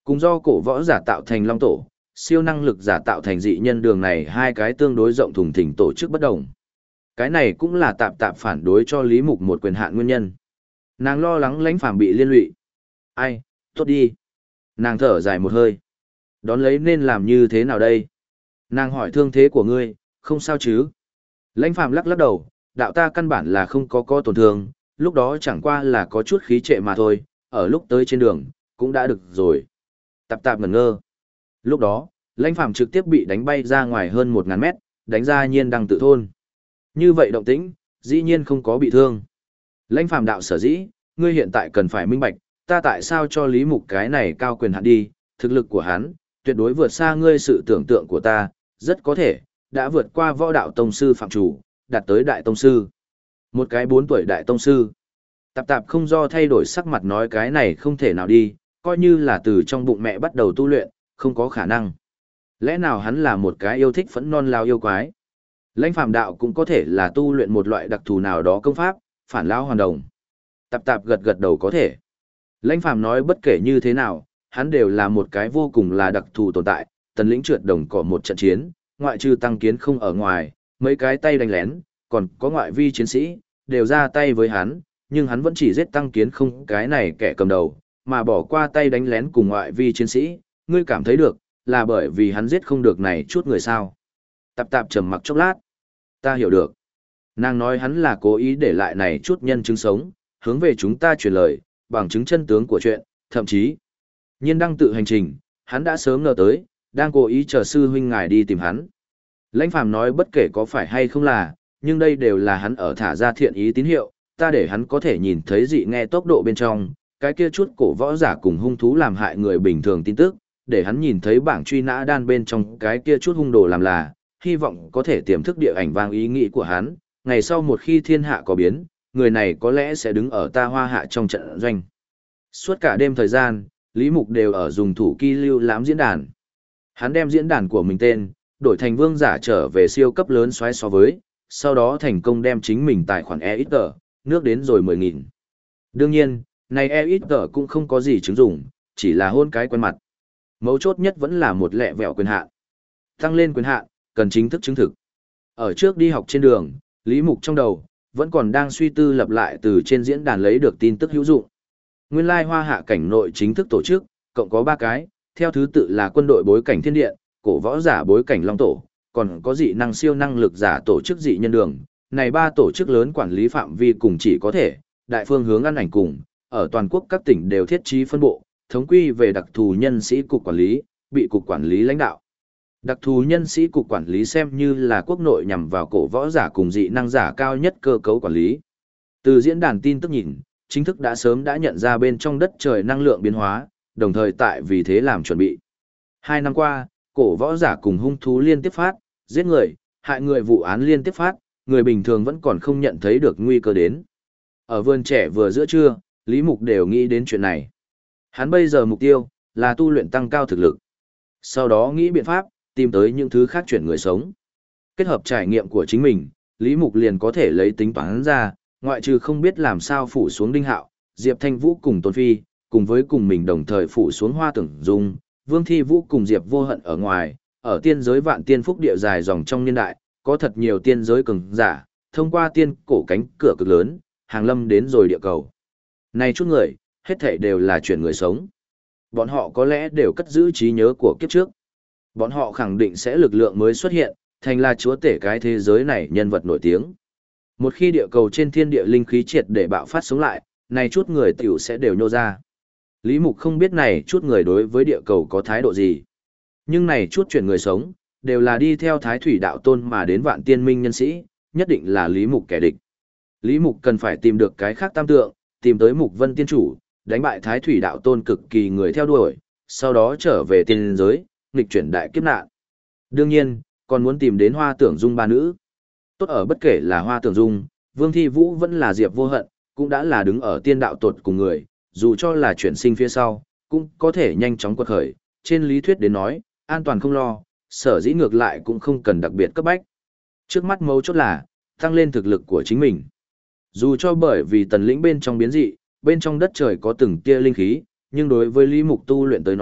Cùng do cổ võ giả tạo thành long tổ, siêu năng lực giả tạo thành dị nhân đường này hai cái tương đối rộng thùng thình tổ chức bất đồng. Cái này cũng là tạp tạp phản đối cho Lý Mục một quyền hạn nguyên nhân. Nàng lo lắng Lãnh Phàm bị liên lụy. Ai, tốt đi. Nàng thở dài một hơi. Đón lấy nên làm như thế nào đây? Nàng hỏi thương thế của ngươi, không sao chứ? Lãnh Phàm lắc lắc đầu, đạo ta căn bản là không có tổn thương, lúc đó chẳng qua là có chút khí trệ mà thôi, ở lúc tới trên đường, cũng đã được rồi. Tạp tạp ngẩn ngơ. Lúc đó, Lãnh Phàm trực tiếp bị đánh bay ra ngoài hơn 1000 mét, đánh ra nhiên đăng tự thôn. Như vậy động tĩnh, dĩ nhiên không có bị thương. Lãnh Phàm đạo sở dĩ, ngươi hiện tại cần phải minh bạch, ta tại sao cho Lý Mục cái này cao quyền hạn đi, thực lực của hắn, tuyệt đối vượt xa ngươi sự tưởng tượng của ta, rất có thể, đã vượt qua võ đạo tông sư phạm chủ, đạt tới đại tông sư. Một cái 4 tuổi đại tông sư. Tạp tạp không do thay đổi sắc mặt nói cái này không thể nào đi, coi như là từ trong bụng mẹ bắt đầu tu luyện, không có khả năng. Lẽ nào hắn là một cái yêu thích phẫn non lao yêu quái? Lãnh Phàm đạo cũng có thể là tu luyện một loại đặc thù nào đó công pháp, phản lao hoàn đồng. Tạp tạp gật gật đầu có thể. Lãnh Phàm nói bất kể như thế nào, hắn đều là một cái vô cùng là đặc thù tồn tại, tần lĩnh trượt đồng cỏ một trận chiến, ngoại trừ tăng kiến không ở ngoài, mấy cái tay đánh lén, còn có ngoại vi chiến sĩ, đều ra tay với hắn, nhưng hắn vẫn chỉ giết tăng kiến không cái này kẻ cầm đầu, mà bỏ qua tay đánh lén cùng ngoại vi chiến sĩ, ngươi cảm thấy được, là bởi vì hắn giết không được này chút người sao. Tạp tạp trầm mặc chốc lát. Ta hiểu được. Nàng nói hắn là cố ý để lại này chút nhân chứng sống, hướng về chúng ta truyền lời, bằng chứng chân tướng của chuyện, thậm chí. Nhiên đăng tự hành trình, hắn đã sớm ngờ tới, đang cố ý chờ sư huynh ngài đi tìm hắn. Lãnh Phàm nói bất kể có phải hay không là, nhưng đây đều là hắn ở thả ra thiện ý tín hiệu, ta để hắn có thể nhìn thấy dị nghe tốc độ bên trong, cái kia chút cổ võ giả cùng hung thú làm hại người bình thường tin tức, để hắn nhìn thấy bảng truy nã đan bên trong cái kia chút hung đồ làm là, hy vọng có thể tiềm thức địa ảnh vang ý nghĩ của hắn, ngày sau một khi thiên hạ có biến, người này có lẽ sẽ đứng ở ta Hoa Hạ trong trận doanh. Suốt cả đêm thời gian, Lý Mục đều ở dùng thủ kỳ lưu lãm diễn đàn. Hắn đem diễn đàn của mình tên, đổi thành vương giả trở về siêu cấp lớn xoáy so với, sau đó thành công đem chính mình tài khoản EXG, nước đến rồi 10.000. Đương nhiên, này EXG cũng không có gì chứng dụng, chỉ là hôn cái quen mặt. Mấu chốt nhất vẫn là một lẹ vẹo quyền hạn. Tăng lên quyền hạn, cần chính thức chứng thực. Ở trước đi học trên đường, Lý Mục trong đầu, vẫn còn đang suy tư lập lại từ trên diễn đàn lấy được tin tức hữu dụng. Nguyên lai Hoa Hạ cảnh nội chính thức tổ chức, cộng có 3 cái, theo thứ tự là quân đội bối cảnh thiên điện, cổ võ giả bối cảnh long tổ, còn có dị năng siêu năng lực giả tổ chức dị nhân đường. Này 3 tổ chức lớn quản lý phạm vi cùng chỉ có thể, đại phương hướng ăn ảnh cùng, ở toàn quốc các tỉnh đều thiết trí phân bộ, thống quy về đặc thù nhân sĩ cục quản lý, bị cục quản lý lãnh đạo. Đặc thù nhân sĩ cục quản lý xem như là quốc nội nhằm vào cổ võ giả cùng dị năng giả cao nhất cơ cấu quản lý. Từ diễn đàn tin tức nhìn, chính thức đã sớm đã nhận ra bên trong đất trời năng lượng biến hóa, đồng thời tại vì thế làm chuẩn bị. 2 năm qua, cổ võ giả cùng hung thú liên tiếp phát, giết người, hại người vụ án liên tiếp phát, người bình thường vẫn còn không nhận thấy được nguy cơ đến. Ở vườn trẻ vừa giữa trưa, Lý Mục đều nghĩ đến chuyện này. Hắn bây giờ mục tiêu là tu luyện tăng cao thực lực. Sau đó nghĩ biện pháp, tìm tới những thứ khác chuyển người sống. Kết hợp trải nghiệm của chính mình, Lý Mục liền có thể lấy tính toán ra, ngoại trừ không biết làm sao phủ xuống Đinh Hạo, Diệp Thanh Vũ cùng Tôn Phi, cùng với cùng mình đồng thời phủ xuống Hoa Tưởng Dung, Vương Thi Vũ cùng Diệp Vô Hận ở ngoài, ở tiên giới vạn tiên phúc địa dài dòng trong niên đại, có thật nhiều tiên giới cường giả, thông qua tiên cổ cánh cửa cực lớn, hàng lâm đến rồi địa cầu. Này chút người, hết thảy đều là chuyển người sống. Bọn họ có lẽ đều cất giữ trí nhớ của kiếp trước. Bọn họ khẳng định sẽ lực lượng mới xuất hiện, thành là chúa tể cái thế giới này nhân vật nổi tiếng. Một khi địa cầu trên thiên địa linh khí triệt để bạo phát sống lại, này chút người tiểu sẽ đều nhô ra. Lý Mục không biết này chút người đối với địa cầu có thái độ gì. Nhưng này chút chuyển người sống, đều là đi theo thái thủy đạo tôn mà đến vạn tiên minh nhân sĩ, nhất định là Lý Mục kẻ địch. Lý Mục cần phải tìm được cái khác tam tượng, tìm tới Mục Vân tiên chủ, đánh bại thái thủy đạo tôn cực kỳ người theo đuổi, sau đó trở về tiên giới, nghịch chuyển đại kiếp nạn. Đương nhiên, còn muốn tìm đến Hoa Tưởng Dung ba nữ. Tốt ở bất kể là Hoa Tưởng Dung, Vương Thi Vũ vẫn là Diệp Vô Hận, cũng đã là đứng ở tiên đạo tột cùng người, dù cho là chuyển sinh phía sau, cũng có thể nhanh chóng quật khởi, trên lý thuyết đến nói, an toàn không lo, sở dĩ ngược lại cũng không cần đặc biệt cấp bách. Trước mắt mấu chốt là, tăng lên thực lực của chính mình. Dù cho bởi vì tần lĩnh bên trong biến dị, bên trong đất trời có từng tia linh khí, nhưng đối với Lý Mục tu luyện tới nói,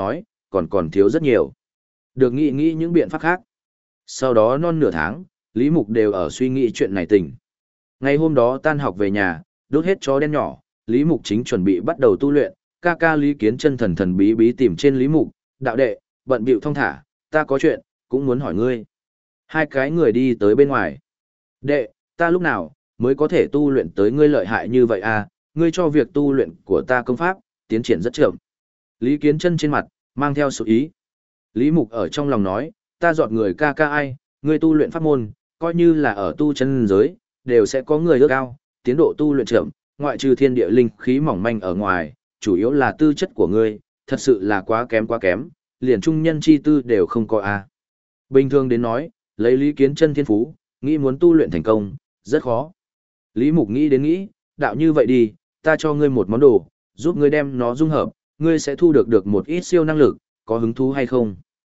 còn thiếu rất nhiều. Được nghĩ những biện pháp khác. Sau đó non nửa tháng, Lý Mục đều ở suy nghĩ chuyện này tình. Ngày hôm đó tan học về nhà, đốt hết chó đen nhỏ, Lý Mục chính chuẩn bị bắt đầu tu luyện, ca ca Lý Kiến Chân thần thần bí bí tìm trên Lý Mục, đạo đệ, bận bịu thong thả, ta có chuyện, cũng muốn hỏi ngươi. Hai cái người đi tới bên ngoài. Đệ, ta lúc nào, mới có thể tu luyện tới ngươi lợi hại như vậy à, ngươi cho việc tu luyện của ta công pháp, tiến triển rất chậm. Lý Kiến Chân trên mặt, mang theo sự ý. Lý Mục ở trong lòng nói, ta dọn người ca ca ai, ngươi tu luyện pháp môn, coi như là ở tu chân giới, đều sẽ có người ước cao, tiến độ tu luyện chậm, ngoại trừ thiên địa linh khí mỏng manh ở ngoài, chủ yếu là tư chất của ngươi, thật sự là quá kém, liền trung nhân chi tư đều không có a. Bình thường đến nói, lấy Lý Kiến Chân thiên phú, nghĩ muốn tu luyện thành công, rất khó. Lý Mục nghĩ, đạo như vậy đi, ta cho ngươi một món đồ, giúp ngươi đem nó dung hợp, ngươi sẽ thu được một ít siêu năng lực, có hứng thú hay không?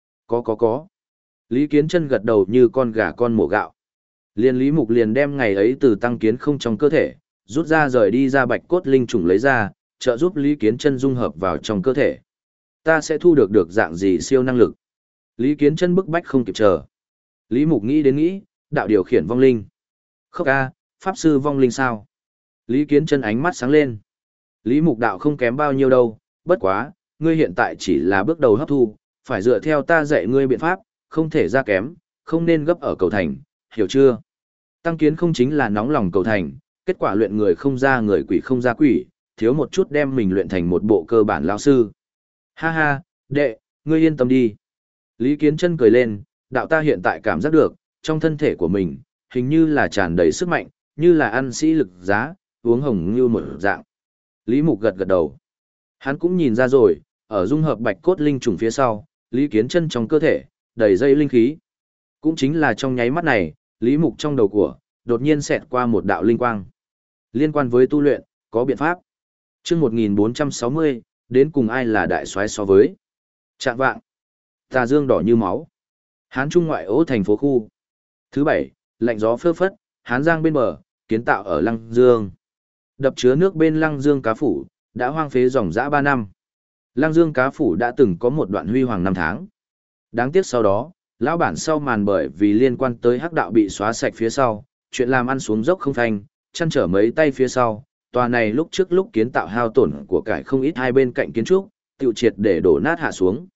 Có. Lý Kiến Chân gật đầu như con gà con mổ gạo. Liên Lý Mục liền đem ngày ấy từ tăng kiến không trong cơ thể, rút ra rời đi ra bạch cốt linh trùng lấy ra, trợ giúp Lý Kiến Chân dung hợp vào trong cơ thể. Ta sẽ thu được dạng gì siêu năng lực? Lý Kiến Chân bức bách không kịp chờ. Lý Mục nghĩ, đạo điều khiển vong linh. Khốc a, pháp sư vong linh sao? Lý Kiến Chân ánh mắt sáng lên. Lý Mục đạo không kém bao nhiêu đâu, bất quá, ngươi hiện tại chỉ là bước đầu hấp thu, phải dựa theo ta dạy ngươi biện pháp, không thể ra kém, không nên gấp ở cầu thành, hiểu chưa? Tăng kiến không chính là nóng lòng cầu thành, kết quả luyện người không ra người quỷ không ra quỷ, thiếu một chút đem mình luyện thành một bộ cơ bản lao sư. Ha ha, đệ, ngươi yên tâm đi. Lý Kiến Chân cười lên, đạo ta hiện tại cảm giác được, trong thân thể của mình, hình như là tràn đầy sức mạnh, như là ăn sĩ lực giá, uống hồng như một dạng. Lý Mục gật đầu. Hắn cũng nhìn ra rồi, ở dung hợp bạch cốt linh trùng phía sau, Lý Kiến Chân trong cơ thể, đầy dây linh khí. Cũng chính là trong nháy mắt này, Lý Mục trong đầu của, đột nhiên xẹt qua một đạo linh quang. Liên quan với tu luyện, có biện pháp. Chương 1460, đến cùng ai là đại soái so với. Trạng vạng. Tà dương đỏ như máu. Hán Trung ngoại ô thành phố khu. Thứ bảy, lạnh gió phơ phất, Hán Giang bên bờ, kiến tạo ở Lăng Dương. Đập chứa nước bên Lăng Dương Cá Phủ, đã hoang phế dòng dã 3 năm. Lăng Dương Cá Phủ đã từng có một đoạn huy hoàng năm tháng. Đáng tiếc sau đó, lão bản sau màn bởi vì liên quan tới hắc đạo bị xóa sạch phía sau, chuyện làm ăn xuống dốc không thành, chăn trở mấy tay phía sau, tòa này lúc trước lúc kiến tạo hao tổn của cải không ít hai bên cạnh kiến trúc, tiêu triệt để đổ nát hạ xuống.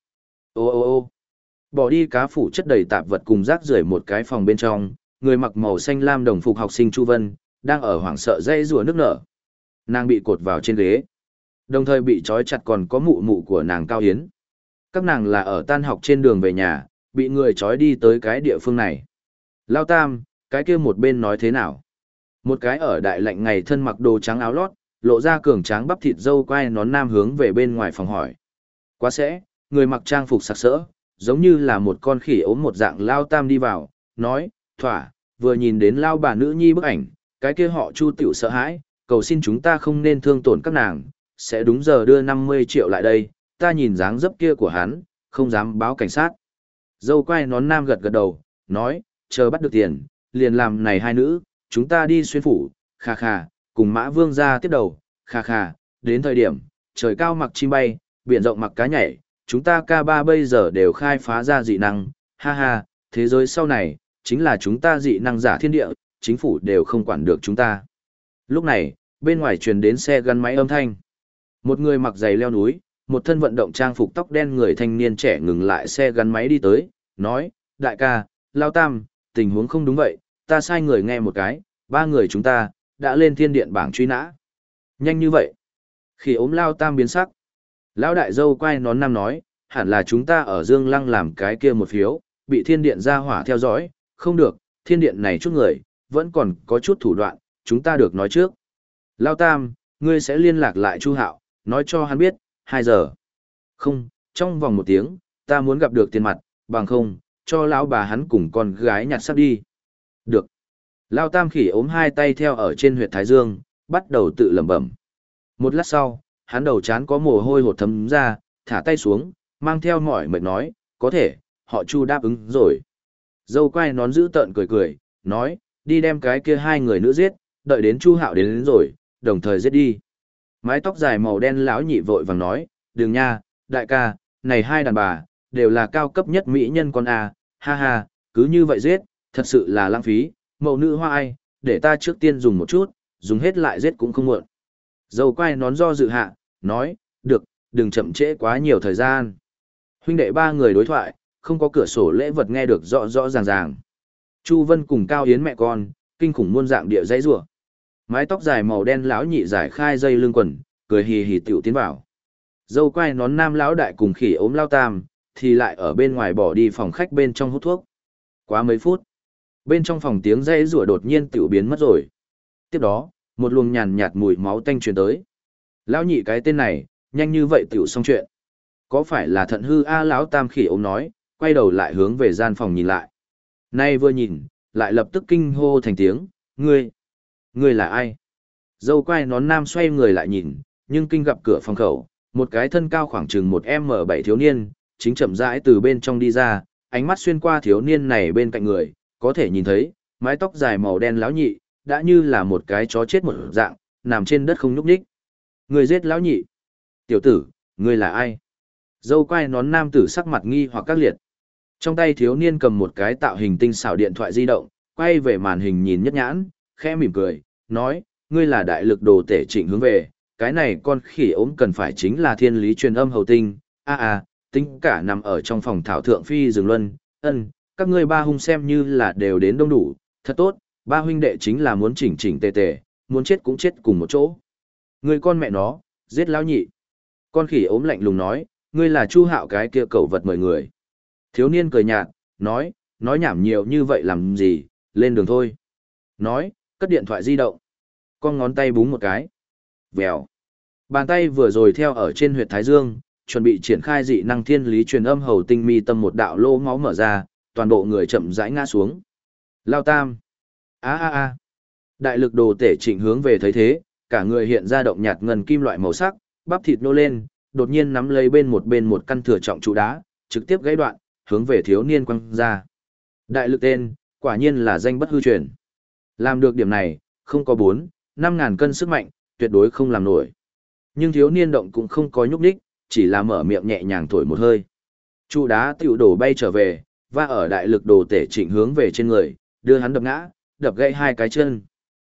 Ô. Bỏ đi cá phủ chất đầy tạp vật cùng rác rưởi một cái phòng bên trong, người mặc màu xanh lam đồng phục học sinh Chu Vân, đang ở hoảng sợ dây rùa nước nở. Nàng bị cột vào trên ghế, đồng thời bị trói chặt còn có mụ mụ của nàng Cao Yến. Các nàng là ở tan học trên đường về nhà, bị người trói đi tới cái địa phương này. Lao Tam, cái kia một bên nói thế nào? Một cái ở đại lạnh ngày thân mặc đồ trắng áo lót, lộ ra cường tráng bắp thịt dâu quai nón nam hướng về bên ngoài phòng hỏi. Quá sẽ, người mặc trang phục sặc sỡ, giống như là một con khỉ ốm một dạng Lao Tam đi vào, nói, thỏa, vừa nhìn đến Lao bà nữ nhi bức ảnh, cái kia họ Chu tiểu sợ hãi, cầu xin chúng ta không nên thương tổn các nàng, sẽ đúng giờ đưa 50 triệu lại đây, ta nhìn dáng dấp kia của hắn, không dám báo cảnh sát. Dâu quai nón nam gật đầu, nói, chờ bắt được tiền, liền làm này hai nữ, chúng ta đi xuyên phủ, khà, cùng Mã Vương ra tiếp đầu, khà, đến thời điểm, trời cao mặc chim bay, biển rộng mặc cá nhảy, chúng ta ca ba bây giờ đều khai phá ra dị năng, ha, thế giới sau này, chính là chúng ta dị năng giả thiên địa, chính phủ đều không quản được chúng ta. Lúc này, bên ngoài truyền đến xe gắn máy âm thanh. Một người mặc giày leo núi, một thân vận động trang phục tóc đen người thanh niên trẻ ngừng lại xe gắn máy đi tới, nói, đại ca, Lao Tam, tình huống không đúng vậy, ta sai người nghe một cái, 3 người chúng ta, đã lên thiên điện bảng truy nã. Nhanh như vậy. Khi ốm Lao Tam biến sắc. Lão đại dâu quay nón nam nói, hẳn là chúng ta ở Dương Lăng làm cái kia một phiếu, bị thiên điện ra hỏa theo dõi, không được, thiên điện này chút người, vẫn còn có chút thủ đoạn, chúng ta được nói trước. Lao Tam, ngươi sẽ liên lạc lại Chu Hạo, nói cho hắn biết, 2 giờ. Không, trong vòng 1 tiếng, ta muốn gặp được tiền mặt, bằng không, cho lão bà hắn cùng con gái nhặt xác đi. Được. Lao Tam khỉ ốm 2 tay theo ở trên huyệt thái dương, bắt đầu tự lẩm bẩm. Một lát sau, hắn đầu chán có mồ hôi hột thấm ra, thả tay xuống, mang theo mỏi mệt nói, có thể, họ Chu đáp ứng rồi. Dâu quai nón giữ tợn cười, nói, đi đem cái kia 2 người nữ giết, đợi đến Chu Hạo đến rồi, đồng thời giết đi. Mái tóc dài màu đen lão nhị vội vàng nói, đừng nha, đại ca, này hai đàn bà, đều là cao cấp nhất mỹ nhân con A, ha ha, cứ như vậy giết, thật sự là lãng phí, mẫu nữ hoa ai, để ta trước tiên dùng một chút, dùng hết lại giết cũng không muộn. Dâu quai nón do dự hạ, nói, được, đừng chậm trễ quá nhiều thời gian. Huynh đệ ba người đối thoại, không có cửa sổ lễ vật nghe được rõ rõ ràng ràng. Chu Vân cùng Cao Yến mẹ con, kinh khủng muôn dạng địa dãy rủa. Mái tóc dài màu đen lão nhị giải khai dây lưng quần, cười hì hì tiểu tiến vào. Dâu quai nón nam lão đại cùng khỉ ốm lao tam, thì lại ở bên ngoài bỏ đi phòng khách bên trong hút thuốc. Quá mấy phút, bên trong phòng tiếng dãy rủa đột nhiên tiểu biến mất rồi. Tiếp đó, một luồng nhàn nhạt mùi máu tanh truyền tới. Lão nhị cái tên này, nhanh như vậy tiểu xong chuyện. Có phải là thận hư a lão tam khỉ ốm nói, quay đầu lại hướng về gian phòng nhìn lại. Nay vừa nhìn, lại lập tức kinh hô thành tiếng, ngươi là ai? Dâu quai nón nam xoay người lại nhìn, nhưng kinh gặp cửa phòng khẩu, một cái thân cao khoảng chừng 1m7 thiếu niên, chính chậm rãi từ bên trong đi ra, ánh mắt xuyên qua thiếu niên này bên cạnh người, có thể nhìn thấy, mái tóc dài màu đen lão nhị, đã như là một cái chó chết một dạng, nằm trên đất không nhúc nhích. Người giết lão nhị. Tiểu tử, ngươi là ai? Dâu quai nón nam tử sắc mặt nghi hoặc các liệt. Trong tay thiếu niên cầm một cái tạo hình tinh xảo điện thoại di động, quay về màn hình nhìn nhất nhãn, khẽ mỉm cười, nói, ngươi là đại lực đồ tể Trịnh hướng về, cái này con khỉ ốm cần phải chính là thiên lý truyền âm hầu tinh, tính cả nằm ở trong phòng thảo thượng phi rừng luân, các ngươi ba hung xem như là đều đến đông đủ, thật tốt, ba huynh đệ chính là muốn chỉnh chỉnh tề tề, muốn chết cũng chết cùng một chỗ. Ngươi con mẹ nó, giết lão nhị. Con khỉ ốm lạnh lùng nói, ngươi là Chu Hạo cái kia cẩu vật mời người. Thiếu niên cười nhạt, nói nhảm nhiều như vậy làm gì, lên đường thôi. Nói, cất điện thoại di động. Con ngón tay búng một cái. Vèo. Bàn tay vừa rồi theo ở trên huyệt thái dương, chuẩn bị triển khai dị năng thiên lý truyền âm hầu tinh mi tâm một đạo lỗ máu mở ra, toàn bộ người chậm rãi ngã xuống. Lao tam. Đại lực đồ tể Trịnh hướng về thấy thế, cả người hiện ra động nhạt ngân kim loại màu sắc, bắp thịt nô lên, đột nhiên nắm lấy bên một căn thừa trọng trụ đá, trực tiếp gãy đoạn, hướng về thiếu niên quăng ra. Đại lực tên, quả nhiên là danh bất hư truyền. Làm được điểm này, không có 4-5 ngàn cân sức mạnh, tuyệt đối không làm nổi. Nhưng thiếu niên động cũng không có nhúc nhích, chỉ là mở miệng nhẹ nhàng thổi một hơi. Trụ đá tiểu đổ bay trở về, và ở đại lực đồ tể Trịnh hướng về trên người, đưa hắn đập ngã, đập gãy hai cái chân.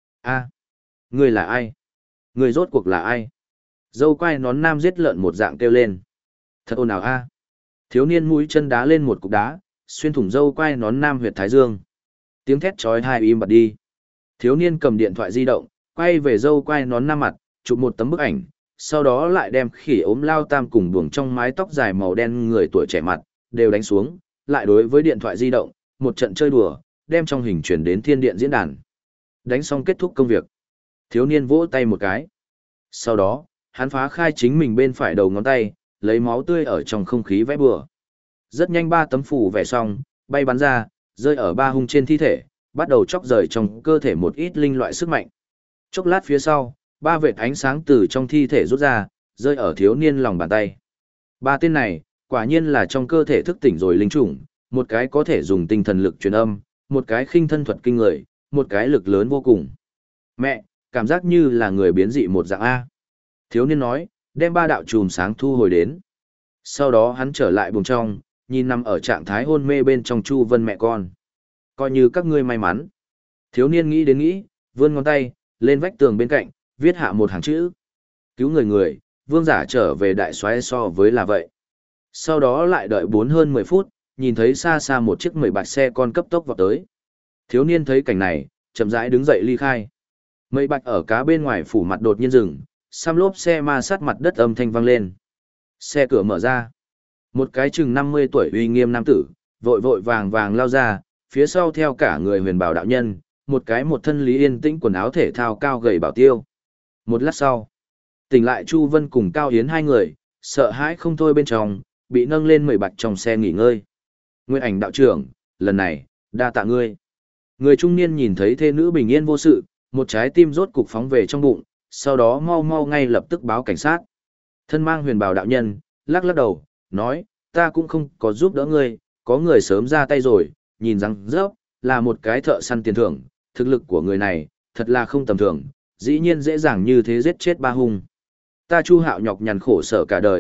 Ngươi là ai? Ngươi rốt cuộc là ai? Dâu quai nón nam giết lợn một dạng kêu lên. Thật ồn ào a. Thiếu niên mũi chân đá lên một cục đá, xuyên thủng dâu quai nón nam huyệt thái dương. Tiếng thét chói tai im bặt đi. Thiếu niên cầm điện thoại di động, quay về dâu quai nón nam mặt, chụp một tấm bức ảnh, sau đó lại đem khỉ ốm lao tam cùng buồng trong mái tóc dài màu đen người tuổi trẻ mặt, đều đánh xuống, lại đối với điện thoại di động, một trận chơi đùa, đem trong hình chuyển đến thiên điện diễn đàn. Đánh xong kết thúc công việc. Thiếu niên vỗ tay một cái. Sau đó, hắn phá khai chính mình bên phải đầu ngón tay, lấy máu tươi ở trong không khí vẽ bừa. Rất nhanh 3 tấm phù vẽ xong, bay bắn ra, rơi ở ba hung trên thi thể, bắt đầu chóc rời trong cơ thể một ít linh loại sức mạnh. Chốc lát phía sau, 3 vệt ánh sáng từ trong thi thể rút ra, rơi ở thiếu niên lòng bàn tay. 3 tên này, quả nhiên là trong cơ thể thức tỉnh rồi linh chủng, một cái có thể dùng tinh thần lực truyền âm, một cái khinh thân thuật kinh người, một cái lực lớn vô cùng. Mẹ, cảm giác như là người biến dị một dạng A. Thiếu niên nói, đem 3 đạo chùm sáng thu hồi đến. Sau đó hắn trở lại buồng trong, nhìn nằm ở trạng thái hôn mê bên trong Chu Vân mẹ con. Coi như các ngươi may mắn. Thiếu niên nghĩ, vươn ngón tay, lên vách tường bên cạnh, viết hạ một hàng chữ. Cứu người, vương giả trở về đại soái so với là vậy. Sau đó lại đợi 4 hơn 10 phút, nhìn thấy xa xa một chiếc 10 bạch xe con cấp tốc vào tới. Thiếu niên thấy cảnh này, chậm rãi đứng dậy ly khai. Mây bạch ở cá bên ngoài phủ mặt đột nhiên dừng, xăm lốp xe ma sát mặt đất âm thanh vang lên. Xe cửa mở ra. Một cái chừng 50 tuổi uy nghiêm nam tử, vội vàng lao ra, phía sau theo cả người huyền bảo đạo nhân, một thân lý yên tĩnh quần áo thể thao cao gầy bảo tiêu. Một lát sau, tỉnh lại Chu Vân cùng Cao Yến hai người, sợ hãi không thôi bên trong, bị nâng lên 10 bạch trong xe nghỉ ngơi. Nguyên ảnh đạo trưởng, lần này, đa tạ ngươi. Người trung niên nhìn thấy thê nữ bình yên vô sự, một trái tim rốt cục phóng về trong bụng, sau đó mau ngay lập tức báo cảnh sát. Thân mang huyền bào đạo nhân, lắc đầu, nói, ta cũng không có giúp đỡ ngươi, có người sớm ra tay rồi, nhìn rằng rớp, là một cái thợ săn tiền thưởng, thực lực của người này, thật là không tầm thường, dĩ nhiên dễ dàng như thế giết chết ba hung. Ta Chu Hạo nhọc nhằn khổ sở cả đời,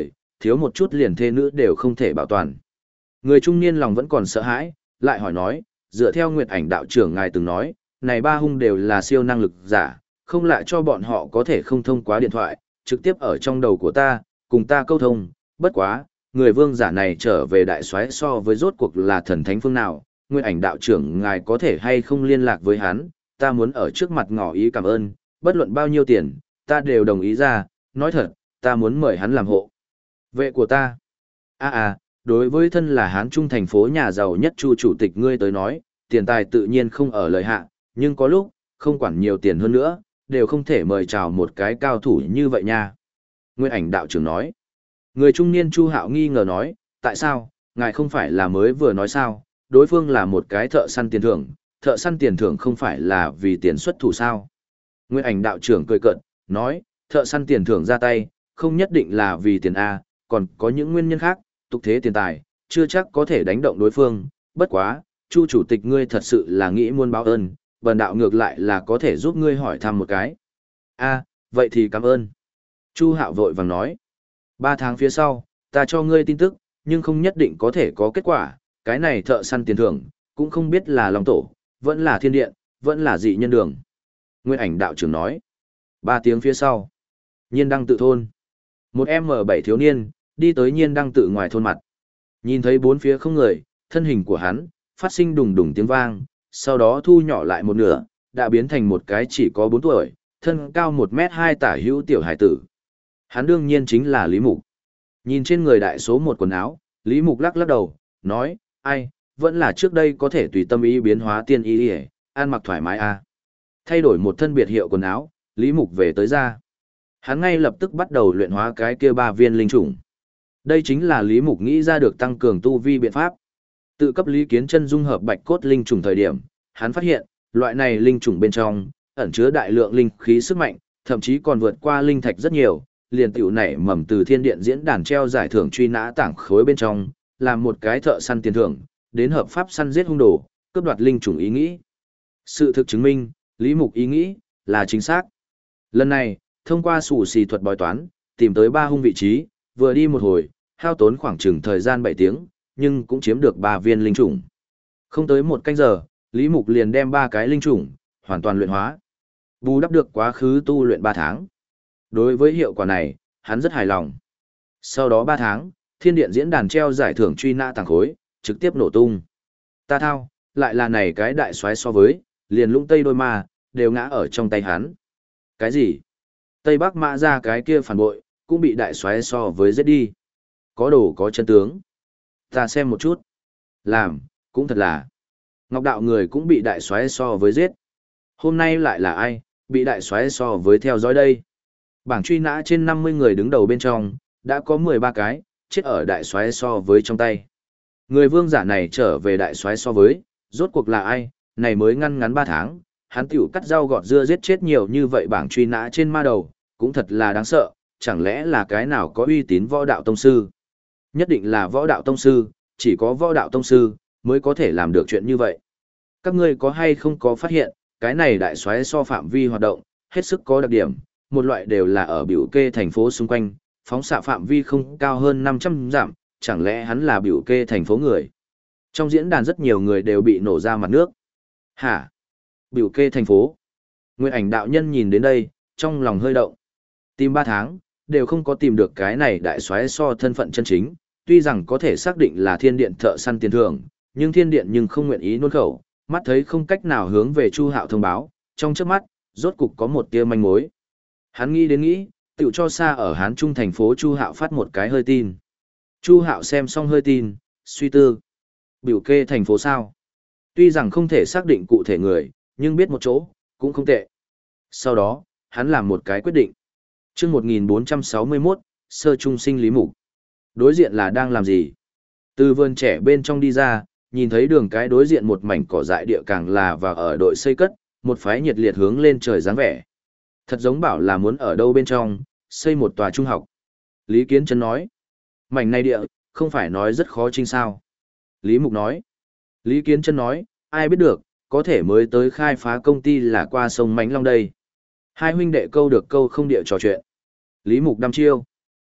thiếu một chút liền thê nữ đều không thể bảo toàn. Người trung niên lòng vẫn còn sợ hãi, lại hỏi nói, dựa theo Nguyệt Ảnh đạo trưởng ngài từng nói, này ba hung đều là siêu năng lực giả, không lại cho bọn họ có thể không thông qua điện thoại, trực tiếp ở trong đầu của ta, cùng ta câu thông, bất quá, người vương giả này trở về đại soái so với rốt cuộc là thần thánh phương nào, Nguyệt Ảnh đạo trưởng ngài có thể hay không liên lạc với hắn, ta muốn ở trước mặt ngỏ ý cảm ơn, bất luận bao nhiêu tiền, ta đều đồng ý ra, nói thật, ta muốn mời hắn làm hộ vệ của ta. Đối với thân là Hán Trung thành phố nhà giàu nhất Chu chủ tịch ngươi tới nói, tiền tài tự nhiên không ở lời hạ, nhưng có lúc, không quản nhiều tiền hơn nữa, đều không thể mời chào một cái cao thủ như vậy nha. Nguyên Ảnh đạo trưởng nói. Người trung niên Chu Hạo nghi ngờ nói, tại sao, ngài không phải là mới vừa nói sao, đối phương là một cái thợ săn tiền thưởng không phải là vì tiền xuất thủ sao. Nguyên Ảnh đạo trưởng cười cợt, nói, thợ săn tiền thưởng ra tay, không nhất định là vì tiền A, còn có những nguyên nhân khác, tục thế tiền tài, chưa chắc có thể đánh động đối phương, bất quá, Chu chủ tịch ngươi thật sự là nghĩ muốn báo ơn, bần đạo ngược lại là có thể giúp ngươi hỏi thăm một cái. Vậy thì cảm ơn. Chu Hạo vội vàng nói, 3 tháng phía sau, ta cho ngươi tin tức, nhưng không nhất định có thể có kết quả, cái này thợ săn tiền thưởng, cũng không biết là Long Tổ, vẫn là Thiên Điện, vẫn là dị nhân đường. Nguyên Ảnh đạo trưởng nói, 3 tiếng phía sau, Nhiên Đăng tự thôn. Một M7 thiếu niên, đi tới Nhiên Đăng tự ngoài thôn mặt. Nhìn thấy bốn phía không người, thân hình của hắn, phát sinh đùng đùng tiếng vang, sau đó thu nhỏ lại một nửa, đã biến thành một cái chỉ có 4 tuổi, thân cao 1m2 tả hữu tiểu hải tử. Hắn đương nhiên chính là Lý Mục. Nhìn trên người đại số 1 quần áo, Lý Mục lắc lắc đầu, nói, vẫn là trước đây có thể tùy tâm ý biến hóa tiên y đi, ăn mặc thoải mái a. Thay đổi một thân biệt hiệu quần áo, Lý Mục về tới ra. Hắn ngay lập tức bắt đầu luyện hóa cái kia 3 viên linh chủng. Đây chính là Lý Mục nghĩ ra được tăng cường tu vi biện pháp. Tự cấp Lý Kiến Chân dung hợp bạch cốt linh trùng thời điểm, hắn phát hiện, loại này linh trùng bên trong ẩn chứa đại lượng linh khí sức mạnh, thậm chí còn vượt qua linh thạch rất nhiều, liền tiểu nảy mầm từ Thiên Điện diễn đàn treo giải thưởng truy nã tảng khối bên trong, làm một cái thợ săn tiền thưởng, đến hợp pháp săn giết hung đồ, cướp đoạt linh trùng ý nghĩ. Sự thực chứng minh, Lý Mục ý nghĩ là chính xác. Lần này, thông qua sủ xì thuật bói toán, tìm tới 3 hung vị trí, vừa đi một hồi, hao tốn khoảng chừng thời gian 7 tiếng, nhưng cũng chiếm được 3 viên linh trùng. Không tới 1 canh giờ, Lý Mục liền đem 3 cái linh trùng hoàn toàn luyện hóa. Bù đắp được quá khứ tu luyện 3 tháng. Đối với hiệu quả này, hắn rất hài lòng. Sau đó 3 tháng, Thiên Điện diễn đàn treo giải thưởng truy nã tàng khối, trực tiếp nổ tung. Ta thao, lại là này cái đại soái so với, liền Lũng Tây đôi ma, đều ngã ở trong tay hắn. Cái gì? Tây Bắc Mã ra cái kia phản bội, cũng bị đại soái so với giết đi. Có đồ có chân tướng. Ta xem một chút. Làm, cũng thật là. Ngọc đạo người cũng bị đại soái so với giết. Hôm nay lại là ai, bị đại soái so với theo dõi đây. Bảng truy nã trên 50 người đứng đầu bên trong, đã có 13 cái, chết ở đại soái so với trong tay. Người vương giả này trở về đại soái so với, rốt cuộc là ai, này mới ngăn 3 tháng, hắn tiểu cắt rau gọt dưa giết chết nhiều như vậy bảng truy nã trên ma đầu, cũng thật là đáng sợ, chẳng lẽ là cái nào có uy tín võ đạo tông sư. Nhất định là võ đạo tông sư, chỉ có võ đạo tông sư mới có thể làm được chuyện như vậy. Các ngươi có hay không có phát hiện, cái này đại soái so phạm vi hoạt động, hết sức có đặc điểm, một loại đều là ở biểu kê thành phố xung quanh, phóng xạ phạm vi không cao hơn 500 dặm, chẳng lẽ hắn là biểu kê thành phố người. Trong diễn đàn rất nhiều người đều bị nổ ra mặt nước. Hả? Biểu kê thành phố. Nguyên Ảnh đạo nhân nhìn đến đây, trong lòng hơi động. Tìm 3 tháng, đều không có tìm được cái này đại soái so thân phận chân chính, tuy rằng có thể xác định là Thiên Điện thợ săn tiền thưởng, nhưng Thiên Điện nhưng không nguyện ý nôn khẩu, mắt thấy không cách nào hướng về Chu Hạo thông báo, trong chớp mắt, rốt cục có một tia manh mối. Hắn nghĩ đến nghĩ, tự cho xa ở Hán Trung thành phố Chu Hạo phát một cái hơi tin. Chu Hạo xem xong hơi tin, suy tư. Biểu kê thành phố sao? Tuy rằng không thể xác định cụ thể người, nhưng biết một chỗ, cũng không tệ. Sau đó, hắn làm một cái quyết định. Chương 1461, sơ trung sinh Lý Mục. Đối diện là đang làm gì? Từ vườn trẻ bên trong đi ra, nhìn thấy đường cái đối diện một mảnh cỏ dại địa càng là và ở đội xây cất, một phái nhiệt liệt hướng lên trời dáng vẻ. Thật giống bảo là muốn ở đâu bên trong, xây một tòa trung học. Lý Kiến Chân nói, mảnh này địa, không phải nói rất khó chinh sao. Lý Mục nói, Lý Kiến Chân nói, ai biết được, có thể mới tới khai phá công ty là qua sông Mánh Long đây. Hai huynh đệ câu được câu không địa trò chuyện. Lý Mục đăm chiêu.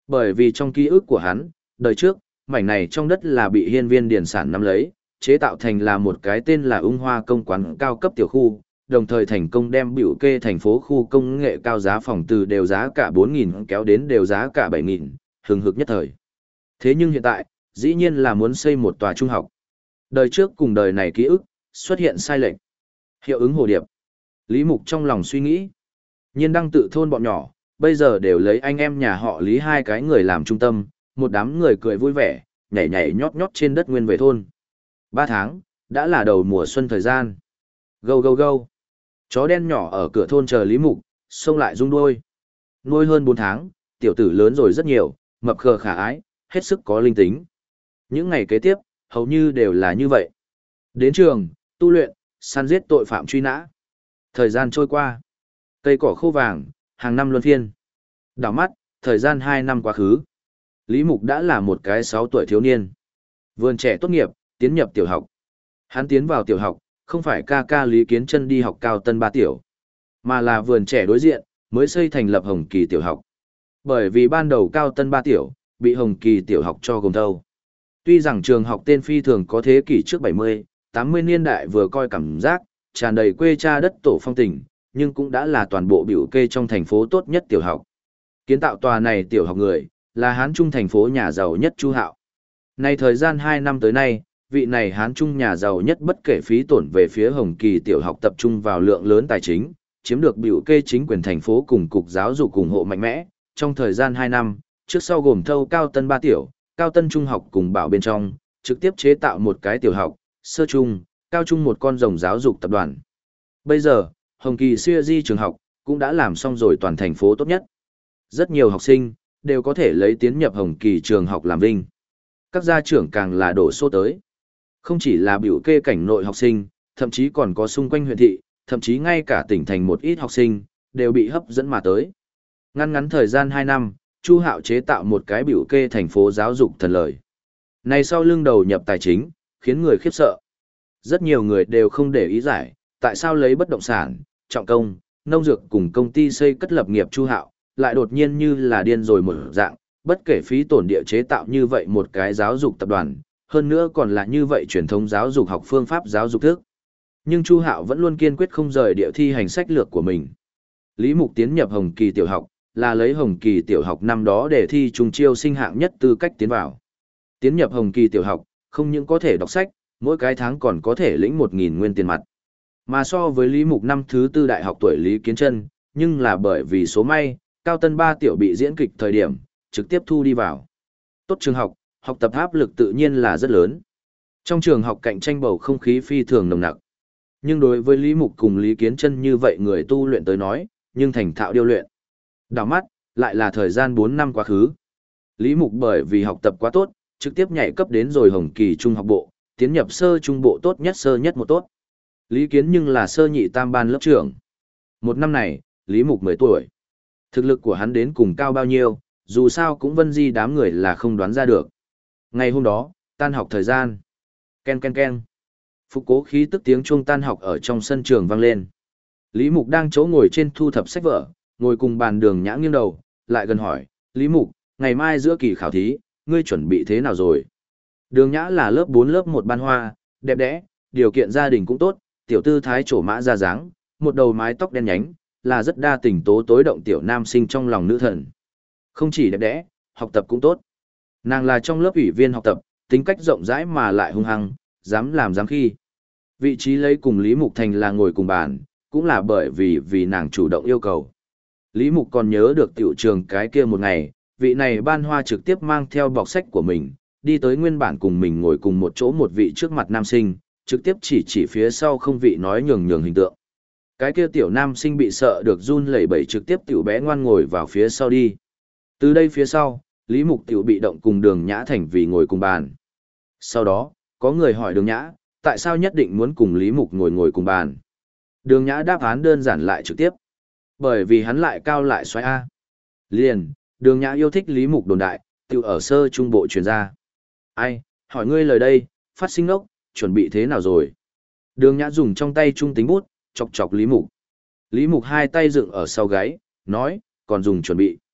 Bởi vì trong ký ức của hắn, đời trước, mảnh này trong đất là bị hiên viên điền sản nắm lấy, chế tạo thành là một cái tên là Ung Hoa công quán cao cấp tiểu khu, đồng thời thành công đem biểu kê thành phố khu công nghệ cao giá phòng từ đều giá cả 4.000 kéo đến đều giá cả 7.000, hừng hực nhất thời. Thế nhưng hiện tại, dĩ nhiên là muốn xây một tòa trung học. Đời trước cùng đời này ký ức, xuất hiện sai lệch. Hiệu ứng hồ điệp. Lý Mục trong lòng suy nghĩ. Nhiên đăng tự thôn bọn nhỏ, bây giờ đều lấy anh em nhà họ Lý hai cái người làm trung tâm, một đám người cười vui vẻ, nhảy nhảy nhót nhót trên đất nguyên về thôn. 3 tháng, đã là đầu mùa xuân thời gian. Gâu gâu gâu. Chó đen nhỏ ở cửa thôn chờ Lý Mục, xông lại rung đuôi. Nuôi hơn 4 tháng, tiểu tử lớn rồi rất nhiều, mập khờ khả ái, hết sức có linh tính. Những ngày kế tiếp, hầu như đều là như vậy. Đến trường, tu luyện, săn giết tội phạm truy nã. Thời gian trôi qua. Cây cỏ khô vàng, hàng năm luân phiên. Đảo mắt, thời gian 2 năm quá khứ. Lý Mục đã là một cái 6 tuổi thiếu niên. Vườn trẻ tốt nghiệp, tiến nhập tiểu học. Hắn tiến vào tiểu học, không phải ca ca Lý Kiến Chân đi học cao tân 3 tiểu, mà là vườn trẻ đối diện, mới xây thành lập Hồng Kỳ tiểu học. Bởi vì ban đầu cao tân 3 tiểu, bị Hồng Kỳ tiểu học cho gồm thâu. Tuy rằng trường học tên phi thường có thế kỷ trước 70, 80 niên đại vừa coi cảm giác, tràn đầy quê cha đất tổ phong tình, nhưng cũng đã là toàn bộ biểu kê trong thành phố tốt nhất tiểu học. Kiến tạo tòa này tiểu học người, là Hán Trung thành phố nhà giàu nhất Chu Hạo. Nay thời gian 2 năm tới nay, vị này Hán Trung nhà giàu nhất bất kể phí tổn về phía Hồng Kỳ tiểu học tập trung vào lượng lớn tài chính, chiếm được biểu kê chính quyền thành phố cùng cục giáo dục ủng hộ mạnh mẽ. Trong thời gian 2 năm, trước sau gồm thâu cao tân 3 tiểu, cao tân trung học cùng bảo bên trong, trực tiếp chế tạo một cái tiểu học, sơ trung, cao trung một con rồng giáo dục tập đoàn. Bây giờ, Hồng Kỳ siêu di trường học, cũng đã làm xong rồi toàn thành phố tốt nhất. Rất nhiều học sinh, đều có thể lấy tiến nhập Hồng Kỳ trường học làm vinh. Các gia trưởng càng là đổ số tới. Không chỉ là biểu kê cảnh nội học sinh, thậm chí còn có xung quanh huyện thị, thậm chí ngay cả tỉnh thành một ít học sinh, đều bị hấp dẫn mà tới. Ngắn ngắn thời gian 2 năm, Chu Hạo chế tạo một cái biểu kê thành phố giáo dục thần lời. Này sau lưng đầu nhập tài chính, khiến người khiếp sợ. Rất nhiều người đều không để ý giải, tại sao lấy bất động sản, trọng công, nông dược cùng công ty xây cất lập nghiệp Chu Hạo, lại đột nhiên như là điên rồi một dạng, bất kể phí tổn địa chế tạo như vậy một cái giáo dục tập đoàn, hơn nữa còn là như vậy truyền thống giáo dục học phương pháp giáo dục thức. Nhưng Chu Hạo vẫn luôn kiên quyết không rời địa thi hành sách lược của mình. Lý Mục tiến nhập Hồng Kỳ tiểu học, là lấy Hồng Kỳ tiểu học năm đó để thi trùng chiêu sinh hạng nhất tư cách tiến vào. Tiến nhập Hồng Kỳ tiểu học, không những có thể đọc sách, mỗi cái tháng còn có thể lĩnh 1.000 nguyên tiền mặt. Mà so với Lý Mục năm thứ 4 đại học tuổi Lý Kiến Chân, nhưng là bởi vì số may, cao tân 3 tiểu bị diễn kịch thời điểm, trực tiếp thu đi vào. Tốt trường học, học tập áp lực tự nhiên là rất lớn. Trong trường học cạnh tranh bầu không khí phi thường nồng nặc. Nhưng đối với Lý Mục cùng Lý Kiến Chân như vậy người tu luyện tới nói, nhưng thành thạo điêu luyện. Đảo mắt, lại là thời gian 4 năm quá khứ. Lý Mục bởi vì học tập quá tốt, trực tiếp nhảy cấp đến rồi Hồng Kỳ trung học bộ, tiến nhập sơ trung bộ tốt nhất sơ nhất một tốt. Lý Kiến nhưng là sơ nhị tam ban lớp trưởng. Một năm này, Lý Mục 10 tuổi. Thực lực của hắn đến cùng cao bao nhiêu, dù sao cũng vân di đám người là không đoán ra được. Ngày hôm đó, tan học thời gian. Ken ken ken. Phục cố khí tức tiếng chuông tan học ở trong sân trường vang lên. Lý Mục đang chỗ ngồi trên thu thập sách vở, ngồi cùng bàn Đường Nhã nghiêng đầu, lại gần hỏi, Lý Mục, ngày mai giữa kỳ khảo thí, ngươi chuẩn bị thế nào rồi? Đường Nhã là lớp 4 lớp 1 ban hoa, đẹp đẽ, điều kiện gia đình cũng tốt, tiểu tư thái trổ mã ra dáng, một đầu mái tóc đen nhánh, là rất đa tình tố tối động tiểu nam sinh trong lòng nữ thần. Không chỉ đẹp đẽ, học tập cũng tốt. Nàng là trong lớp ủy viên học tập, tính cách rộng rãi mà lại hung hăng, dám làm dám khi. Vị trí lấy cùng Lý Mục Thành là ngồi cùng bàn, cũng là bởi vì nàng chủ động yêu cầu. Lý Mục còn nhớ được tiểu trường cái kia một ngày, vị này ban hoa trực tiếp mang theo bọc sách của mình, đi tới nguyên bản cùng mình ngồi cùng một chỗ một vị trước mặt nam sinh, trực tiếp chỉ phía sau không vị nói nhường hình tượng. Cái kia tiểu nam sinh bị sợ được run lẩy bẩy trực tiếp tiểu bé ngoan ngồi vào phía sau đi. Từ đây phía sau, Lý Mục tiểu bị động cùng Đường Nhã thành vì ngồi cùng bàn. Sau đó, có người hỏi Đường Nhã, tại sao nhất định muốn cùng Lý Mục ngồi cùng bàn? Đường Nhã đáp án đơn giản lại trực tiếp. Bởi vì hắn lại cao lại xoáy A. Liền, Đường Nhã yêu thích Lý Mục đồn đại, tiểu ở sơ trung bộ truyền ra. Ai, hỏi ngươi lời đây, phát sinh ngốc, chuẩn bị thế nào rồi? Đường Nhã dùng trong tay trung tính bút, chọc chọc Lý Mục. Lý Mục hai tay dựng ở sau gáy, nói, còn dùng chuẩn bị.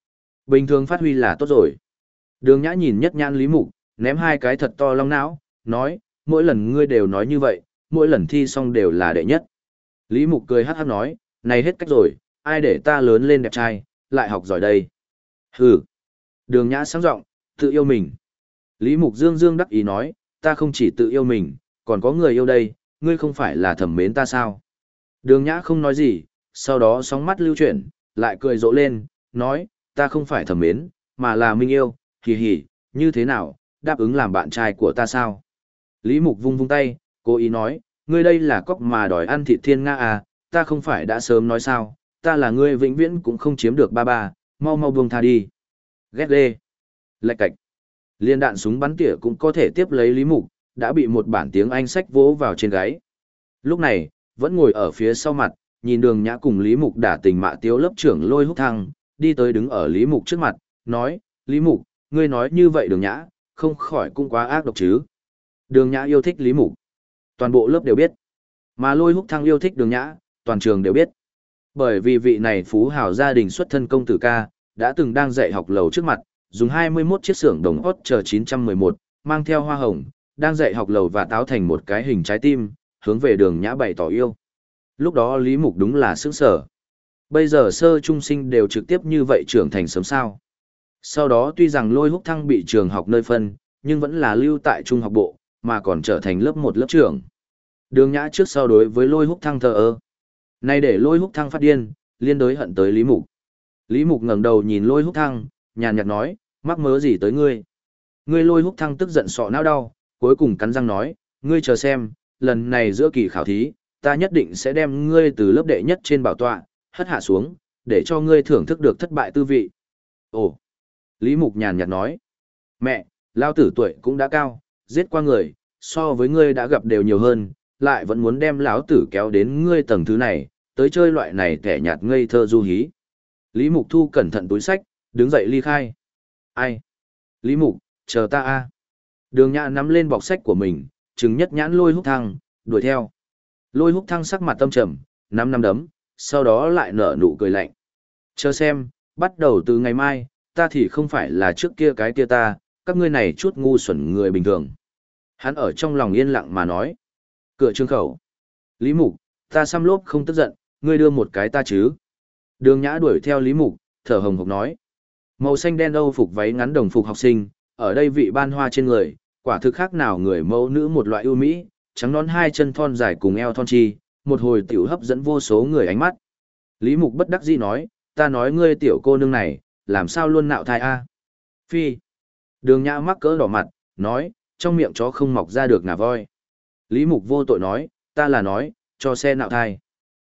Bình thường phát huy là tốt rồi. Đường Nhã nhìn nhất nhãn Lý Mục, ném hai cái thật to long não, nói, mỗi lần ngươi đều nói như vậy, mỗi lần thi xong đều là đệ nhất. Lý Mục cười hát hát nói, này hết cách rồi, ai để ta lớn lên đẹp trai, lại học giỏi đây. Hừ. Đường Nhã sáng giọng, tự yêu mình. Lý Mục dương dương đắc ý nói, ta không chỉ tự yêu mình, còn có người yêu đây, ngươi không phải là thầm mến ta sao? Đường Nhã không nói gì, sau đó sóng mắt lưu chuyển, lại cười rộ lên, nói, ta không phải thầm mến, mà là minh yêu, hì hì, như thế nào, đáp ứng làm bạn trai của ta sao? Lý Mục vung vung tay, cố ý nói, ngươi đây là cóc mà đòi ăn thịt thiên nga à, ta không phải đã sớm nói sao, ta là ngươi vĩnh viễn cũng không chiếm được ba ba, mau mau buông tha đi. Ghét ghê. Lạch cạch. Liên đạn súng bắn tỉa cũng có thể tiếp lấy Lý Mục, đã bị một bản tiếng Anh sách vỗ vào trên gáy. Lúc này, vẫn ngồi ở phía sau mặt, nhìn Đường Nhã cùng Lý Mục đả tình mạ tiếu lớp trưởng Lôi Húc Thăng, đi tới đứng ở Lý Mục trước mặt, nói, Lý Mục, ngươi nói như vậy Đường Nhã, không khỏi cũng quá ác độc chứ. Đường Nhã yêu thích Lý Mục. Toàn bộ lớp đều biết. Mà Lôi Húc Thăng yêu thích Đường Nhã, toàn trường đều biết. Bởi vì vị này phú hào gia đình xuất thân công tử ca, đã từng đang dạy học lầu trước mặt, dùng 21 chiếc xưởng đồng hot chờ 911, mang theo hoa hồng, đang dạy học lầu và táo thành một cái hình trái tim, hướng về Đường Nhã bày tỏ yêu. Lúc đó Lý Mục đúng là sững sở. Bây giờ sơ trung sinh đều trực tiếp như vậy trưởng thành sớm sao. Sau đó tuy rằng Lôi Húc Thăng bị trường học nơi phân, nhưng vẫn là lưu tại trung học bộ, mà còn trở thành lớp 1 lớp trưởng. Đường Nhã trước sau đối với Lôi Húc Thăng thờ ơ. Nay để Lôi Húc Thăng phát điên, liên đối hận tới Lý Mục. Lý Mục ngẩng đầu nhìn Lôi Húc Thăng, nhàn nhạt nói, mắc mớ gì tới ngươi? Ngươi Lôi Húc Thăng tức giận sọ não đau, cuối cùng cắn răng nói, ngươi chờ xem, lần này giữa kỳ khảo thí, ta nhất định sẽ đem ngươi từ lớp đệ nhất trên bảo tọa, hất hạ xuống, để cho ngươi thưởng thức được thất bại tư vị. Ồ! Lý Mục nhàn nhạt nói, mẹ, lao tử tuổi cũng đã cao, giết qua người, so với ngươi đã gặp đều nhiều hơn, lại vẫn muốn đem lão tử kéo đến ngươi tầng thứ này, tới chơi loại này kẻ nhạt ngây thơ du hí. Lý Mục thu cẩn thận túi sách, đứng dậy ly khai. Ai? Lý Mục, chờ ta a. Đường Nhã nắm lên bọc sách của mình, trừng nhất nhãn Lôi Húc Thăng, đuổi theo. Lôi Húc Thăng sắc mặt tâm trầm, nắm đấm, sau đó lại nở nụ cười lạnh. Chờ xem, bắt đầu từ ngày mai, ta thì không phải là trước kia cái kia ta, các ngươi này chút ngu xuẩn người bình thường. Hắn ở trong lòng yên lặng mà nói. Cửa trương khẩu. Lý Mục, ta xăm lốp không tức giận, ngươi đưa một cái ta chứ. Đường Nhã đuổi theo Lý Mục, thở hồng hộc nói. Màu xanh đen Âu phục váy ngắn đồng phục học sinh, ở đây vị ban hoa trên người, quả thực khác nào người mẫu nữ một loại ưu mỹ, trắng nón hai chân thon dài cùng eo thon chi, một hồi tiểu hấp dẫn vô số người ánh mắt. Lý Mục bất đắc dĩ nói, ta nói ngươi tiểu cô nương này, làm sao luôn nạo thai a? Phi. Đường Nhã mắc cỡ đỏ mặt, nói, trong miệng chó không mọc ra được ngà voi. Lý Mục vô tội nói, ta là nói, cho xe nạo thai.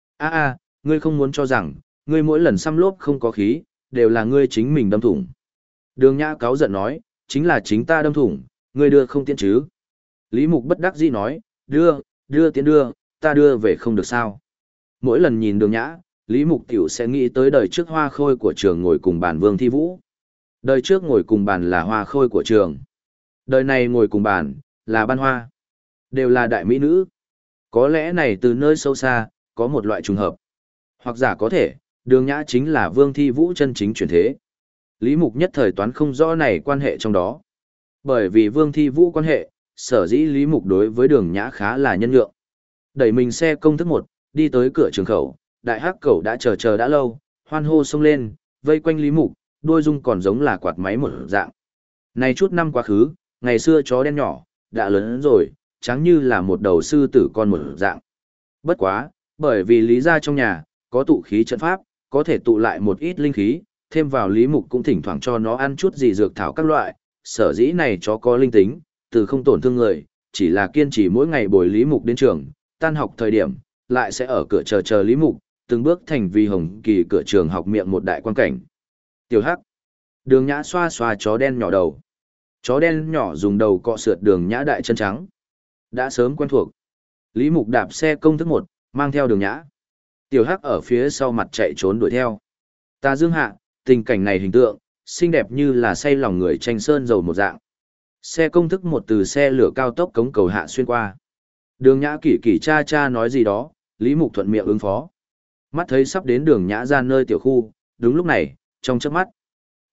Ngươi không muốn cho rằng, ngươi mỗi lần xăm lốp không có khí, đều là ngươi chính mình đâm thủng. Đường Nhã cáu giận nói, chính là chính ta đâm thủng, ngươi đưa không tiện chứ. Lý Mục bất đắc dĩ nói, đưa tiễn đưa, ta đưa về không được sao. Mỗi lần nhìn Đường Nhã, Lý Mục tiểu sẽ nghĩ tới đời trước hoa khôi của trường ngồi cùng bàn Vương Thi Vũ. Đời trước ngồi cùng bàn là hoa khôi của trường. Đời này ngồi cùng bàn, là ban hoa. Đều là đại mỹ nữ. Có lẽ này từ nơi sâu xa, có một loại trùng hợp. Hoặc giả có thể, Đường Nhã chính là Vương Thi Vũ chân chính chuyển thế. Lý Mục nhất thời toán không rõ này quan hệ trong đó. Bởi vì Vương Thi Vũ quan hệ, sở dĩ Lý Mục đối với Đường Nhã khá là nhân nhượng. Đẩy mình xe công thức 1, đi tới cửa trường khẩu, đại hắc cẩu đã chờ đã lâu, hoan hô xông lên, vây quanh Lý Mục, đuôi dung còn giống là quạt máy một dạng. Này chút năm quá khứ, ngày xưa chó đen nhỏ, đã lớn rồi, chẳng như là một đầu sư tử con một dạng. Bất quá, bởi vì lý gia trong nhà, có tụ khí trận pháp, có thể tụ lại một ít linh khí, thêm vào Lý Mục cũng thỉnh thoảng cho nó ăn chút gì dược thảo các loại, sở dĩ này chó có linh tính, từ không tổn thương người, chỉ là kiên trì mỗi ngày bồi Lý Mục đến trường, tan học thời điểm, lại sẽ ở cửa chờ Lý Mục, từng bước thành vì hồng kỳ cửa trường học miệng một đại quan cảnh. Tiểu Hắc. Đường Nhã xoa xoa chó đen nhỏ đầu. Chó đen nhỏ dùng đầu cọ sượt Đường Nhã đại chân trắng. Đã sớm quen thuộc. Lý Mục đạp xe công thức 1, mang theo Đường Nhã. Tiểu Hắc ở phía sau mặt chạy trốn đuổi theo. Ta dương hạ, tình cảnh này hình tượng, xinh đẹp như là say lòng người tranh sơn dầu một dạng. Xe công thức 1 từ xe lửa cao tốc cống cầu hạ xuyên qua. Đường Nhã kỳ cha nói gì đó, Lý Mục thuận miệng ứng phó. Mắt thấy sắp đến Đường Nhã ra nơi tiểu khu, đúng lúc này, trong chớp mắt.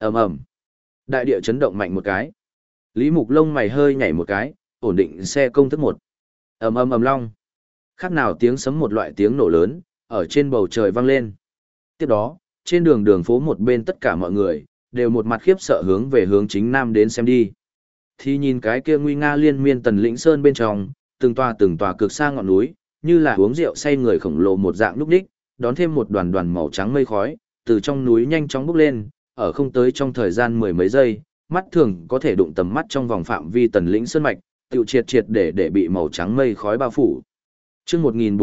ầm ầm. Đại địa chấn động mạnh một cái. Lý Mục lông mày hơi nhảy một cái, ổn định xe công thức một. Ầm ầm ầm long. Khác nào tiếng sấm một loại tiếng nổ lớn, ở trên bầu trời vang lên. Tiếp đó, trên đường phố một bên tất cả mọi người, đều một mặt khiếp sợ hướng về hướng chính nam đến xem đi. Thì nhìn cái kia nguy nga liên miên Tần Lĩnh Sơn bên trong, từng tòa cực xa ngọn núi, như là uống rượu say người khổng lồ một dạng lúc đích, đón thêm một đoàn đoàn màu trắng mây khói, từ trong núi nhanh chóng bốc lên, ở không tới trong thời gian mười mấy giây, mắt thường có thể đụng tầm mắt trong vòng phạm vi Tần Lĩnh Sơn mạch, tiêu triệt triệt để bị màu trắng mây khói bao phủ. Chương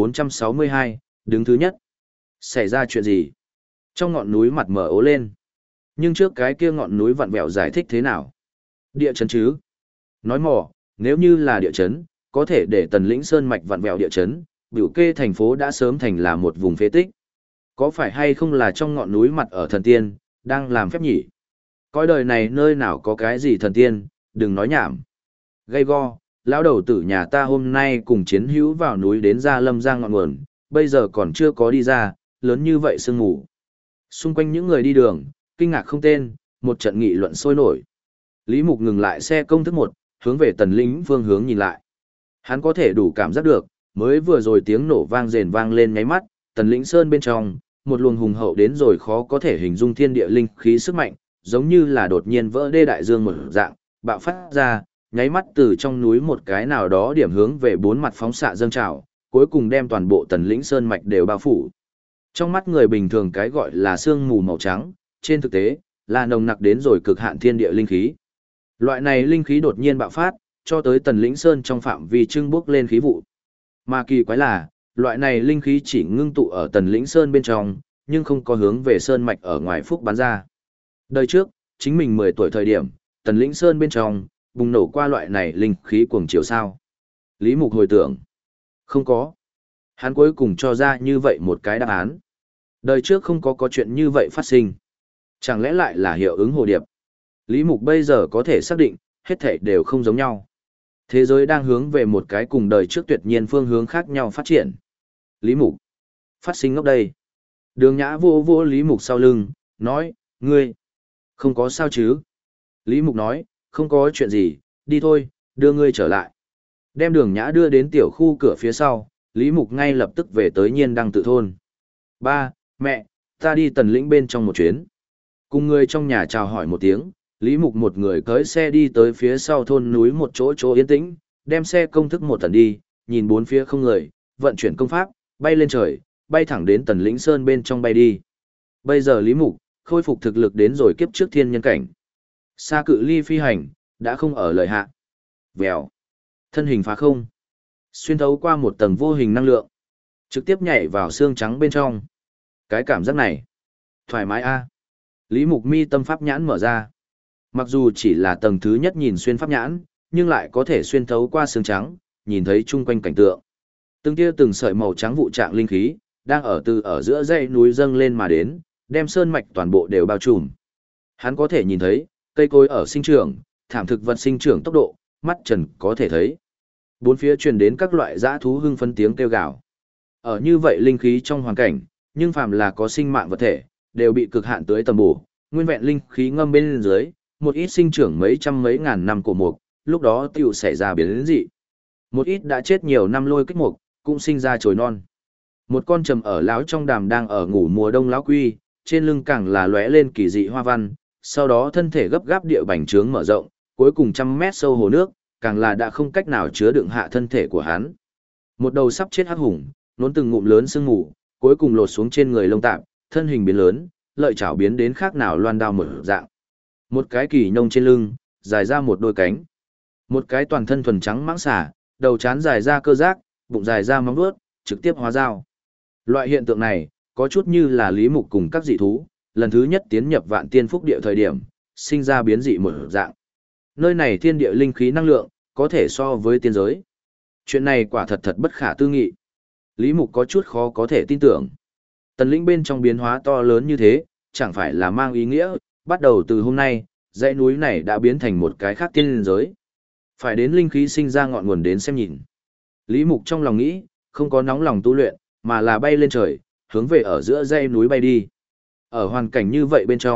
1462, đứng thứ nhất. Xảy ra chuyện gì? Trong ngọn núi mặt mở ố lên. Nhưng trước cái kia ngọn núi vặn vẹo giải thích thế nào? Địa chấn chứ? Nói mỏ, nếu như là địa chấn, có thể để Tần Lĩnh Sơn mạch vặn vẹo địa chấn, biểu kê thành phố đã sớm thành là một vùng phế tích. Có phải hay không là trong ngọn núi mặt ở thần tiên, đang làm phép nhỉ? Coi đời này nơi nào có cái gì thần tiên, đừng nói nhảm. Gây go, lão đầu tử nhà ta hôm nay cùng chiến hữu vào núi đến ra Lâm Giang ngọn nguồn, bây giờ còn chưa có đi ra, lớn như vậy sương mù. Xung quanh những người đi đường, kinh ngạc không tên, một trận nghị luận sôi nổi. Lý Mục ngừng lại xe công thức một, hướng về Tần Lĩnh phương hướng nhìn lại. Hắn có thể đủ cảm giác được, mới vừa rồi tiếng nổ vang rền vang lên nháy mắt, Tần Lĩnh Sơn bên trong, một luồng hùng hậu đến rồi khó có thể hình dung thiên địa linh khí sức mạnh, giống như là đột nhiên vỡ đê đại dương một dạng, bạo phát ra, nháy mắt từ trong núi một cái nào đó điểm hướng về bốn mặt phóng xạ dâng trào, cuối cùng đem toàn bộ Tần Lĩnh Sơn mạch đều bao phủ. Trong mắt người bình thường cái gọi là sương mù màu trắng, trên thực tế, là nồng nặc đến rồi cực hạn thiên địa linh khí. Loại này linh khí đột nhiên bạo phát, cho tới Tần Lĩnh Sơn trong phạm vi trưng bước lên khí vụ. Mà kỳ quái là, loại này linh khí chỉ ngưng tụ ở Tần Lĩnh Sơn bên trong, nhưng không có hướng về sơn mạch ở ngoài phúc bắn ra. Đời trước, chính mình 10 tuổi thời điểm, Tần Lĩnh Sơn bên trong, bùng nổ qua loại này linh khí cuồng chiều sao. Lý Mục hồi tưởng. Không có. Hắn cuối cùng cho ra như vậy một cái đáp án. Đời trước không có chuyện như vậy phát sinh. Chẳng lẽ lại là hiệu ứng hồ điệp? Lý Mục bây giờ có thể xác định, hết thảy đều không giống nhau. Thế giới đang hướng về một cái cùng đời trước tuyệt nhiên phương hướng khác nhau phát triển. Lý Mục. Phát sinh ngốc đây. Đường Nhã vô vô Lý Mục sau lưng, nói, ngươi, không có sao chứ? Lý Mục nói, không có chuyện gì, đi thôi, đưa ngươi trở lại. Đem Đường Nhã đưa đến tiểu khu cửa phía sau, Lý Mục ngay lập tức về tới Nhiên Đăng tự thôn. Ba, mẹ, ta đi Tần Lĩnh bên trong một chuyến. Cùng người trong nhà chào hỏi một tiếng, Lý Mục một người cưỡi xe đi tới phía sau thôn núi một chỗ yên tĩnh, đem xe công thức một tần đi, nhìn bốn phía không người, vận chuyển công pháp, bay lên trời, bay thẳng đến Tần Lĩnh Sơn bên trong bay đi. Bây giờ Lý Mục, khôi phục thực lực đến rồi kiếp trước thiên nhân cảnh. Xa cự ly phi hành, đã không ở lời hạ. Vèo. Thân hình phá không. Xuyên thấu qua một tầng vô hình năng lượng. Trực tiếp nhảy vào xương trắng bên trong. Cái cảm giác này. Thoải mái a. Lý Mục mi tâm pháp nhãn mở ra. Mặc dù chỉ là tầng thứ nhất nhìn xuyên pháp nhãn, nhưng lại có thể xuyên thấu qua xương trắng, nhìn thấy chung quanh cảnh tượng. Từng tia từng sợi màu trắng vụ trạng linh khí, đang ở giữa dãy núi dâng lên mà đến, đem sơn mạch toàn bộ đều bao trùm. Hắn có thể nhìn thấy, cây cối ở sinh trưởng, thảm thực vật sinh trưởng tốc độ, mắt trần có thể thấy. Bốn phía truyền đến các loại dã thú hưng phấn tiếng kêu gào. Ở như vậy linh khí trong hoàn cảnh, nhưng phàm là có sinh mạng vật thể, đều bị cực hạn tưới tầm bổ, nguyên vẹn linh khí ngâm bên dưới, một ít sinh trưởng mấy trăm mấy ngàn năm cổ mục, lúc đó tiểu xảy ra biến dị. Một ít đã chết nhiều năm lôi kích mục, cũng sinh ra chồi non. Một con trầm ở lão trong đàm đang ở ngủ mùa đông lão quy, trên lưng càng là lóe lên kỳ dị hoa văn, sau đó thân thể gấp gáp địa bành trướng mở rộng, cuối cùng trăm mét sâu hồ nước, càng là đã không cách nào chứa đựng hạ thân thể của hắn. Một đầu sắp chết hắc hùng, nốn từng ngụm lớn sương mù, cuối cùng lột xuống trên người lông tạm, thân hình biến lớn, lợi chảo biến đến khác nào loan đao mở dạng. Một cái kỳ nhông trên lưng, dài ra một đôi cánh. Một cái toàn thân thuần trắng mãng xả, đầu trán dài ra cơ giác, bụng dài ra móng vuốt, trực tiếp hóa dao. Loại hiện tượng này, có chút như là Lý Mục cùng các dị thú, lần thứ nhất tiến nhập Vạn Tiên Phúc địa thời điểm, sinh ra biến dị một dạng. Nơi này thiên địa linh khí năng lượng, có thể so với tiên giới. Chuyện này quả thật thật bất khả tư nghị. Lý Mục có chút khó có thể tin tưởng. Tần Lĩnh bên trong biến hóa to lớn như thế, chẳng phải là mang ý nghĩa, bắt đầu từ hôm nay, dãy núi này đã biến thành một cái khác tiên giới. Phải đến linh khí sinh ra ngọn nguồn đến xem nhìn. Lý Mục trong lòng nghĩ, không có nóng lòng tu luyện, mà là bay lên trời, hướng về ở giữa dãy núi bay đi. Ở hoàn cảnh như vậy bên trong,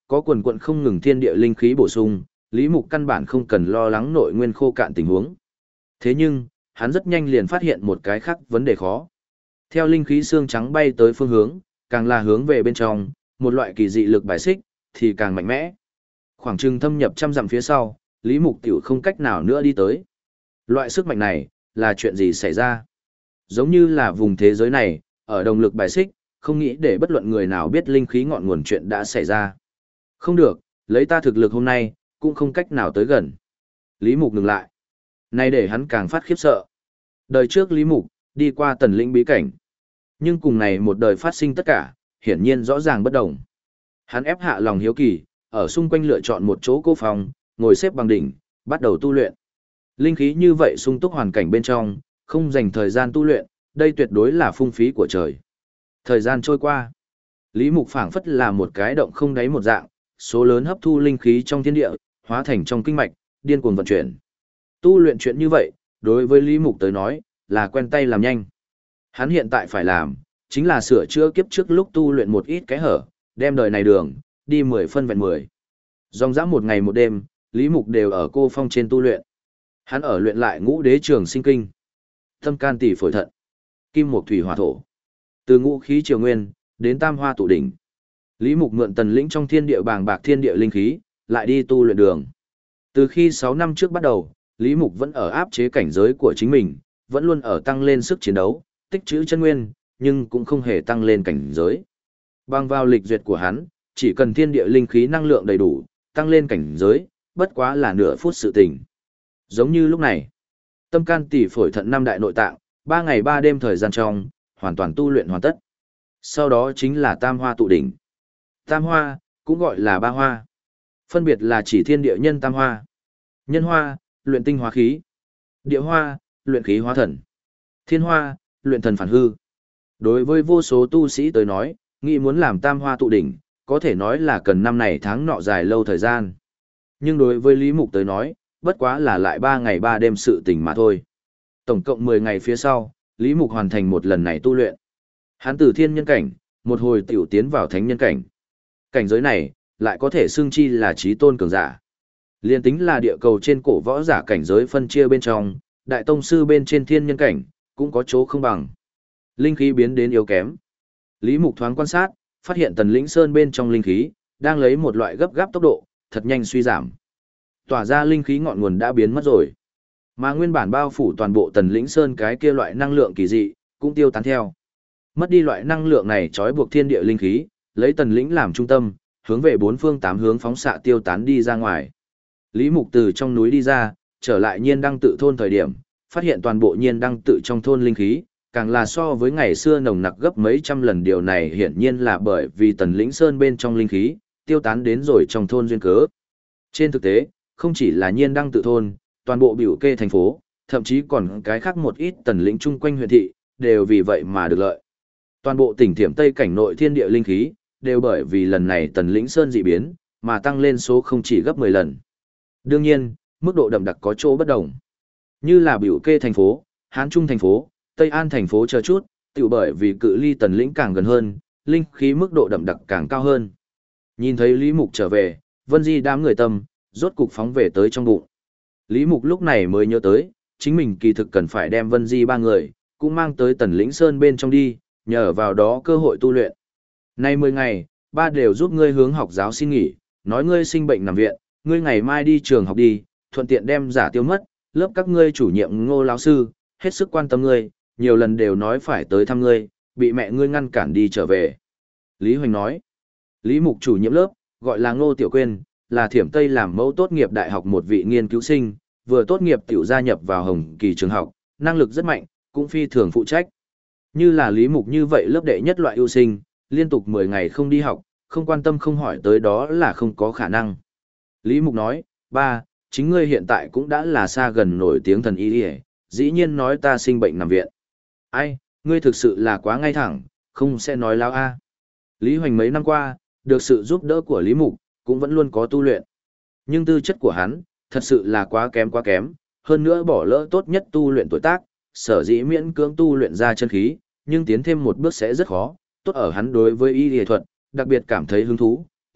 có quần quận không ngừng thiên địa linh khí bổ sung, Lý Mục căn bản không cần lo lắng nội nguyên khô cạn tình huống. Thế nhưng, hắn rất nhanh liền phát hiện một cái khác vấn đề khó. Theo linh khí xương trắng bay tới phương hướng, càng là hướng về bên trong, một loại kỳ dị lực bài xích, thì càng mạnh mẽ. Khoảng chừng thâm nhập trăm dặm phía sau, Lý Mục tiểu không cách nào nữa đi tới. Loại sức mạnh này, là chuyện gì xảy ra? Giống như là vùng thế giới này, ở đồng lực bài xích, không nghĩ để bất luận người nào biết linh khí ngọn nguồn chuyện đã xảy ra. Không được, lấy ta thực lực hôm nay, cũng không cách nào tới gần. Lý Mục ngừng lại. Này để hắn càng phát khiếp sợ. Đời trước Lý Mục, đi qua tần lĩnh bí cảnh. Nhưng cùng này một đời phát sinh tất cả, hiển nhiên rõ ràng bất đồng. Hắn ép hạ lòng hiếu kỳ, ở xung quanh lựa chọn một chỗ cô phòng, ngồi xếp bằng đỉnh, bắt đầu tu luyện. Linh khí như vậy sung túc hoàn cảnh bên trong, không dành thời gian tu luyện, đây tuyệt đối là phung phí của trời. Thời gian trôi qua, Lý Mục phảng phất là một cái động không đáy một dạng, số lớn hấp thu linh khí trong thiên địa, hóa thành trong kinh mạch, điên cuồng vận chuyển. Tu luyện chuyện như vậy, đối với Lý Mục tới nói, là quen tay làm nhanh. Hắn hiện tại phải làm, chính là sửa chữa kiếp trước lúc tu luyện một ít cái hở, đem đời này đường, đi 10 phân vẹn 10. Dòng dã một ngày một đêm, Lý Mục đều ở cô phong trên tu luyện. Hắn ở luyện lại ngũ đế trường sinh kinh. Tâm can tỷ phổi thận, kim mộc thủy hỏa thổ. Từ ngũ khí triều nguyên, đến tam hoa tụ đỉnh. Lý Mục mượn tần lĩnh trong thiên địa bàng bạc thiên địa linh khí, lại đi tu luyện đường. Từ khi 6 năm trước bắt đầu, Lý Mục vẫn ở áp chế cảnh giới của chính mình, vẫn luôn ở tăng lên sức chiến đấu, tích trữ chân nguyên, nhưng cũng không hề tăng lên cảnh giới. Bằng vào lịch duyệt của hắn, chỉ cần thiên địa linh khí năng lượng đầy đủ, tăng lên cảnh giới, bất quá là nửa phút sự tình. Giống như lúc này, tâm can tỷ phổi thận năm đại nội tạng, 3 ngày 3 đêm thời gian trong, hoàn toàn tu luyện hoàn tất. Sau đó chính là tam hoa tụ đỉnh. Tam hoa, cũng gọi là ba hoa. Phân biệt là chỉ thiên địa nhân tam hoa. Nhân hoa, luyện tinh hóa khí. Địa hoa, luyện khí hóa thần. Thiên hoa, luyện thần phản hư. Đối với vô số tu sĩ tới nói, nghĩ muốn làm tam hoa tụ đỉnh, có thể nói là cần năm này tháng nọ dài lâu thời gian. Nhưng đối với Lý Mục tới nói, bất quá là lại 3 ngày 3 đêm sự tình mà thôi. Tổng cộng 10 ngày phía sau, Lý Mục hoàn thành một lần này tu luyện. Hắn từ thiên nhân cảnh, một hồi tiểu tiến vào thánh nhân cảnh. Cảnh giới này, lại có thể xưng chi là trí tôn cường giả. Liên tính là địa cầu trên cổ võ giả cảnh giới phân chia bên trong, đại tông sư bên trên thiên nhân cảnh, cũng có chỗ không bằng. Linh khí biến đến yếu kém. Lý Mục thoáng quan sát, phát hiện tần lĩnh sơn bên trong linh khí, đang lấy một loại gấp gáp tốc độ, thật nhanh suy giảm. Tỏa ra linh khí ngọn nguồn đã biến mất rồi. Mà nguyên bản bao phủ toàn bộ tần lĩnh sơn cái kia loại năng lượng kỳ dị, cũng tiêu tán theo. Mất đi loại năng lượng này trói buộc thiên địa linh khí, lấy tần lĩnh làm trung tâm, hướng về 4 phương 8 hướng phóng xạ tiêu tán đi ra ngoài. Lý Mục từ trong núi đi ra, trở lại nhiên đăng tự thôn thời điểm, phát hiện toàn bộ nhiên đăng tự trong thôn linh khí, càng là so với ngày xưa nồng nặc gấp mấy trăm lần. Điều này hiển nhiên là bởi vì tần lĩnh sơn bên trong linh khí, tiêu tán đến rồi trong thôn duyên cớ. Trên thực tế, không chỉ là nhiên đăng tự thôn, toàn bộ biểu kê thành phố, thậm chí còn cái khác một ít tần lĩnh chung quanh huyện thị, đều vì vậy mà được lợi. Toàn bộ tỉnh Thiểm Tây cảnh nội thiên địa linh khí, đều bởi vì lần này tần lĩnh sơn dị biến, mà tăng lên số không chỉ gấp 10 lần. Đương nhiên, mức độ đậm đặc có chỗ bất đồng. Như là biểu kê thành phố, Hán Trung thành phố, Tây An thành phố chờ chút, tiểu bởi vì cự ly tần lĩnh càng gần hơn, linh khí mức độ đậm đặc càng cao hơn. Nhìn thấy Lý Mục trở về, Vân Di đám người tâm, rốt cục phóng về tới trong bụng. Lý Mục lúc này mới nhớ tới, chính mình kỳ thực cần phải đem Vân Di 3 người, cũng mang tới tần lĩnh sơn bên trong đi, nhờ vào đó cơ hội tu luyện. Nay 10 ngày, ba đều giúp ngươi hướng học giáo xin nghỉ, nói ngươi sinh bệnh nằm viện, ngươi ngày mai đi trường học đi, thuận tiện đem giả tiêu mất, lớp các ngươi chủ nhiệm Ngô lão sư, hết sức quan tâm ngươi, nhiều lần đều nói phải tới thăm ngươi, bị mẹ ngươi ngăn cản đi trở về. Lý Hoành nói, Lý Mục chủ nhiệm lớp, gọi là Ngô Tiểu Quyên, là Thiểm Tây làm mẫu tốt nghiệp đại học một vị nghiên cứu sinh, vừa tốt nghiệp tiểu gia nhập vào Hồng Kỳ trường học, năng lực rất mạnh, cũng phi thường phụ trách. Như là Lý Mục như vậy lớp đệ nhất loại ưu sinh, liên tục 10 ngày không đi học, không quan tâm không hỏi tới đó là không có khả năng. Lý Mục nói, ba, chính ngươi hiện tại cũng đã là xa gần nổi tiếng thần y đi, dĩ nhiên nói ta sinh bệnh nằm viện. Ai, ngươi thực sự là quá ngay thẳng, không sẽ nói láo a. Lý Hoành mấy năm qua, được sự giúp đỡ của Lý Mục, cũng vẫn luôn có tu luyện. Nhưng tư chất của hắn, thật sự là quá kém, hơn nữa bỏ lỡ tốt nhất tu luyện tuổi tác, sở dĩ miễn cưỡng tu luyện ra chân khí, nhưng tiến thêm một bước sẽ rất khó, tốt ở hắn đối với y y thuật, đặc biệt cảm thấy hứng thú,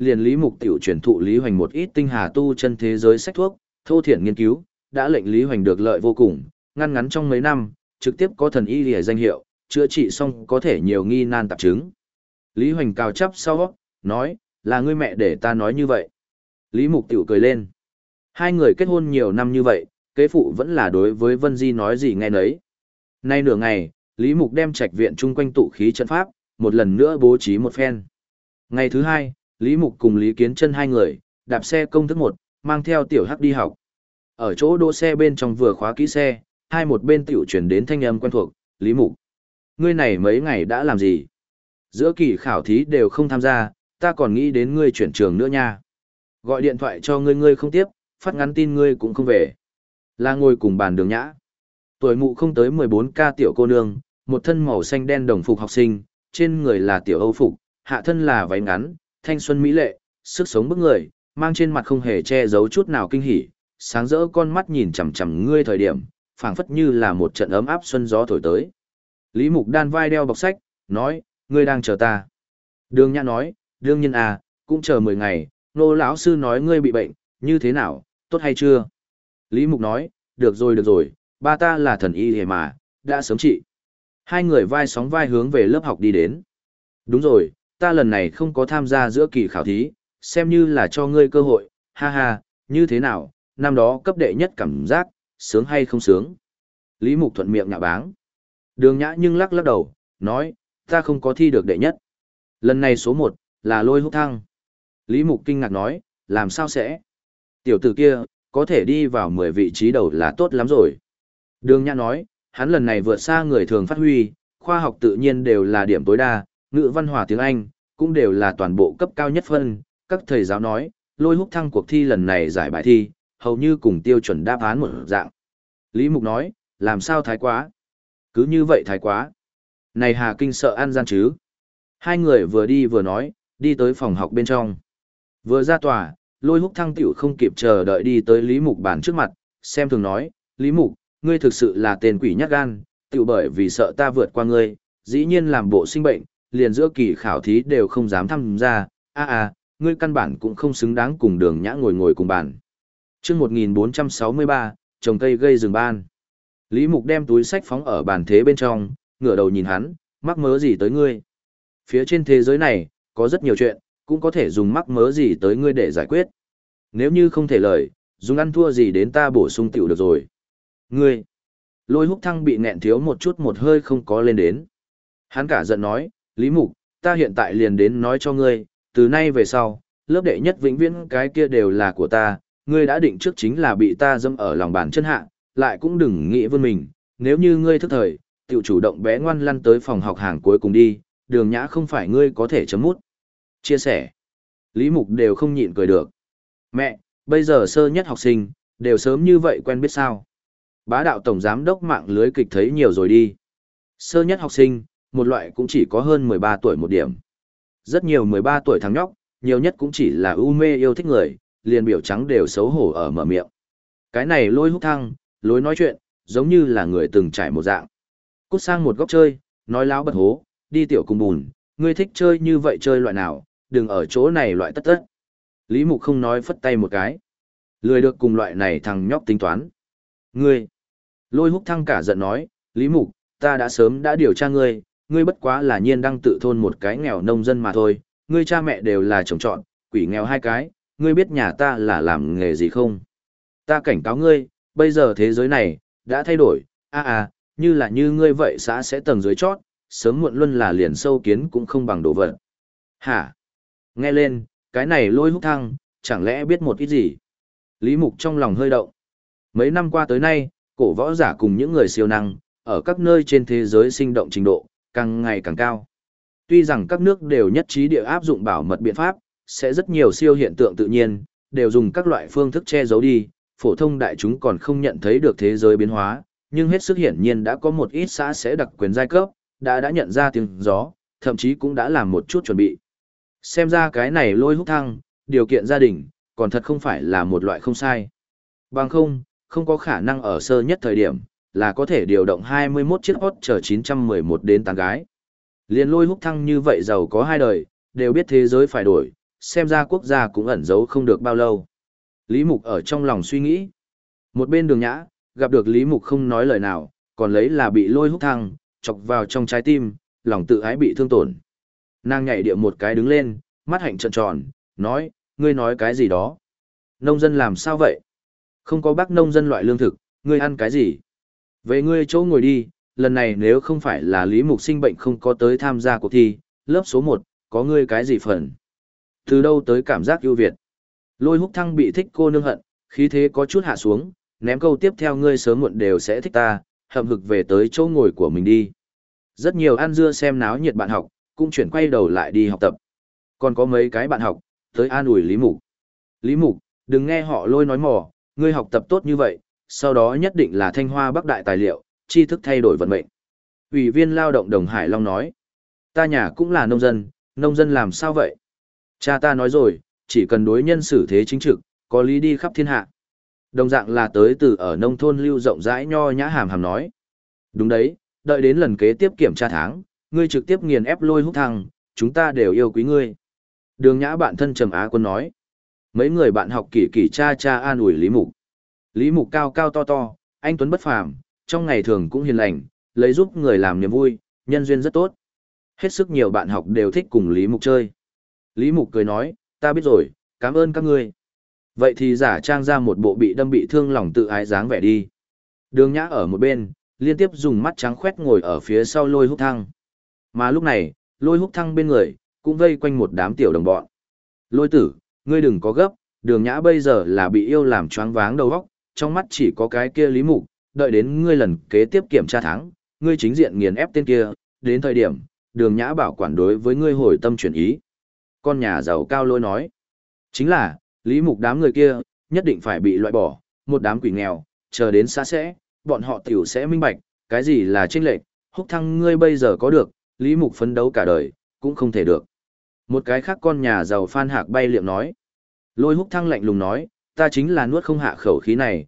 liền Lý Mục tiểu truyền thụ Lý Hoành một ít tinh hà tu chân thế giới sách thuốc, thô thiển nghiên cứu, đã lệnh Lý Hoành được lợi vô cùng, ngăn ngắn trong mấy năm, trực tiếp có thần y lìa danh hiệu, chữa trị xong có thể nhiều nghi nan tạp chứng. Lý Hoành cào chắp sau, nói, là ngươi mẹ để ta nói như vậy. Lý Mục tiểu cười lên. Hai người kết hôn nhiều năm như vậy, kế phụ vẫn là đối với Vân Di nói gì nghe nấy. Nay nửa ngày, Lý Mục đem trạch viện chung quanh tụ khí trận pháp, một lần nữa bố trí một phen. Ngày thứ hai, Lý Mục cùng Lý Kiến Chân hai người, đạp xe công thức một, mang theo tiểu hắc đi học. Ở chỗ đỗ xe bên trong vừa khóa kỹ xe, hai một bên tiểu chuyển đến thanh âm quen thuộc, Lý Mục. Ngươi này mấy ngày đã làm gì? Giữa kỳ khảo thí đều không tham gia, ta còn nghĩ đến ngươi chuyển trường nữa nha. Gọi điện thoại cho ngươi không tiếp, phát ngắn tin ngươi cũng không về. Là ngồi cùng bàn Đường Nhã. Tuổi mụ không tới 14K tiểu cô nương, một thân màu xanh đen đồng phục học sinh, trên người là tiểu Âu phục, hạ thân là váy ngắn, thanh xuân mỹ lệ, sức sống bức người, mang trên mặt không hề che giấu chút nào kinh hỉ, sáng rỡ con mắt nhìn chằm chằm ngươi thời điểm, phảng phất như là một trận ấm áp xuân gió thổi tới. Lý Mục đan vai đeo bọc sách, nói, ngươi đang chờ ta. Đường Nhã nói, đương nhiên à, cũng chờ 10 ngày, nô lão sư nói ngươi bị bệnh, như thế nào, tốt hay chưa? Lý Mục nói, được rồi, ba ta là thần y hề mà, đã sớm trị. Hai người vai sóng vai hướng về lớp học đi đến. Đúng rồi, ta lần này không có tham gia giữa kỳ khảo thí, xem như là cho ngươi cơ hội, ha ha, như thế nào, năm đó cấp đệ nhất cảm giác, sướng hay không sướng? Lý Mục thuận miệng nhạ báng. Đường Nhã nhưng lắc lắc đầu, nói, ta không có thi được đệ nhất. Lần này số 1, là Lôi Húc Thăng. Lý Mục kinh ngạc nói, làm sao sẽ? Tiểu tử kia, có thể đi vào 10 vị trí đầu là tốt lắm rồi. Đường Nhã nói, hắn lần này vượt xa người thường phát huy, khoa học tự nhiên đều là điểm tối đa, ngữ văn hòa tiếng Anh, cũng đều là toàn bộ cấp cao nhất phân. Các thầy giáo nói, Lôi Húc Thăng cuộc thi lần này giải bài thi, hầu như cùng tiêu chuẩn đáp án một dạng. Lý Mục nói, làm sao thái quá? Cứ như vậy thái quá. Này Hà Kinh sợ ăn gian chứ? Hai người vừa đi vừa nói, đi tới phòng học bên trong. Vừa ra tòa, Lôi Húc Thăng tiểu không kịp chờ đợi đi tới Lý Mục bàn trước mặt, xem thường nói, Lý Mục, ngươi thực sự là tên quỷ nhát gan, tiểu bởi vì sợ ta vượt qua ngươi, dĩ nhiên làm bộ sinh bệnh, liền giữa kỳ khảo thí đều không dám tham gia, ngươi căn bản cũng không xứng đáng cùng Đường Nhã ngồi cùng bàn. Chương 1463, trồng cây gây rừng ban. Lý Mục đem túi sách phóng ở bàn thế bên trong, ngửa đầu nhìn hắn, mắc mớ gì tới ngươi? Phía trên thế giới này, có rất nhiều chuyện, cũng có thể dùng mắc mớ gì tới ngươi để giải quyết. Nếu như không thể lời, dùng ăn thua gì đến ta bổ sung tiểu được rồi. Ngươi! Lôi Húc Thăng bị nghẹn thiếu một hơi không có lên đến. Hắn cả giận nói, Lý Mục, ta hiện tại liền đến nói cho ngươi, từ nay về sau, lớp đệ nhất vĩnh viễn cái kia đều là của ta, ngươi đã định trước chính là bị ta dâm ở lòng bàn chân hạ, lại cũng đừng nghĩ vươn mình, nếu như ngươi thức thời, tiểu chủ động bé ngoan lăn tới phòng học hàng cuối cùng đi, Đường Nhã không phải ngươi có thể chấm mút. Chia sẻ. Lý Mục đều không nhịn cười được. Mẹ, bây giờ sơ nhất học sinh, đều sớm như vậy quen biết sao. Bá đạo tổng giám đốc mạng lưới kịch thấy nhiều rồi đi. Sơ nhất học sinh, một loại cũng chỉ có hơn 13 tuổi một điểm. Rất nhiều 13 tuổi thằng nhóc, nhiều nhất cũng chỉ là u mê yêu thích người, liền biểu trắng đều xấu hổ ở mở miệng. Cái này Lôi Húc Thăng, lối nói chuyện, giống như là người từng trải một dạng. Cút sang một góc chơi, nói láo bật hố, đi tiểu cùng bùn, ngươi thích chơi như vậy chơi loại nào, đừng ở chỗ này loại tất tất. Lý Mục không nói phất tay một cái. Lười được cùng loại này thằng nhóc tính toán. Ngươi! Lôi Húc Thăng cả giận nói, Lý Mục, ta đã sớm đã điều tra ngươi, ngươi bất quá là nhiên đăng tự thôn một cái nghèo nông dân mà thôi, ngươi cha mẹ đều là chồng chọn, quỷ nghèo hai cái, ngươi biết nhà ta là làm nghề gì không? Ta cảnh cáo ngươi, bây giờ thế giới này, đã thay đổi, như là như ngươi vậy xã sẽ tầng dưới chót, sớm muộn luôn là liền sâu kiến cũng không bằng đồ vật. Hả? Nghe lên, cái này Lôi Húc Thăng, chẳng lẽ biết một ít gì? Lý Mục trong lòng hơi động. Mấy năm qua tới nay, cổ võ giả cùng những người siêu năng, ở các nơi trên thế giới sinh động trình độ, càng ngày càng cao. Tuy rằng các nước đều nhất trí địa áp dụng bảo mật biện pháp, sẽ rất nhiều siêu hiện tượng tự nhiên, đều dùng các loại phương thức che giấu đi, phổ thông đại chúng còn không nhận thấy được thế giới biến hóa, nhưng hết sức hiển nhiên đã có một ít xã sẽ đặc quyền giai cấp, đã nhận ra tiếng gió, thậm chí cũng đã làm một chút chuẩn bị. Xem ra cái này Lôi Húc Thăng, điều kiện gia đình, còn thật không phải là một loại không sai. Bằng không có khả năng ở sơ nhất thời điểm, là có thể điều động 21 chiếc hot chờ 911 đến tán gái. Liên Lôi Húc Thăng như vậy giàu có hai đời, đều biết thế giới phải đổi, xem ra quốc gia cũng ẩn giấu không được bao lâu. Lý Mục ở trong lòng suy nghĩ. Một bên Đường Nhã, gặp được Lý Mục không nói lời nào, còn lấy là bị Lôi Húc Thăng chọc vào trong trái tim, lòng tự ái bị thương tổn. Nàng nhảy địa một cái đứng lên, mắt hạnh trợn tròn, nói, ngươi nói cái gì đó? Nông dân làm sao vậy? Không có bác nông dân loại lương thực, ngươi ăn cái gì? Về ngươi chỗ ngồi đi, lần này nếu không phải là Lý Mục sinh bệnh không có tới tham gia cuộc thi, lớp số 1, có ngươi cái gì phần? Từ đâu tới cảm giác ưu việt? Lôi Húc Thăng bị thích cô nương hận, khí thế có chút hạ xuống, ném câu tiếp theo ngươi sớm muộn đều sẽ thích ta, hậm hực về tới chỗ ngồi của mình đi. Rất nhiều ăn dưa xem náo nhiệt bạn học, cũng chuyển quay đầu lại đi học tập. Còn có mấy cái bạn học, tới an ủi Lý Mục. Lý Mục, đừng nghe họ Lôi nói mò, ngươi học tập tốt như vậy, sau đó nhất định là Thanh Hoa Bắc Đại tài liệu, tri thức thay đổi vận mệnh. Ủy viên lao động Đồng Hải Long nói, ta nhà cũng là nông dân làm sao vậy? Cha ta nói rồi, chỉ cần đối nhân xử thế chính trực, có lý đi khắp thiên hạ. Đồng dạng là tới từ ở nông thôn lưu rộng rãi nho nhã hàm hàm nói. Đúng đấy, đợi đến lần kế tiếp kiểm tra tháng, ngươi trực tiếp nghiền ép Lôi Húc Thăng, chúng ta đều yêu quý ngươi. Đường Nhã bạn thân Trầm Á Quân nói. Mấy người bạn học kỳ cha an ủi Lý Mục. Lý Mục cao cao to to, anh tuấn bất phàm, trong ngày thường cũng hiền lành, lấy giúp người làm niềm vui, nhân duyên rất tốt. Hết sức nhiều bạn học đều thích cùng Lý Mục chơi. Lý Mục cười nói, ta biết rồi, cảm ơn các ngươi. Vậy thì giả trang ra một bộ bị đâm bị thương lòng tự ái dáng vẻ đi. Đường Nhã ở một bên, liên tiếp dùng mắt trắng khoét ngồi ở phía sau Lôi Húc Thăng. Mà lúc này, Lôi Húc Thăng bên người, cũng vây quanh một đám tiểu đồng bọn. Lôi tử, ngươi đừng có gấp, Đường Nhã bây giờ là bị yêu làm choáng váng đầu óc, trong mắt chỉ có cái kia Lý Mục, đợi đến ngươi lần kế tiếp kiểm tra tháng, ngươi chính diện nghiền ép tên kia, đến thời điểm, Đường Nhã bảo quản đối với ngươi hồi tâm chuyển ý. Con nhà giàu cao Lôi nói, chính là, Lý Mục đám người kia, nhất định phải bị loại bỏ, một đám quỷ nghèo, chờ đến xa sẽ, bọn họ tiểu sẽ minh bạch, cái gì là chênh lệch, Húc Thăng ngươi bây giờ có được, Lý Mục phấn đấu cả đời, cũng không thể được. Một cái khác con nhà giàu Phan Hạc bay liệm nói. Lôi Húc Thăng lạnh lùng nói, ta chính là nuốt không hạ khẩu khí này,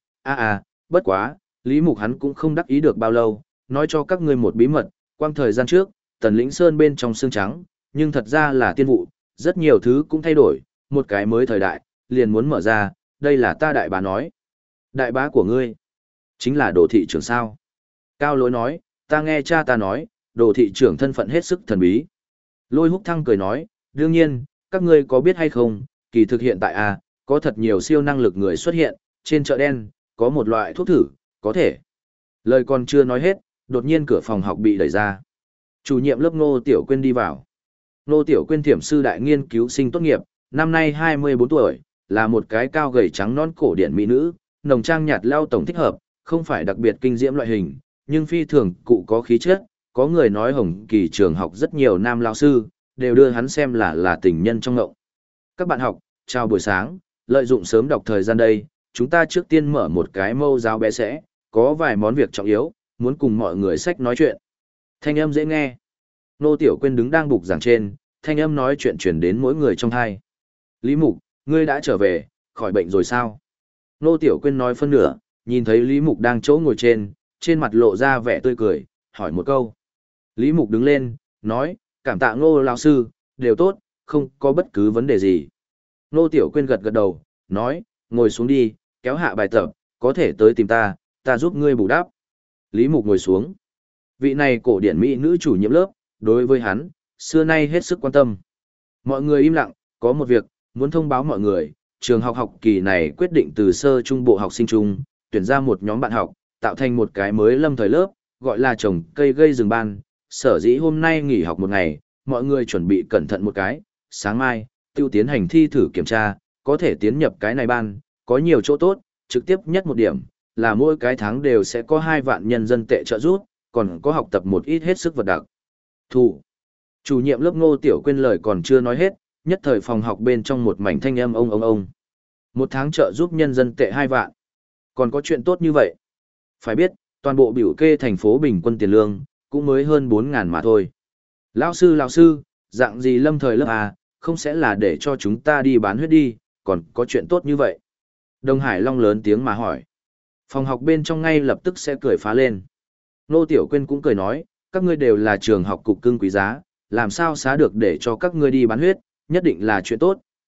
bất quá, Lý Mục hắn cũng không đắc ý được bao lâu, nói cho các ngươi một bí mật, quang thời gian trước, Tần Lĩnh Sơn bên trong xương trắng, nhưng thật ra là tiên vụ, rất nhiều thứ cũng thay đổi, một cái mới thời đại, liền muốn mở ra, đây là ta đại bá nói. Đại bá của ngươi, chính là Đồ thị trưởng sao? Cao Lỗi nói, ta nghe cha ta nói, Đồ thị trưởng thân phận hết sức thần bí. Lôi Húc Thăng cười nói, đương nhiên, các ngươi có biết hay không, kỳ thực hiện tại có thật nhiều siêu năng lực người xuất hiện, trên chợ đen, có một loại thuốc thử, có thể. Lời còn chưa nói hết, đột nhiên cửa phòng học bị đẩy ra. Chủ nhiệm lớp Ngô Tiểu Quyên đi vào. Ngô Tiểu Quyên thiểm sư đại nghiên cứu sinh tốt nghiệp, năm nay 24 tuổi, là một cái cao gầy trắng non cổ điển mỹ nữ, nồng trang nhạt lao tổng thích hợp, không phải đặc biệt kinh diễm loại hình, nhưng phi thường cụ có khí chất, có người nói Hồng Kỳ trường học rất nhiều nam lao sư, đều đưa hắn xem là tình nhân trong ngộng. Các bạn học, chào buổi sáng, lợi dụng sớm đọc thời gian đây, chúng ta trước tiên mở một cái mâu giáo bé sẽ, có vài món việc trọng yếu, muốn cùng mọi người sách nói chuyện. Thanh âm dễ nghe. Nô Tiểu Quyên đứng đang bục giảng trên, thanh âm nói chuyện truyền đến mỗi người trong thai. Lý Mục, ngươi đã trở về, khỏi bệnh rồi sao? Nô Tiểu Quyên nói phân nửa, nhìn thấy Lý Mục đang chỗ ngồi trên mặt lộ ra vẻ tươi cười, hỏi một câu. Lý Mục đứng lên, nói, cảm tạ Ngô lão sư, đều tốt, không có bất cứ vấn đề gì. Nô Tiểu Quyên gật gật đầu, nói, ngồi xuống đi, kéo hạ bài tập, có thể tới tìm ta, ta giúp ngươi bù đắp. Lý Mục ngồi xuống. Vị này cổ điển mỹ nữ chủ nhiệm lớp, đối với hắn, xưa nay hết sức quan tâm. Mọi người im lặng, có một việc, muốn thông báo mọi người, trường học học kỳ này quyết định từ sơ trung bộ học sinh chung, tuyển ra một nhóm bạn học, tạo thành một cái mới lâm thời lớp, gọi là trồng cây gây rừng ban. Sở dĩ hôm nay nghỉ học một ngày, mọi người chuẩn bị cẩn thận một cái, sáng mai, tiêu tiến hành thi thử kiểm tra, có thể tiến nhập cái này ban, có nhiều chỗ tốt, trực tiếp nhất một điểm, là mỗi cái tháng đều sẽ có 2 vạn nhân dân tệ trợ giúp, còn có học tập một ít hết sức vật đặc thù. Chủ nhiệm lớp Ngô Tiểu Quyên lời còn chưa nói hết, nhất thời phòng học bên trong một mảnh thanh âm ông. Một tháng trợ giúp nhân dân tệ 2 vạn. Còn có chuyện tốt như vậy. Phải biết, toàn bộ biểu kê thành phố bình quân tiền lương, cũng mới hơn 4.000 mà thôi. Lão sư, dạng gì lâm thời lớp không sẽ là để cho chúng ta đi bán huyết đi, còn có chuyện tốt như vậy. Đồng Hải Long lớn tiếng mà hỏi. Phòng học bên trong ngay lập tức sẽ cười phá lên. Nô Tiểu Quyên cũng cười nói, các ngươi đều là trường học cục cưng quý giá, làm sao xá được để cho các ngươi đi bán huyết, nhất định là chuyện tốt,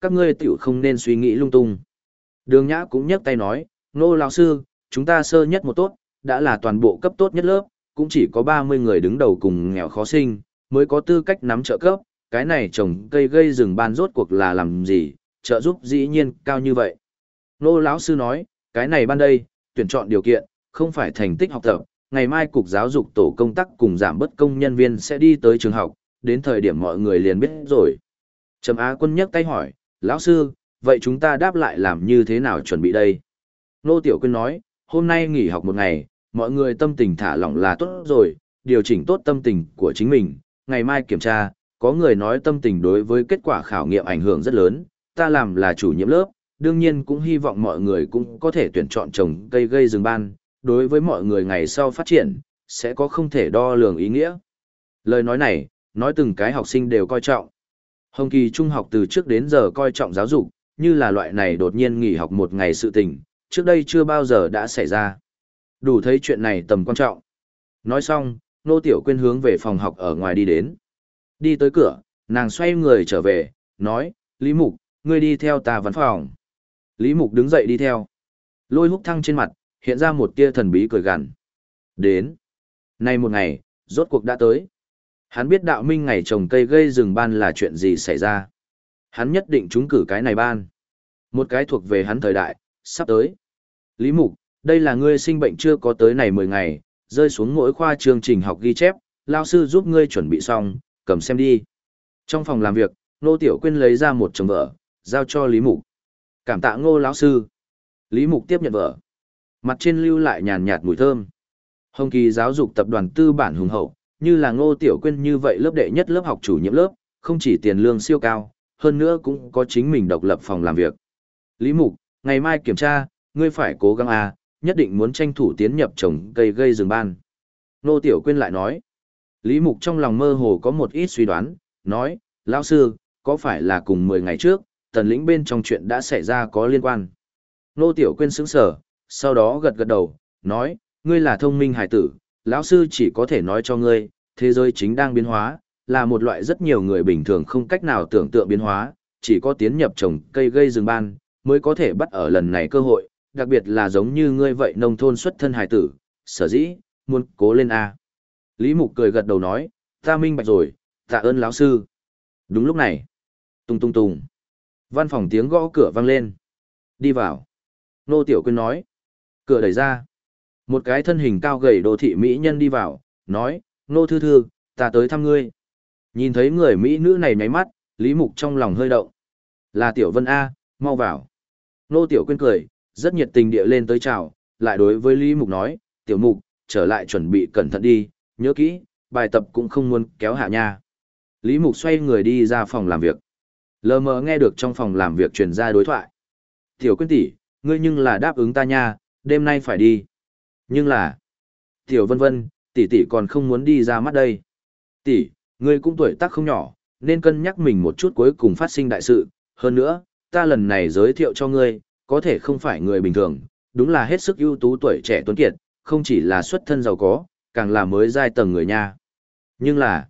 các ngươi tiểu không nên suy nghĩ lung tung. Đường Nhã cũng nhấc tay nói, Ngô lão sư, chúng ta sơ nhất một tốt, đã là toàn bộ cấp tốt nhất lớp, cũng chỉ có 30 người đứng đầu cùng nghèo khó sinh, mới có tư cách nắm trợ cấp, cái này trồng cây gây rừng ban rốt cuộc là làm gì, trợ giúp dĩ nhiên cao như vậy. Ngô lão sư nói, cái này ban đây, tuyển chọn điều kiện, không phải thành tích học tập, ngày mai cục giáo dục tổ công tác cùng giảm bất công nhân viên sẽ đi tới trường học, đến thời điểm mọi người liền biết rồi. Trầm Á Quân nhấc tay hỏi, lão sư, vậy chúng ta đáp lại làm như thế nào chuẩn bị đây? Nô Tiểu Quyên nói, hôm nay nghỉ học một ngày, mọi người tâm tình thả lỏng là tốt rồi, điều chỉnh tốt tâm tình của chính mình, ngày mai kiểm tra, có người nói tâm tình đối với kết quả khảo nghiệm ảnh hưởng rất lớn, ta làm là chủ nhiệm lớp, đương nhiên cũng hy vọng mọi người cũng có thể tuyển chọn trồng cây gây rừng ban, đối với mọi người ngày sau phát triển, sẽ có không thể đo lường ý nghĩa. Lời nói này, nói từng cái học sinh đều coi trọng. Hồng Kỳ Trung học từ trước đến giờ coi trọng giáo dục, như là loại này đột nhiên nghỉ học một ngày sự tình, trước đây chưa bao giờ đã xảy ra. Đủ thấy chuyện này tầm quan trọng. Nói xong, Nô Tiểu Quyên hướng về phòng học ở ngoài đi đến. Đi tới cửa, nàng xoay người trở về, nói, Lý Mục, ngươi đi theo ta văn phòng. Lý Mục đứng dậy đi theo. Lôi Húc Thăng trên mặt, hiện ra một tia thần bí cười gằn. Đến. Nay một ngày, rốt cuộc đã tới. Hắn biết đạo minh ngày trồng cây gây rừng ban là chuyện gì xảy ra. Hắn nhất định trúng cử cái này ban. Một cái thuộc về hắn thời đại, sắp tới. Lý Mục, đây là ngươi sinh bệnh chưa có tới này 10 ngày, rơi xuống mỗi khoa chương trình học ghi chép, lao sư giúp ngươi chuẩn bị xong, cầm xem đi. Trong phòng làm việc, Nô Tiểu Quyên lấy ra một chồng vở, giao cho Lý Mục. Cảm tạ Ngô lão sư. Lý Mục tiếp nhận vở. Mặt trên lưu lại nhàn nhạt mùi thơm. Hồng Kỳ giáo dục tập đoàn tư bản hùng hậu, như là Ngô Tiểu Quyên như vậy lớp đệ nhất lớp học chủ nhiệm lớp, không chỉ tiền lương siêu cao, hơn nữa cũng có chính mình độc lập phòng làm việc. Lý Mục, ngày mai kiểm tra, ngươi phải cố gắng nhất định muốn tranh thủ tiến nhập trồng cây gây rừng ban. Ngô Tiểu Quyên lại nói. Lý Mục trong lòng mơ hồ có một ít suy đoán, nói, lão sư, có phải là cùng 10 ngày trước, Tần Lĩnh bên trong chuyện đã xảy ra có liên quan. Ngô Tiểu Quyên sững sờ, sau đó gật gật đầu, nói, ngươi là thông minh hải tử, lão sư chỉ có thể nói cho ngươi, thế giới chính đang biến hóa, là một loại rất nhiều người bình thường không cách nào tưởng tượng biến hóa, chỉ có tiến nhập trồng cây gây rừng ban, mới có thể bắt ở lần này cơ hội, đặc biệt là giống như ngươi vậy nông thôn xuất thân hải tử, sở dĩ, muốn cố lên a. Lý Mục cười gật đầu nói, ta minh bạch rồi, tạ ơn lão sư. Đúng lúc này, tung tung tung, văn phòng tiếng gõ cửa vang lên. Đi vào. Nô Tiểu Quyên nói. Cửa đẩy ra. Một cái thân hình cao gầy đô thị mỹ nhân đi vào, nói, Nô Thư Thư, ta tới thăm ngươi. Nhìn thấy người mỹ nữ này nháy mắt, Lý Mục trong lòng hơi động. Là Tiểu Vân A, mau vào. Nô Tiểu Quyên cười, rất nhiệt tình địa lên tới chào, lại đối với Lý Mục nói, Tiểu Mục, trở lại chuẩn bị cẩn thận đi, nhớ kỹ, bài tập cũng không muốn kéo hạ nha. Lý Mục xoay người đi ra phòng làm việc. Lờ mờ nghe được trong phòng làm việc truyền ra đối thoại. Tiểu Quyên tỷ, ngươi nhưng là đáp ứng ta nha, đêm nay phải đi. Nhưng là, Tiểu Vân Vân, tỷ tỷ còn không muốn đi ra mắt đây. Tỷ, ngươi cũng tuổi tác không nhỏ, nên cân nhắc mình một chút cuối cùng phát sinh đại sự. Hơn nữa, ta lần này giới thiệu cho ngươi, có thể không phải người bình thường, đúng là hết sức ưu tú tuổi trẻ tuấn kiệt, không chỉ là xuất thân giàu có, càng là mới giai tầng người nha. Nhưng là,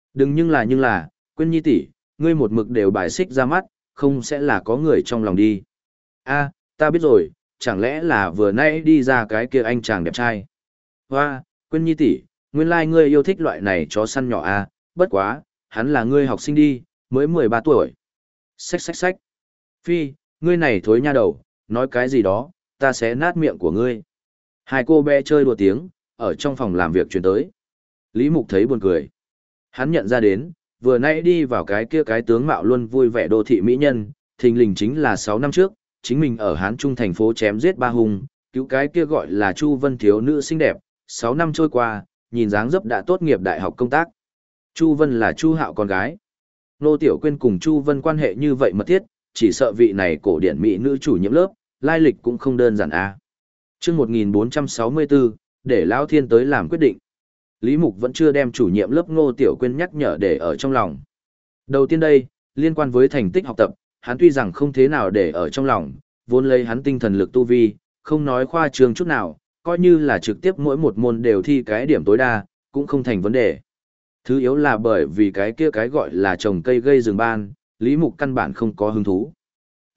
nhưng là, Quyên Nhi tỷ, ngươi một mực đều bài xích ra mắt, không sẽ là có người trong lòng đi. A, ta biết rồi, chẳng lẽ là vừa nãy đi ra cái kia anh chàng đẹp trai. Hoa, Quyên Nhi tỷ, nguyên lai ngươi yêu thích loại này chó săn nhỏ a, bất quá, hắn là ngươi học sinh đi, mới 13 tuổi. Xách xách xách. Phi, ngươi này thối nha đầu, nói cái gì đó, ta sẽ nát miệng của ngươi. Hai cô bé chơi đùa tiếng, ở trong phòng làm việc truyền tới. Lý Mục thấy buồn cười. Hắn nhận ra đến, vừa nãy đi vào cái kia cái tướng mạo luôn vui vẻ đô thị mỹ nhân, thình lình chính là 6 năm trước, chính mình ở Hán Trung thành phố chém giết ba hùng, cứu cái kia gọi là Chu Vân thiếu nữ xinh đẹp, 6 năm trôi qua, nhìn dáng dấp đã tốt nghiệp đại học công tác. Chu Vân là Chu Hạo con gái. Nô Tiểu Quyên cùng Chu Vân quan hệ như vậy mật thiết, chỉ sợ vị này cổ điển mỹ nữ chủ nhiệm lớp, lai lịch cũng không đơn giản a. Chương 1464, để Lão Thiên tới làm quyết định. Lý Mục vẫn chưa đem chủ nhiệm lớp Ngô Tiểu Quyên nhắc nhở để ở trong lòng. Đầu tiên đây, liên quan với thành tích học tập, hắn tuy rằng không thế nào để ở trong lòng, vốn lấy hắn tinh thần lực tu vi, không nói khoa trương chút nào, coi như là trực tiếp mỗi một môn đều thi cái điểm tối đa, cũng không thành vấn đề. Thứ yếu là bởi vì cái kia cái gọi là trồng cây gây rừng ban, Lý Mục căn bản không có hứng thú.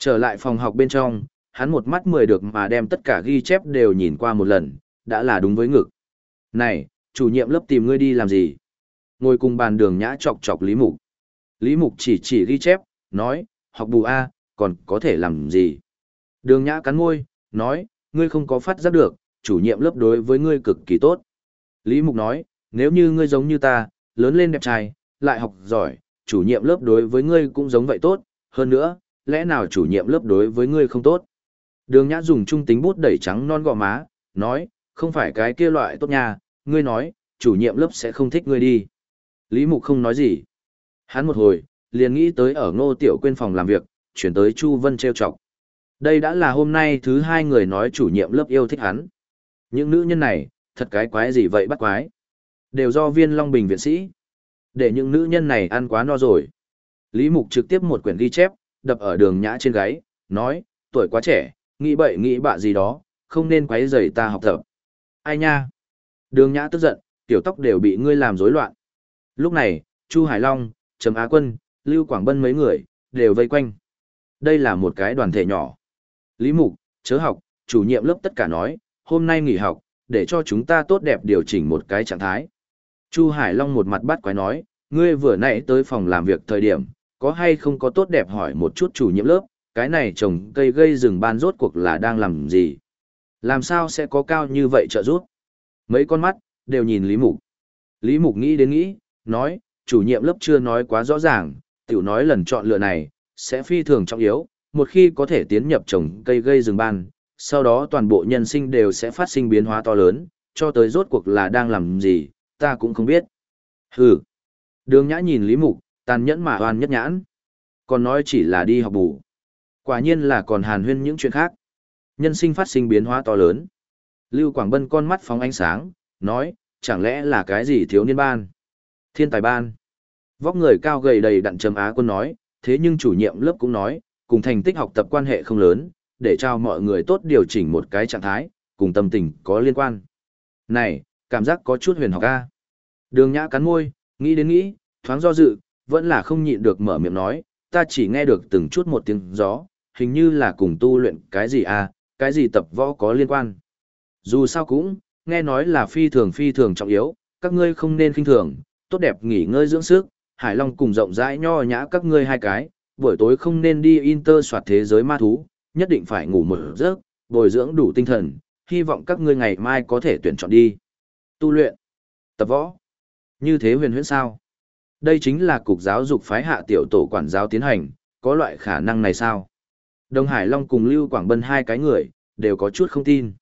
Trở lại phòng học bên trong, hắn một mắt 10 được mà đem tất cả ghi chép đều nhìn qua một lần, đã là đúng với ngực. Này, chủ nhiệm lớp tìm ngươi đi làm gì? Ngồi cùng bàn Đường Nhã chọc chọc Lý Mục. Lý Mục chỉ ghi chép, nói, học bù A, còn có thể làm gì? Đường Nhã cắn môi, nói, ngươi không có phát giác được, chủ nhiệm lớp đối với ngươi cực kỳ tốt. Lý Mục nói, nếu như ngươi giống như ta, lớn lên đẹp trai, lại học giỏi, chủ nhiệm lớp đối với ngươi cũng giống vậy tốt, hơn nữa, lẽ nào chủ nhiệm lớp đối với ngươi không tốt? Đường Nhã dùng trung tính bút đẩy trắng non gò má, nói, không phải cái kia loại tốt nha, ngươi nói, chủ nhiệm lớp sẽ không thích ngươi đi. Lý Mục không nói gì. Hắn một hồi, liền nghĩ tới ở Ngô Tiểu Quyên phòng làm việc, chuyển tới Chu Vân trêu chọc. Đây đã là hôm nay thứ hai người nói chủ nhiệm lớp yêu thích hắn. Những nữ nhân này, thật cái quái gì vậy bắt quái. Đều do Viên Long Bình viện sĩ. Để những nữ nhân này ăn quá no rồi. Lý Mục trực tiếp một quyển ghi chép, đập ở Đường Nhã trên gáy, nói, tuổi quá trẻ, nghĩ bậy nghĩ bạ gì đó, không nên quấy rầy ta học tập. Ai nha? Đường Nhã tức giận, tiểu tóc đều bị ngươi làm rối loạn. Lúc này, Chu Hải Long, Trầm Á Quân, Lưu Quảng Bân mấy người, đều vây quanh. Đây là một cái đoàn thể nhỏ. Lý Mục, chớ học, chủ nhiệm lớp tất cả nói, hôm nay nghỉ học, để cho chúng ta tốt đẹp điều chỉnh một cái trạng thái. Chu Hải Long một mặt bắt quái nói, ngươi vừa nãy tới phòng làm việc thời điểm, có hay không có tốt đẹp hỏi một chút chủ nhiệm lớp, cái này trồng cây gây rừng ban rốt cuộc là đang làm gì? Làm sao sẽ có cao như vậy trợ giúp? Mấy con mắt, đều nhìn Lý Mục. Lý Mục nghĩ đến nghĩ, nói, chủ nhiệm lớp chưa nói quá rõ ràng, tiểu nói lần chọn lựa này, sẽ phi thường trọng yếu, một khi có thể tiến nhập trồng cây gây rừng ban, sau đó toàn bộ nhân sinh đều sẽ phát sinh biến hóa to lớn, cho tới rốt cuộc là đang làm gì, ta cũng không biết. Hừ. Đường Nhã nhìn Lý Mục, tàn nhẫn mà oan nhất nhãn. Còn nói chỉ là đi học bù. Quả nhiên là còn hàn huyên những chuyện khác. Nhân sinh phát sinh biến hóa to lớn. Lưu Quảng Bân con mắt phóng ánh sáng, nói, chẳng lẽ là cái gì thiếu niên ban? Thiên tài ban. Vóc người cao gầy đầy đặn Trầm Á Quân nói, thế nhưng chủ nhiệm lớp cũng nói, cùng thành tích học tập quan hệ không lớn, để cho mọi người tốt điều chỉnh một cái trạng thái, cùng tâm tình có liên quan. Này, cảm giác có chút huyền học a. Đường Nhã cắn môi, nghĩ đến nghĩ, thoáng do dự, vẫn là không nhịn được mở miệng nói, ta chỉ nghe được từng chút một tiếng gió, hình như là cùng tu luyện cái gì a, cái gì tập võ có liên quan. Dù sao cũng, nghe nói là phi thường trọng yếu, các ngươi không nên khinh thường, tốt đẹp nghỉ ngơi dưỡng sức, Hải Long cùng rộng rãi nho nhã các ngươi hai cái, buổi tối không nên đi Inter soạt thế giới ma thú, nhất định phải ngủ một giấc, bồi dưỡng đủ tinh thần, hy vọng các ngươi ngày mai có thể tuyển chọn đi. Tu luyện, tập võ, như thế huyền huyễn sao? Đây chính là cục giáo dục phái hạ tiểu tổ quản giáo tiến hành, có loại khả năng này sao? Đồng Hải Long cùng Lưu Quảng Bân hai cái người, đều có chút không tin.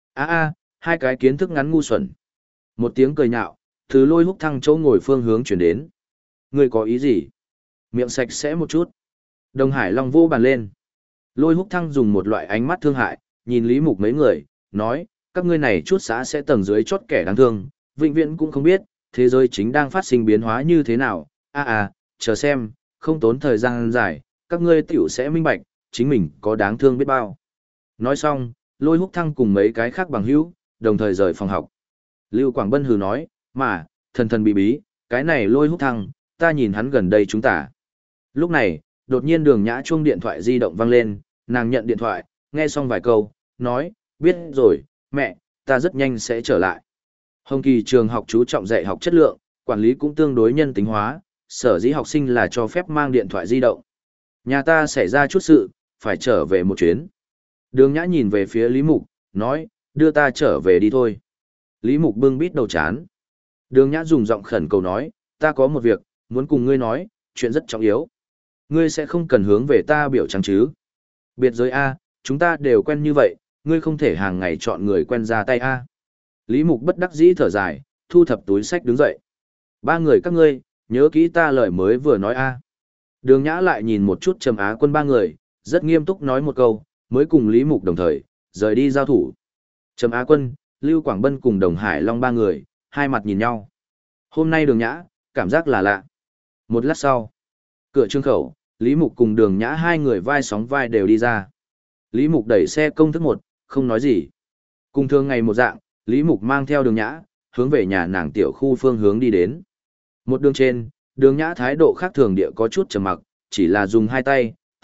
Hai cái kiến thức ngắn ngu xuẩn. Một tiếng cười nhạo, từ Lôi Húc Thăng chỗ ngồi phương hướng chuyển đến. Ngươi có ý gì? Miệng sạch sẽ một chút. Đồng Hải Long vô bàn lên. Lôi Húc Thăng dùng một loại ánh mắt thương hại, nhìn Lý Mục mấy người, nói, các ngươi này chút xã sẽ tầng dưới chốt kẻ đáng thương, vĩnh viễn cũng không biết, thế giới chính đang phát sinh biến hóa như thế nào. Chờ xem, không tốn thời gian dài, các ngươi tiểu sẽ minh bạch, chính mình có đáng thương biết bao. Nói xong, Lôi Húc Thăng cùng mấy cái khác bằng hữu, đồng thời rời phòng học. Lưu Quảng Bân hừ nói, mà, thần bí bí, cái này Lôi Húc Thăng, ta nhìn hắn gần đây chúng ta. Lúc này, đột nhiên Đường Nhã chuông điện thoại di động vang lên, nàng nhận điện thoại, nghe xong vài câu, nói, biết rồi, mẹ, ta rất nhanh sẽ trở lại. Hồng Kỳ trường học chú trọng dạy học chất lượng, quản lý cũng tương đối nhân tính hóa, sở dĩ học sinh là cho phép mang điện thoại di động. Nhà ta xảy ra chút sự, phải trở về một chuyến. Đường Nhã nhìn về phía Lý Mục, nói, đưa ta trở về đi thôi. Lý Mục bưng bít đầu chán. Đường Nhã dùng giọng khẩn cầu nói, ta có một việc, muốn cùng ngươi nói, chuyện rất trọng yếu. Ngươi sẽ không cần hướng về ta biểu trắng chứ. Biệt giới A, chúng ta đều quen như vậy, ngươi không thể hàng ngày chọn người quen ra tay A. Lý Mục bất đắc dĩ thở dài, thu thập túi sách đứng dậy. Ba người các ngươi, nhớ kỹ ta lời mới vừa nói A. Đường Nhã lại nhìn một chút Trầm Á Quân ba người, rất nghiêm túc nói một câu, mới cùng Lý Mục đồng thời, rời đi giao thủ. Trầm Á Quân, Lưu Quảng Bân cùng Đồng Hải Long ba người, hai mặt nhìn nhau. Hôm nay Đường Nhã, cảm giác là lạ. Một lát sau, cửa trương khẩu, Lý Mục cùng Đường Nhã hai người vai sóng vai đều đi ra. Lý Mục đẩy xe công thức một, không nói gì. Cùng thường ngày một dạng, Lý Mục mang theo Đường Nhã, hướng về nhà nàng tiểu khu phương hướng đi đến. Một đường trên, Đường Nhã thái độ khác thường địa có chút trầm mặc, chỉ là dùng hai tay,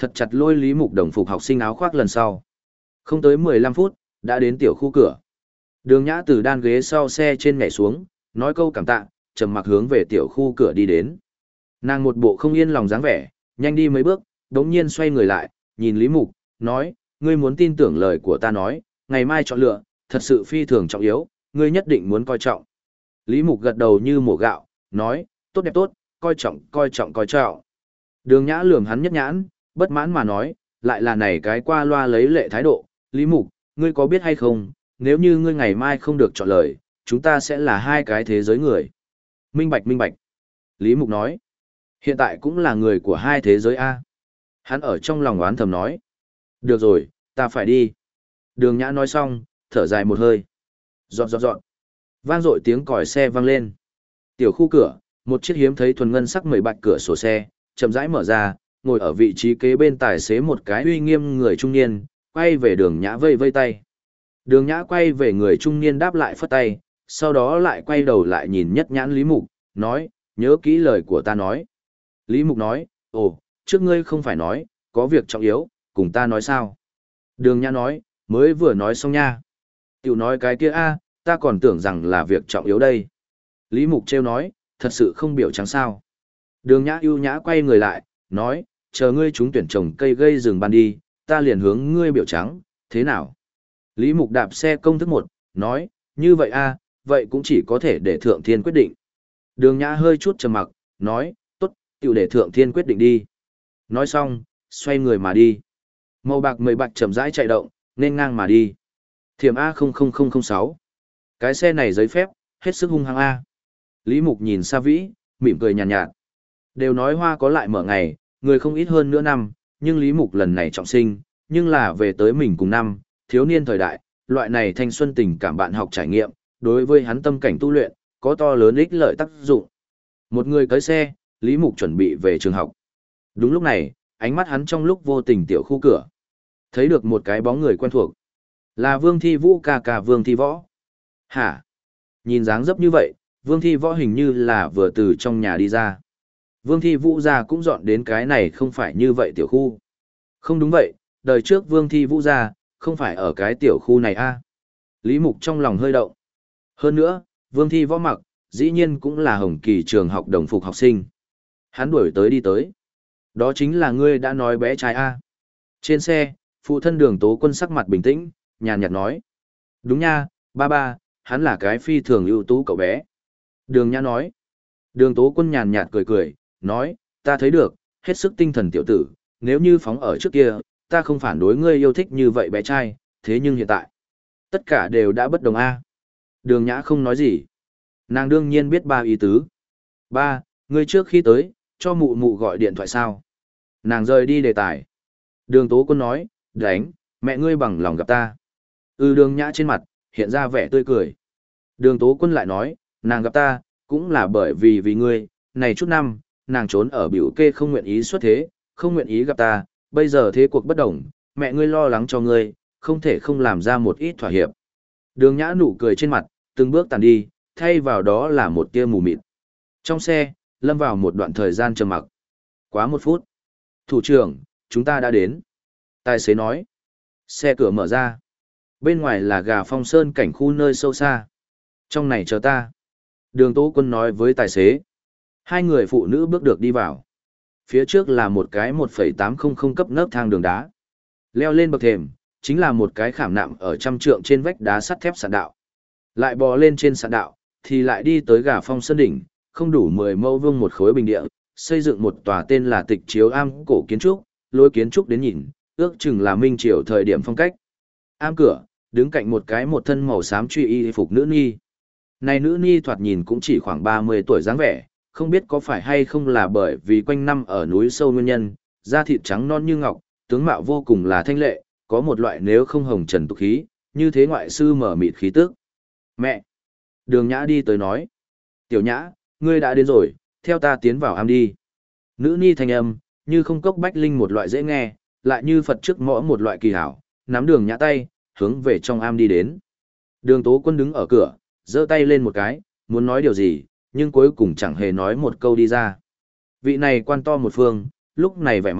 thật chặt lôi Lý Mục đồng phục học sinh áo khoác lần sau. Không tới 15 phút, đã đến tiểu khu cửa. Đường Nhã từ đan ghế sau xe trên nhảy xuống, nói câu cảm tạ, trầm mặc hướng về tiểu khu cửa đi đến. Nàng một bộ không yên lòng dáng vẻ, nhanh đi mấy bước, đống nhiên xoay người lại, nhìn Lý Mục, nói, ngươi muốn tin tưởng lời của ta nói, ngày mai chọn lựa, thật sự phi thường trọng yếu, ngươi nhất định muốn coi trọng. Lý Mục gật đầu như mổ gạo, nói, tốt đẹp tốt, coi trọng, coi trọng, coi trọng. Đường Nhã lườm hắn nhất nhãn, bất mãn mà nói, lại là này cái qua loa lấy lệ thái độ, Lý Mục, ngươi có biết hay không, nếu như ngươi ngày mai không được chọn lời, chúng ta sẽ là hai cái thế giới người. Minh bạch minh bạch. Lý Mục nói, hiện tại cũng là người của hai thế giới A. Hắn ở trong lòng oán thầm nói, được rồi, ta phải đi. Đường Nhã nói xong, thở dài một hơi. Dọn dọn dọn. Vang dội tiếng còi xe vang lên. Tiểu khu cửa, một chiếc hiếm thấy thuần ngân sắc mười bạch cửa sổ xe, chậm rãi mở ra, ngồi ở vị trí kế bên tài xế một cái uy nghiêm người trung niên, quay về Đường Nhã vây vây tay. Đường Nhã quay về người trung niên đáp lại phất tay, sau đó lại quay đầu lại nhìn nhất nhãn Lý Mục, nói, nhớ kỹ lời của ta nói. Lý Mục nói, ồ, trước ngươi không phải nói, có việc trọng yếu, cùng ta nói sao? Đường Nhã nói, mới vừa nói xong nha. Tiểu nói cái kia a, ta còn tưởng rằng là việc trọng yếu đây. Lý Mục trêu nói, thật sự không biểu trắng sao. Đường Nhã ưu nhã quay người lại, nói, chờ ngươi chúng tuyển trồng cây gây rừng ban đi, ta liền hướng ngươi biểu trắng, thế nào? Lý Mục đạp xe công thức một, nói, như vậy a, vậy cũng chỉ có thể để Thượng Thiên quyết định. Đường Nhã hơi chút trầm mặc, nói, tốt, tiểu để Thượng Thiên quyết định đi. Nói xong, xoay người mà đi. Màu bạc mười bạc chậm rãi chạy động, nên ngang mà đi. Thiểm A00006. Cái xe này giấy phép, hết sức hung hăng A. Lý Mục nhìn Sa Vĩ, mỉm cười nhàn nhạt. Đều nói hoa có lại mở ngày, người không ít hơn nửa năm, nhưng Lý Mục lần này trọng sinh, nhưng là về tới mình cùng năm, thiếu niên thời đại, loại này thanh xuân tình cảm bạn học trải nghiệm, đối với hắn tâm cảnh tu luyện, có to lớn ích lợi tác dụng. Một người cưới xe, Lý Mục chuẩn bị về trường học. Đúng lúc này, ánh mắt hắn trong lúc vô tình tiểu khu cửa. Thấy được một cái bóng người quen thuộc. Là Vương Thi Vũ ca ca Vương Thi Võ. Hả? Nhìn dáng dấp như vậy, Vương Thi Võ hình như là vừa từ trong nhà đi ra. Vương Thi Vũ ra cũng dọn đến cái này không phải như vậy tiểu khu. Không đúng vậy, đời trước Vương Thi Vũ ra, không phải ở cái tiểu khu này a. Lý Mục trong lòng hơi động. Hơn nữa, Vương Thi Võ mặc, dĩ nhiên cũng là Hồng Kỳ trường học đồng phục học sinh. Hắn đuổi tới đi tới. Đó chính là ngươi đã nói bé trai a. Trên xe, phụ thân Đường Tố Quân sắc mặt bình tĩnh, nhàn nhạt nói. Đúng nha, ba ba, hắn là cái phi thường ưu tú cậu bé. Đường Nhã nói. Đường Tố Quân nhàn nhạt cười cười, nói, ta thấy được, hết sức tinh thần tiểu tử, nếu như phóng ở trước kia, ta không phản đối ngươi yêu thích như vậy bé trai, thế nhưng hiện tại, tất cả đều đã bất đồng a. Đường Nhã không nói gì. Nàng đương nhiên biết ba ý tứ. Ba, ngươi trước khi tới, cho mụ mụ gọi điện thoại sao? Nàng rời đi đề tài. Đường Tố Quân nói, đánh, mẹ ngươi bằng lòng gặp ta. Đường Nhã trên mặt, hiện ra vẻ tươi cười. Đường Tố Quân lại nói, nàng gặp ta, cũng là bởi vì ngươi, này chút năm, nàng trốn ở biểu kê không nguyện ý xuất thế, không nguyện ý gặp ta, bây giờ thế cuộc bất đồng, mẹ ngươi lo lắng cho ngươi, không thể không làm ra một ít thỏa hiệp. Đường Nhã nụ cười trên mặt, từng bước tàn đi, thay vào đó là một tia mù mịt. Trong xe, lâm vào một đoạn thời gian trầm mặc. Quá 1 phút. Thủ trưởng, chúng ta đã đến. Tài xế nói. Xe cửa mở ra. Bên ngoài là Gà Phong Sơn cảnh khu nơi sâu xa. Trong này chờ ta. Đường Tố Quân nói với tài xế. Hai người phụ nữ bước được đi vào. Phía trước là một cái 1,800 cấp nấc thang đường đá. Leo lên bậc thềm, chính là một cái khảm nạm ở trăm trượng trên vách đá sắt thép sạn đạo. Lại bò lên trên sạn đạo, thì lại đi tới Gà Phong Sơn đỉnh, không đủ 10 mẫu vuông một khối bình địa, xây dựng một tòa tên là Tịch Chiếu Am cổ kiến trúc, lối kiến trúc đến nhìn, ước chừng là minh triều thời điểm phong cách. Am cửa, đứng cạnh một cái một thân màu xám truy y phục nữ ni. Này nữ ni thoạt nhìn cũng chỉ khoảng 30 tuổi dáng vẻ, không biết có phải hay không là bởi vì quanh năm ở núi sâu nguyên nhân, da thịt trắng non như ngọc, tướng mạo vô cùng là thanh lệ, có một loại nếu không hồng trần tục khí, như thế ngoại sư mở mịt khí tức. Mẹ! Đường Nhã đi tới nói. Tiểu Nhã, ngươi đã đến rồi, theo ta tiến vào am đi. Nữ ni thanh âm, như không cốc bách linh một loại dễ nghe, lại như Phật trước mõ một loại kỳ hảo, nắm Đường Nhã tay, hướng về trong am đi đến. Đường Tố Quân đứng ở cửa, giơ tay lên một cái, muốn nói điều gì, nhưng cuối cùng chẳng hề nói một câu đi ra. Vị này quan to một phương, lúc này vẻ mặt,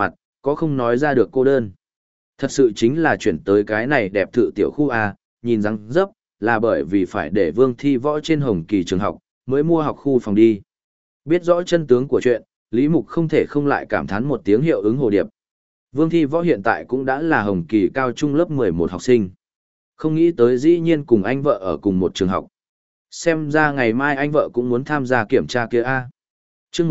Có không nói ra được cô đơn. Thật sự chính là chuyển tới cái này đẹp thự tiểu khu A, nhìn răng dấp, là bởi vì phải để Vương Thi Võ trên Hồng Kỳ trường học, mới mua học khu phòng đi. Biết rõ chân tướng của chuyện, Lý Mục không thể không lại cảm thán một tiếng hiệu ứng hồ điệp. Vương Thi Võ hiện tại cũng đã là Hồng Kỳ cao trung lớp 11 học sinh. Không nghĩ tới dĩ nhiên cùng anh vợ ở cùng một trường học. Xem ra ngày mai anh vợ cũng muốn tham gia kiểm tra kia A. Chương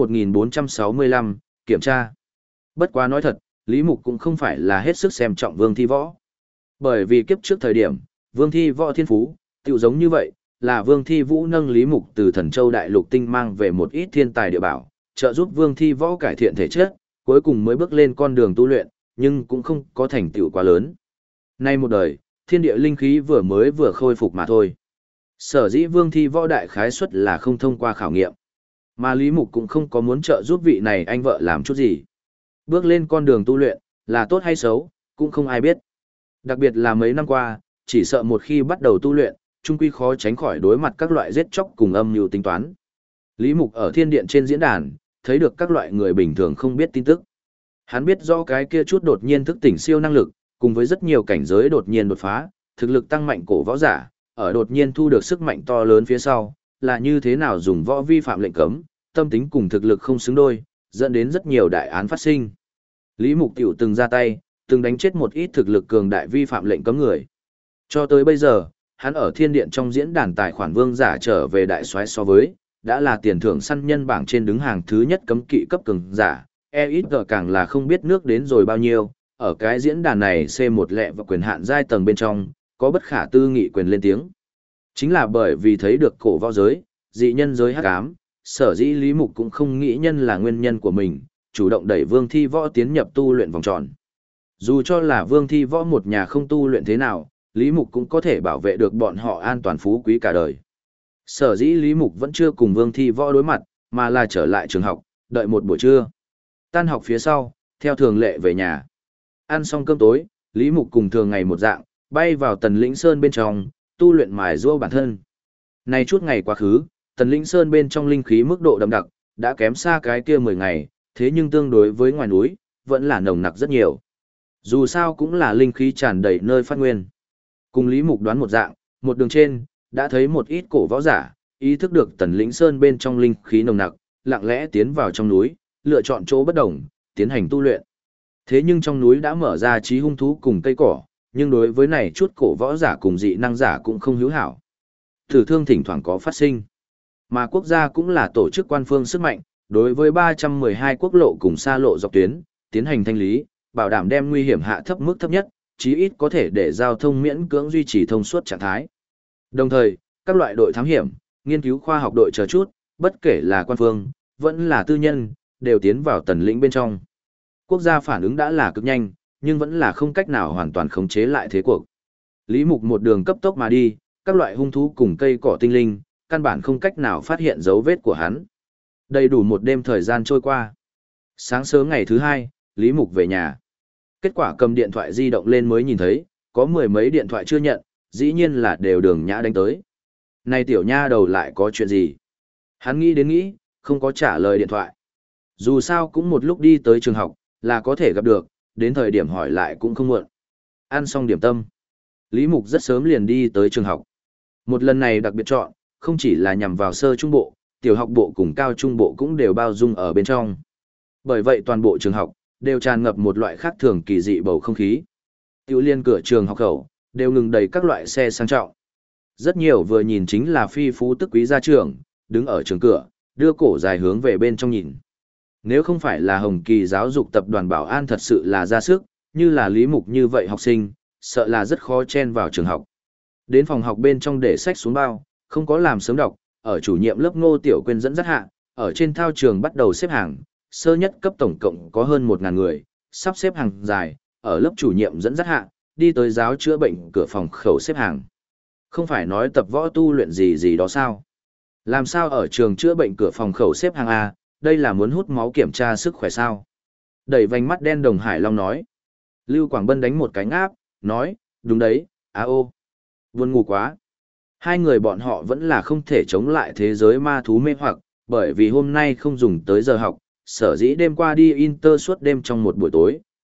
1465, kiểm tra. Bất quá nói thật, Lý Mục cũng không phải là hết sức xem trọng Vương Thi Võ. Bởi vì kiếp trước thời điểm, Vương Thi Võ thiên phú, tiểu giống như vậy, là Vương Thi Vũ nâng Lý Mục từ Thần Châu Đại Lục Tinh mang về một ít thiên tài địa bảo, trợ giúp Vương Thi Võ cải thiện thể chất, cuối cùng mới bước lên con đường tu luyện, nhưng cũng không có thành tựu quá lớn. Nay một đời, thiên địa linh khí vừa khôi phục mà thôi. Sở dĩ Vương Thi Võ đại khái suất là không thông qua khảo nghiệm. Mà Lý Mục cũng không có muốn trợ giúp vị này anh vợ làm chút gì. Bước lên con đường tu luyện, là tốt hay xấu, cũng không ai biết. Đặc biệt là mấy năm qua, chỉ sợ một khi bắt đầu tu luyện, chung quy khó tránh khỏi đối mặt các loại giết chóc cùng âm mưu tính toán. Lý Mục ở thiên điện trên diễn đàn, thấy được các loại người bình thường không biết tin tức. Hắn biết rõ cái kia chút đột nhiên thức tỉnh siêu năng lực, cùng với rất nhiều cảnh giới đột nhiên đột phá, thực lực tăng mạnh cổ võ giả, ở đột nhiên thu được sức mạnh to lớn phía sau, là như thế nào dùng võ vi phạm lệnh cấm, tâm tính cùng thực lực không xứng đôi, dẫn đến rất nhiều đại án phát sinh. Lý Mục tiểu từng ra tay, từng đánh chết một ít thực lực cường đại vi phạm lệnh cấm người. Cho tới bây giờ, hắn ở thiên điện trong diễn đàn tài khoản vương giả trở về đại soái so với, đã là tiền thưởng săn nhân bảng trên đứng hàng thứ nhất cấm kỵ cấp cường giả, ít càng là không biết nước đến rồi bao nhiêu, ở cái diễn đàn này C1 lẹ và quyền hạn giai tầng bên trong, có bất khả tư nghị quyền lên tiếng. Chính là bởi vì thấy được cổ võ giới, dị nhân giới hắc ám, sở dĩ Lý Mục cũng không nghĩ nhân là nguyên nhân của mình, chủ động đẩy Vương Thi Võ tiến nhập tu luyện vòng tròn. Dù cho là Vương Thi Võ một nhà không tu luyện thế nào, Lý Mục cũng có thể bảo vệ được bọn họ an toàn phú quý cả đời. Sở dĩ Lý Mục vẫn chưa cùng Vương Thi Võ đối mặt, mà là trở lại trường học, đợi một buổi trưa. Tan học phía sau, theo thường lệ về nhà. Ăn xong cơm tối, Lý Mục cùng thường ngày một dạng, bay vào Tần Lĩnh Sơn bên trong, tu luyện mài giũa bản thân. Nay chút ngày quá khứ, Tần Lĩnh Sơn bên trong linh khí mức độ đậm đặc, đã kém xa cái kia 10 ngày, thế nhưng tương đối với ngoài núi, vẫn là nồng nặc rất nhiều. Dù sao cũng là linh khí tràn đầy nơi phát nguyên. Cùng Lý Mục đoán một dạng, một đường trên, đã thấy một ít cổ võ giả, ý thức được Tần Lĩnh Sơn bên trong linh khí nồng nặc, lặng lẽ tiến vào trong núi, lựa chọn chỗ bất đồng, tiến hành tu luyện. Thế nhưng trong núi đã mở ra trí hung thú cùng cây cỏ, nhưng đối với này chút cổ võ giả cùng dị năng giả cũng không hữu hảo. Tử thương thỉnh thoảng có phát sinh. Mà quốc gia cũng là tổ chức quan phương sức mạnh, đối với 312 quốc lộ cùng xa lộ dọc tuyến, tiến hành thanh lý, bảo đảm đem nguy hiểm hạ thấp mức thấp nhất, chí ít có thể để giao thông miễn cưỡng duy trì thông suốt trạng thái. Đồng thời, các loại đội thám hiểm, nghiên cứu khoa học đội chờ chút, bất kể là quan phương, vẫn là tư nhân, đều tiến vào Tần Lĩnh bên trong. Quốc gia phản ứng đã là cực nhanh, nhưng vẫn là không cách nào hoàn toàn khống chế lại thế cuộc. Lý Mục một đường cấp tốc mà đi, các loại hung thú cùng cây cỏ tinh linh, căn bản không cách nào phát hiện dấu vết của hắn. Đầy đủ một đêm thời gian trôi qua. Sáng sớm ngày thứ hai, Lý Mục về nhà. Kết quả cầm điện thoại di động lên mới nhìn thấy, có mười mấy điện thoại chưa nhận, dĩ nhiên là đều Đường Nhã đánh tới. Này tiểu nha đầu lại có chuyện gì? Hắn nghĩ đến nghĩ, không có trả lời điện thoại. Dù sao cũng một lúc đi tới trường học, là có thể gặp được, đến thời điểm hỏi lại cũng không muộn. Ăn xong điểm tâm. Lý Mục rất sớm liền đi tới trường học. Một lần này đặc biệt chọn, không chỉ là nhằm vào sơ trung bộ, tiểu học bộ cùng cao trung bộ cũng đều bao dung ở bên trong. Bởi vậy toàn bộ trường học, đều tràn ngập một loại khác thường kỳ dị bầu không khí. Tiểu liên cửa trường học khẩu, đều ngừng đầy các loại xe sang trọng. Rất nhiều vừa nhìn chính là phi phú tức quý gia trưởng, đứng ở trường cửa, đưa cổ dài hướng về bên trong nhìn. Nếu không phải là Hồng Kỳ giáo dục tập đoàn bảo an thật sự là ra sức, như là Lý Mục như vậy học sinh, sợ là rất khó chen vào trường học. Đến phòng học bên trong để sách xuống bao, không có làm sớm đọc, ở chủ nhiệm lớp Ngô Tiểu Quyên dẫn dắt hạ, ở trên thao trường bắt đầu xếp hàng, sơ nhất cấp tổng cộng có hơn 1.000 người, sắp xếp hàng dài, ở lớp chủ nhiệm dẫn dắt hạ, đi tới giáo chữa bệnh cửa phòng khẩu xếp hàng. Không phải nói tập võ tu luyện gì gì đó sao? Làm sao ở trường chữa bệnh cửa phòng khẩu xếp hàng A, đây là muốn hút máu kiểm tra sức khỏe sao? Đẩy vành mắt đen Đồng Hải Long nói. Lưu Quảng Bân đánh một cái ngáp, nói, đúng đấy, ô. Buồn ngủ quá. Hai người bọn họ vẫn là không thể chống lại thế giới ma thú mê hoặc, bởi vì hôm nay không dùng tới giờ học, sở dĩ đêm qua đi Inter suốt đêm trong một buổi tối,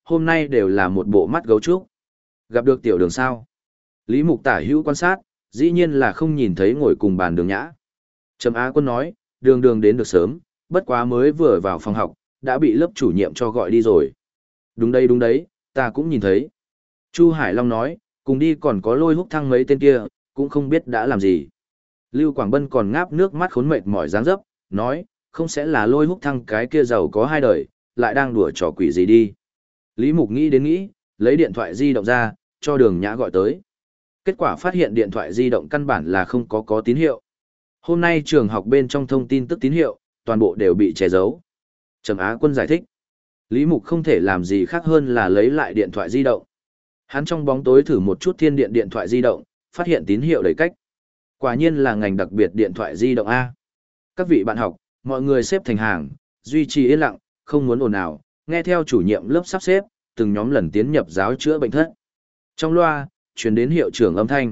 hôm nay đều là một bộ mắt gấu trúc. Gặp được tiểu đường sao? Lý Mục tả hữu quan sát, dĩ nhiên là không nhìn thấy ngồi cùng bàn đường nhã. Trầm Á Quân nói, đường đường đến được sớm, bất quá mới vừa vào phòng học, đã bị lớp chủ nhiệm cho gọi đi rồi. Đúng đấy, ta cũng nhìn thấy. Chu Hải Long nói, cùng đi còn có Lôi Húc Thăng mấy tên kia, cũng không biết đã làm gì. Lưu Quảng Bân còn ngáp nước mắt khốn mệt mỏi dáng dấp, nói, không sẽ là Lôi Húc Thăng cái kia giàu có hai đời, lại đang đùa trò quỷ gì đi. Lý Mục nghĩ đến nghĩ, lấy điện thoại di động ra, cho đường nhã gọi tới. Kết quả phát hiện điện thoại di động căn bản là không có tín hiệu. Hôm nay trường học bên trong thông tin tức tín hiệu, toàn bộ đều bị che giấu. Trầm Á Quân giải thích. Lý Mục không thể làm gì khác hơn là lấy lại điện thoại di động. Hắn trong bóng tối thử một chút thiên điện điện thoại di động, phát hiện tín hiệu đầy cách. Quả nhiên là ngành đặc biệt điện thoại di động A. Các vị bạn học, mọi người xếp thành hàng, duy trì yên lặng, không muốn ồn ào, nghe theo chủ nhiệm lớp sắp xếp, từng nhóm lần tiến nhập giáo chữa bệnh thất. Trong loa, truyền đến hiệu trưởng âm thanh.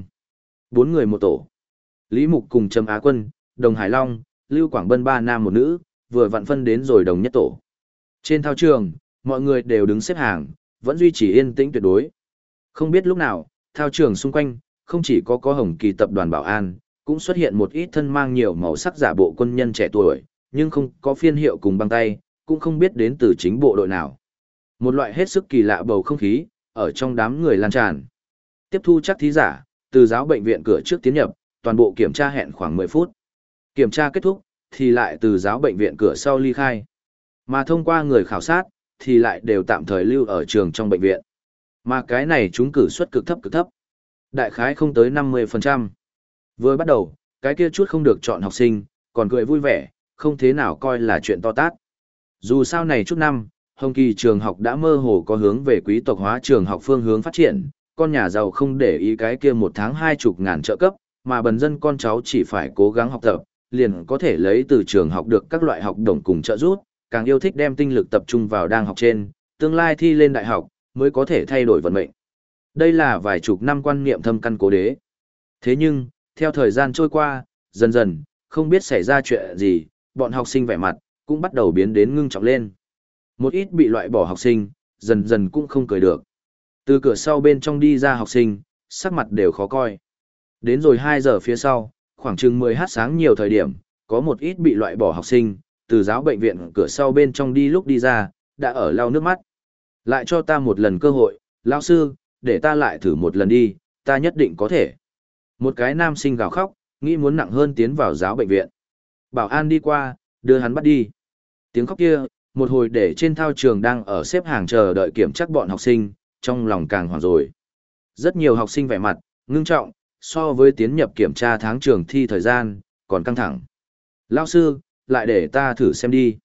4 người một tổ. Lý Mục cùng Trầm Á Quân, Đồng Hải Long, Lưu Quảng Bân 3 nam một nữ, vừa vặn phân đến rồi đồng nhất tổ. Trên thao trường, mọi người đều đứng xếp hàng, vẫn duy trì yên tĩnh tuyệt đối. Không biết lúc nào, thao trường xung quanh, không chỉ có Hồng Kỳ tập đoàn bảo an, cũng xuất hiện một ít thân mang nhiều màu sắc giả bộ quân nhân trẻ tuổi, nhưng không có phiên hiệu cùng băng tay, cũng không biết đến từ chính bộ đội nào. Một loại hết sức kỳ lạ bầu không khí, ở trong đám người lan tràn. Tiếp thu chắc thí giả, từ giáo bệnh viện cửa trước tiến nhập, toàn bộ kiểm tra hẹn khoảng 10 phút. Kiểm tra kết thúc, thì lại từ giáo bệnh viện cửa sau ly khai. Mà thông qua người khảo sát, thì lại đều tạm thời lưu ở trường trong bệnh viện. Mà cái này chúng cử suất cực thấp. Đại khái không tới 50%. Vừa bắt đầu, cái kia chút không được chọn học sinh, còn cười vui vẻ, không thế nào coi là chuyện to tát. Dù sao này chút năm, Hồng Kỳ trường học đã mơ hồ có hướng về quý tộc hóa trường học phương hướng phát triển, con nhà giàu không để ý cái kia 1 tháng 20 ngàn trợ cấp, mà bần dân con cháu chỉ phải cố gắng học tập, liền có thể lấy từ trường học được các loại học đồng cùng trợ giúp, càng yêu thích đem tinh lực tập trung vào đang học trên, tương lai thi lên đại học, mới có thể thay đổi vận mệnh. Đây là vài chục năm quan niệm thâm căn cố đế. Thế nhưng, theo thời gian trôi qua, dần dần, không biết xảy ra chuyện gì, bọn học sinh vẻ mặt, cũng bắt đầu biến đến ngưng trọng lên. Một ít bị loại bỏ học sinh, dần dần cũng không cười được. Từ cửa sau bên trong đi ra học sinh, sắc mặt đều khó coi. Đến rồi 2 giờ phía sau, khoảng chừng 10h sáng nhiều thời điểm, có một ít bị loại bỏ học sinh, từ giáo bệnh viện cửa sau bên trong đi lúc đi ra, đã ở lau nước mắt. Lại cho ta một lần cơ hội, lão sư, để ta lại thử một lần đi, ta nhất định có thể. Một cái nam sinh gào khóc, nghĩ muốn nặng hơn tiến vào giáo bệnh viện. Bảo an đi qua, đưa hắn bắt đi. Tiếng khóc kia, một hồi để trên thao trường đang ở xếp hàng chờ đợi kiểm tra bọn học sinh, trong lòng càng hoảng rồi. Rất nhiều học sinh vẻ mặt, ngưng trọng, so với tiến nhập kiểm tra tháng trường thi thời gian, còn căng thẳng. Lão sư, lại để ta thử xem đi.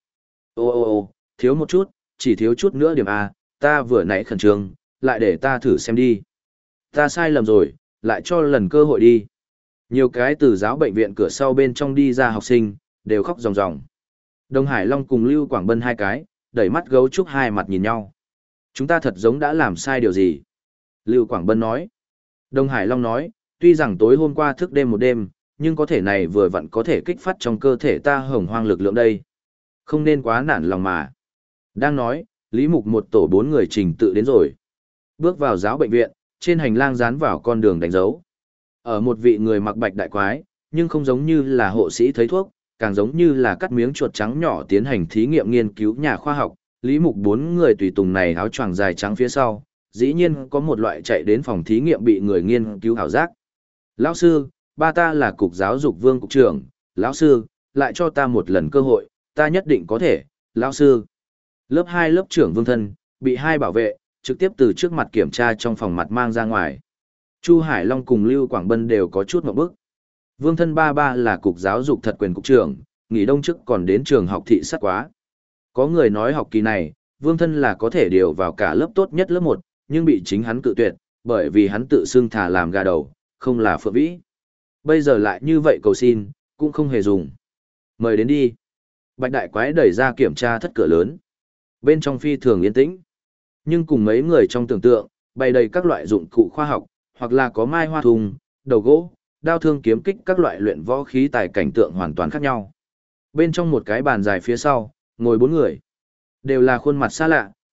Ô, thiếu một chút, chỉ thiếu chút nữa điểm A, ta vừa nãy khẩn trương, lại để ta thử xem đi. Ta sai lầm rồi, lại cho lần cơ hội đi. Nhiều cái từ giáo bệnh viện cửa sau bên trong đi ra học sinh, đều khóc ròng ròng. Đồng Hải Long cùng Lưu Quảng Bân 2 cái, đẩy mắt gấu trúc hai mặt nhìn nhau. Chúng ta thật giống đã làm sai điều gì? Lưu Quảng Bân nói. Đồng Hải Long nói, tuy rằng tối hôm qua thức đêm một đêm, nhưng có thể này vừa vặn có thể kích phát trong cơ thể ta hồng hoang lực lượng đây. Không nên quá nản lòng mà. Đang nói, Lý Mục một tổ 4 người trình tự đến rồi. Bước vào giáo bệnh viện, trên hành lang dán vào con đường đánh dấu. Ở một vị người mặc bạch đại quái, nhưng không giống như là hộ sĩ thấy thuốc, càng giống như là cắt miếng chuột trắng nhỏ tiến hành thí nghiệm nghiên cứu nhà khoa học. Lý Mục 4 người tùy tùng này áo choàng dài trắng phía sau, dĩ nhiên có một loại chạy đến phòng thí nghiệm bị người nghiên cứu ảo giác. Lão sư, ba ta là cục giáo dục vương cục trưởng, lão sư, lại cho ta một lần cơ hội, ta nhất định có thể, lão sư. Lớp 2 lớp trưởng Vương Thân, bị 2 bảo vệ, trực tiếp từ trước mặt kiểm tra trong phòng mặt mang ra ngoài. Chu Hải Long cùng Lưu Quảng Bân đều có chút ngộp bức. Vương Thân ba là cục giáo dục thật quyền cục trưởng, nghỉ đông trước còn đến trường học thị sát quá. Có người nói học kỳ này, Vương Thân là có thể điều vào cả lớp tốt nhất lớp 1, nhưng bị chính hắn cự tuyệt, bởi vì hắn tự xưng thả làm gà đầu, không là phượng vĩ. Bây giờ lại như vậy cầu xin, cũng không hề dùng. Mời đến đi. Bạch đại quái đẩy ra kiểm tra thất cửa lớn. Bên trong phi thường yên tĩnh. Nhưng cùng mấy người trong tưởng tượng, bày đầy các loại dụng cụ khoa học, hoặc là có mai hoa thùng, đầu gỗ, đao thương kiếm kích các loại luyện võ khí tài cảnh tượng hoàn toàn khác nhau. Bên trong một cái bàn dài phía sau, ngồi 4 người. Đều là khuôn mặt xa lạ,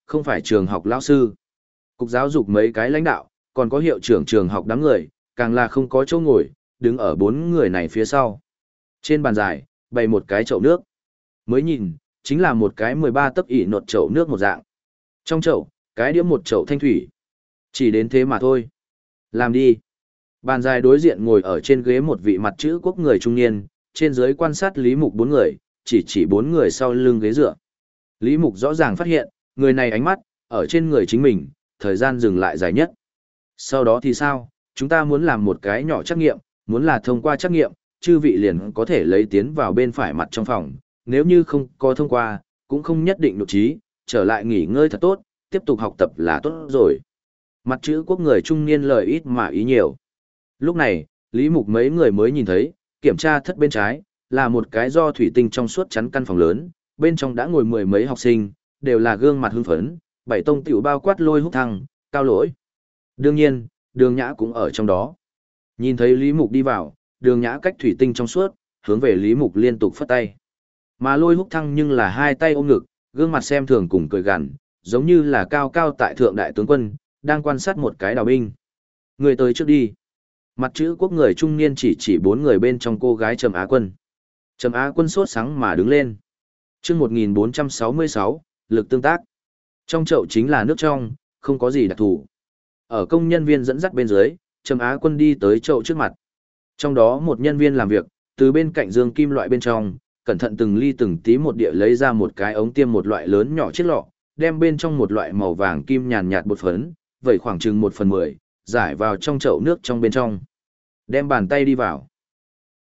không phải trường học lão sư. Cục giáo dục mấy cái lãnh đạo, còn có hiệu trưởng trường học đám người, càng là không có chỗ ngồi, đứng ở 4 người này phía sau. Trên bàn dài, bày một cái chậu nước. Mới nhìn, chính là một cái 13 tấc ỉ nột chậu nước một dạng. Trong chậu, cái đĩa một chậu thanh thủy. Chỉ đến thế mà thôi. Làm đi. Bàn dài đối diện ngồi ở trên ghế một vị mặt chữ quốc người trung niên, trên dưới quan sát Lý Mục 4 người, chỉ 4 người sau lưng ghế dựa. Lý Mục rõ ràng phát hiện, người này ánh mắt, ở trên người chính mình, thời gian dừng lại dài nhất. Sau đó thì sao? Chúng ta muốn làm một cái nhỏ trắc nghiệm, muốn là thông qua trắc nghiệm, chư vị liền có thể lấy tiến vào bên phải mặt trong phòng, nếu như không có thông qua, cũng không nhất định nội trí, trở lại nghỉ ngơi thật tốt, tiếp tục học tập là tốt rồi. Mặt chữ quốc người trung niên lời ít mà ý nhiều. Lúc này, Lý Mục mấy người mới nhìn thấy, kiểm tra thất bên trái, là một cái do thủy tinh trong suốt chắn căn phòng lớn, bên trong đã ngồi 10 mấy học sinh, đều là gương mặt hưng phấn, bảy tông tiểu bao quát Lôi Húc Thăng, Cao Lỗi. Đương nhiên, Đường Nhã cũng ở trong đó. Nhìn thấy Lý Mục đi vào, Đường Nhã cách thủy tinh trong suốt, hướng về Lý Mục liên tục phất tay. Mà Lôi Húc Thăng nhưng là hai tay ôm ngực, gương mặt xem thường cùng cười gằn, giống như là cao cao tại thượng đại tướng quân, đang quan sát một cái đào binh. Người tới trước đi. Mặt chữ quốc người trung niên chỉ 4 người bên trong cô gái Trầm Á Quân. Trầm Á Quân sốt sáng mà đứng lên. Chương 1466, lực tương tác. Trong chậu chính là nước trong, không có gì đặc thù. Ở công nhân viên dẫn dắt bên dưới, Trầm Á Quân đi tới chậu trước mặt. Trong đó một nhân viên làm việc, từ bên cạnh dương kim loại bên trong, cẩn thận từng ly từng tí một địa lấy ra một cái ống tiêm một loại lớn nhỏ chiếc lọ, đem bên trong một loại màu vàng kim nhàn nhạt bột phấn, vậy khoảng chừng 1/10, giải vào trong chậu nước trong bên trong. Đem bàn tay đi vào.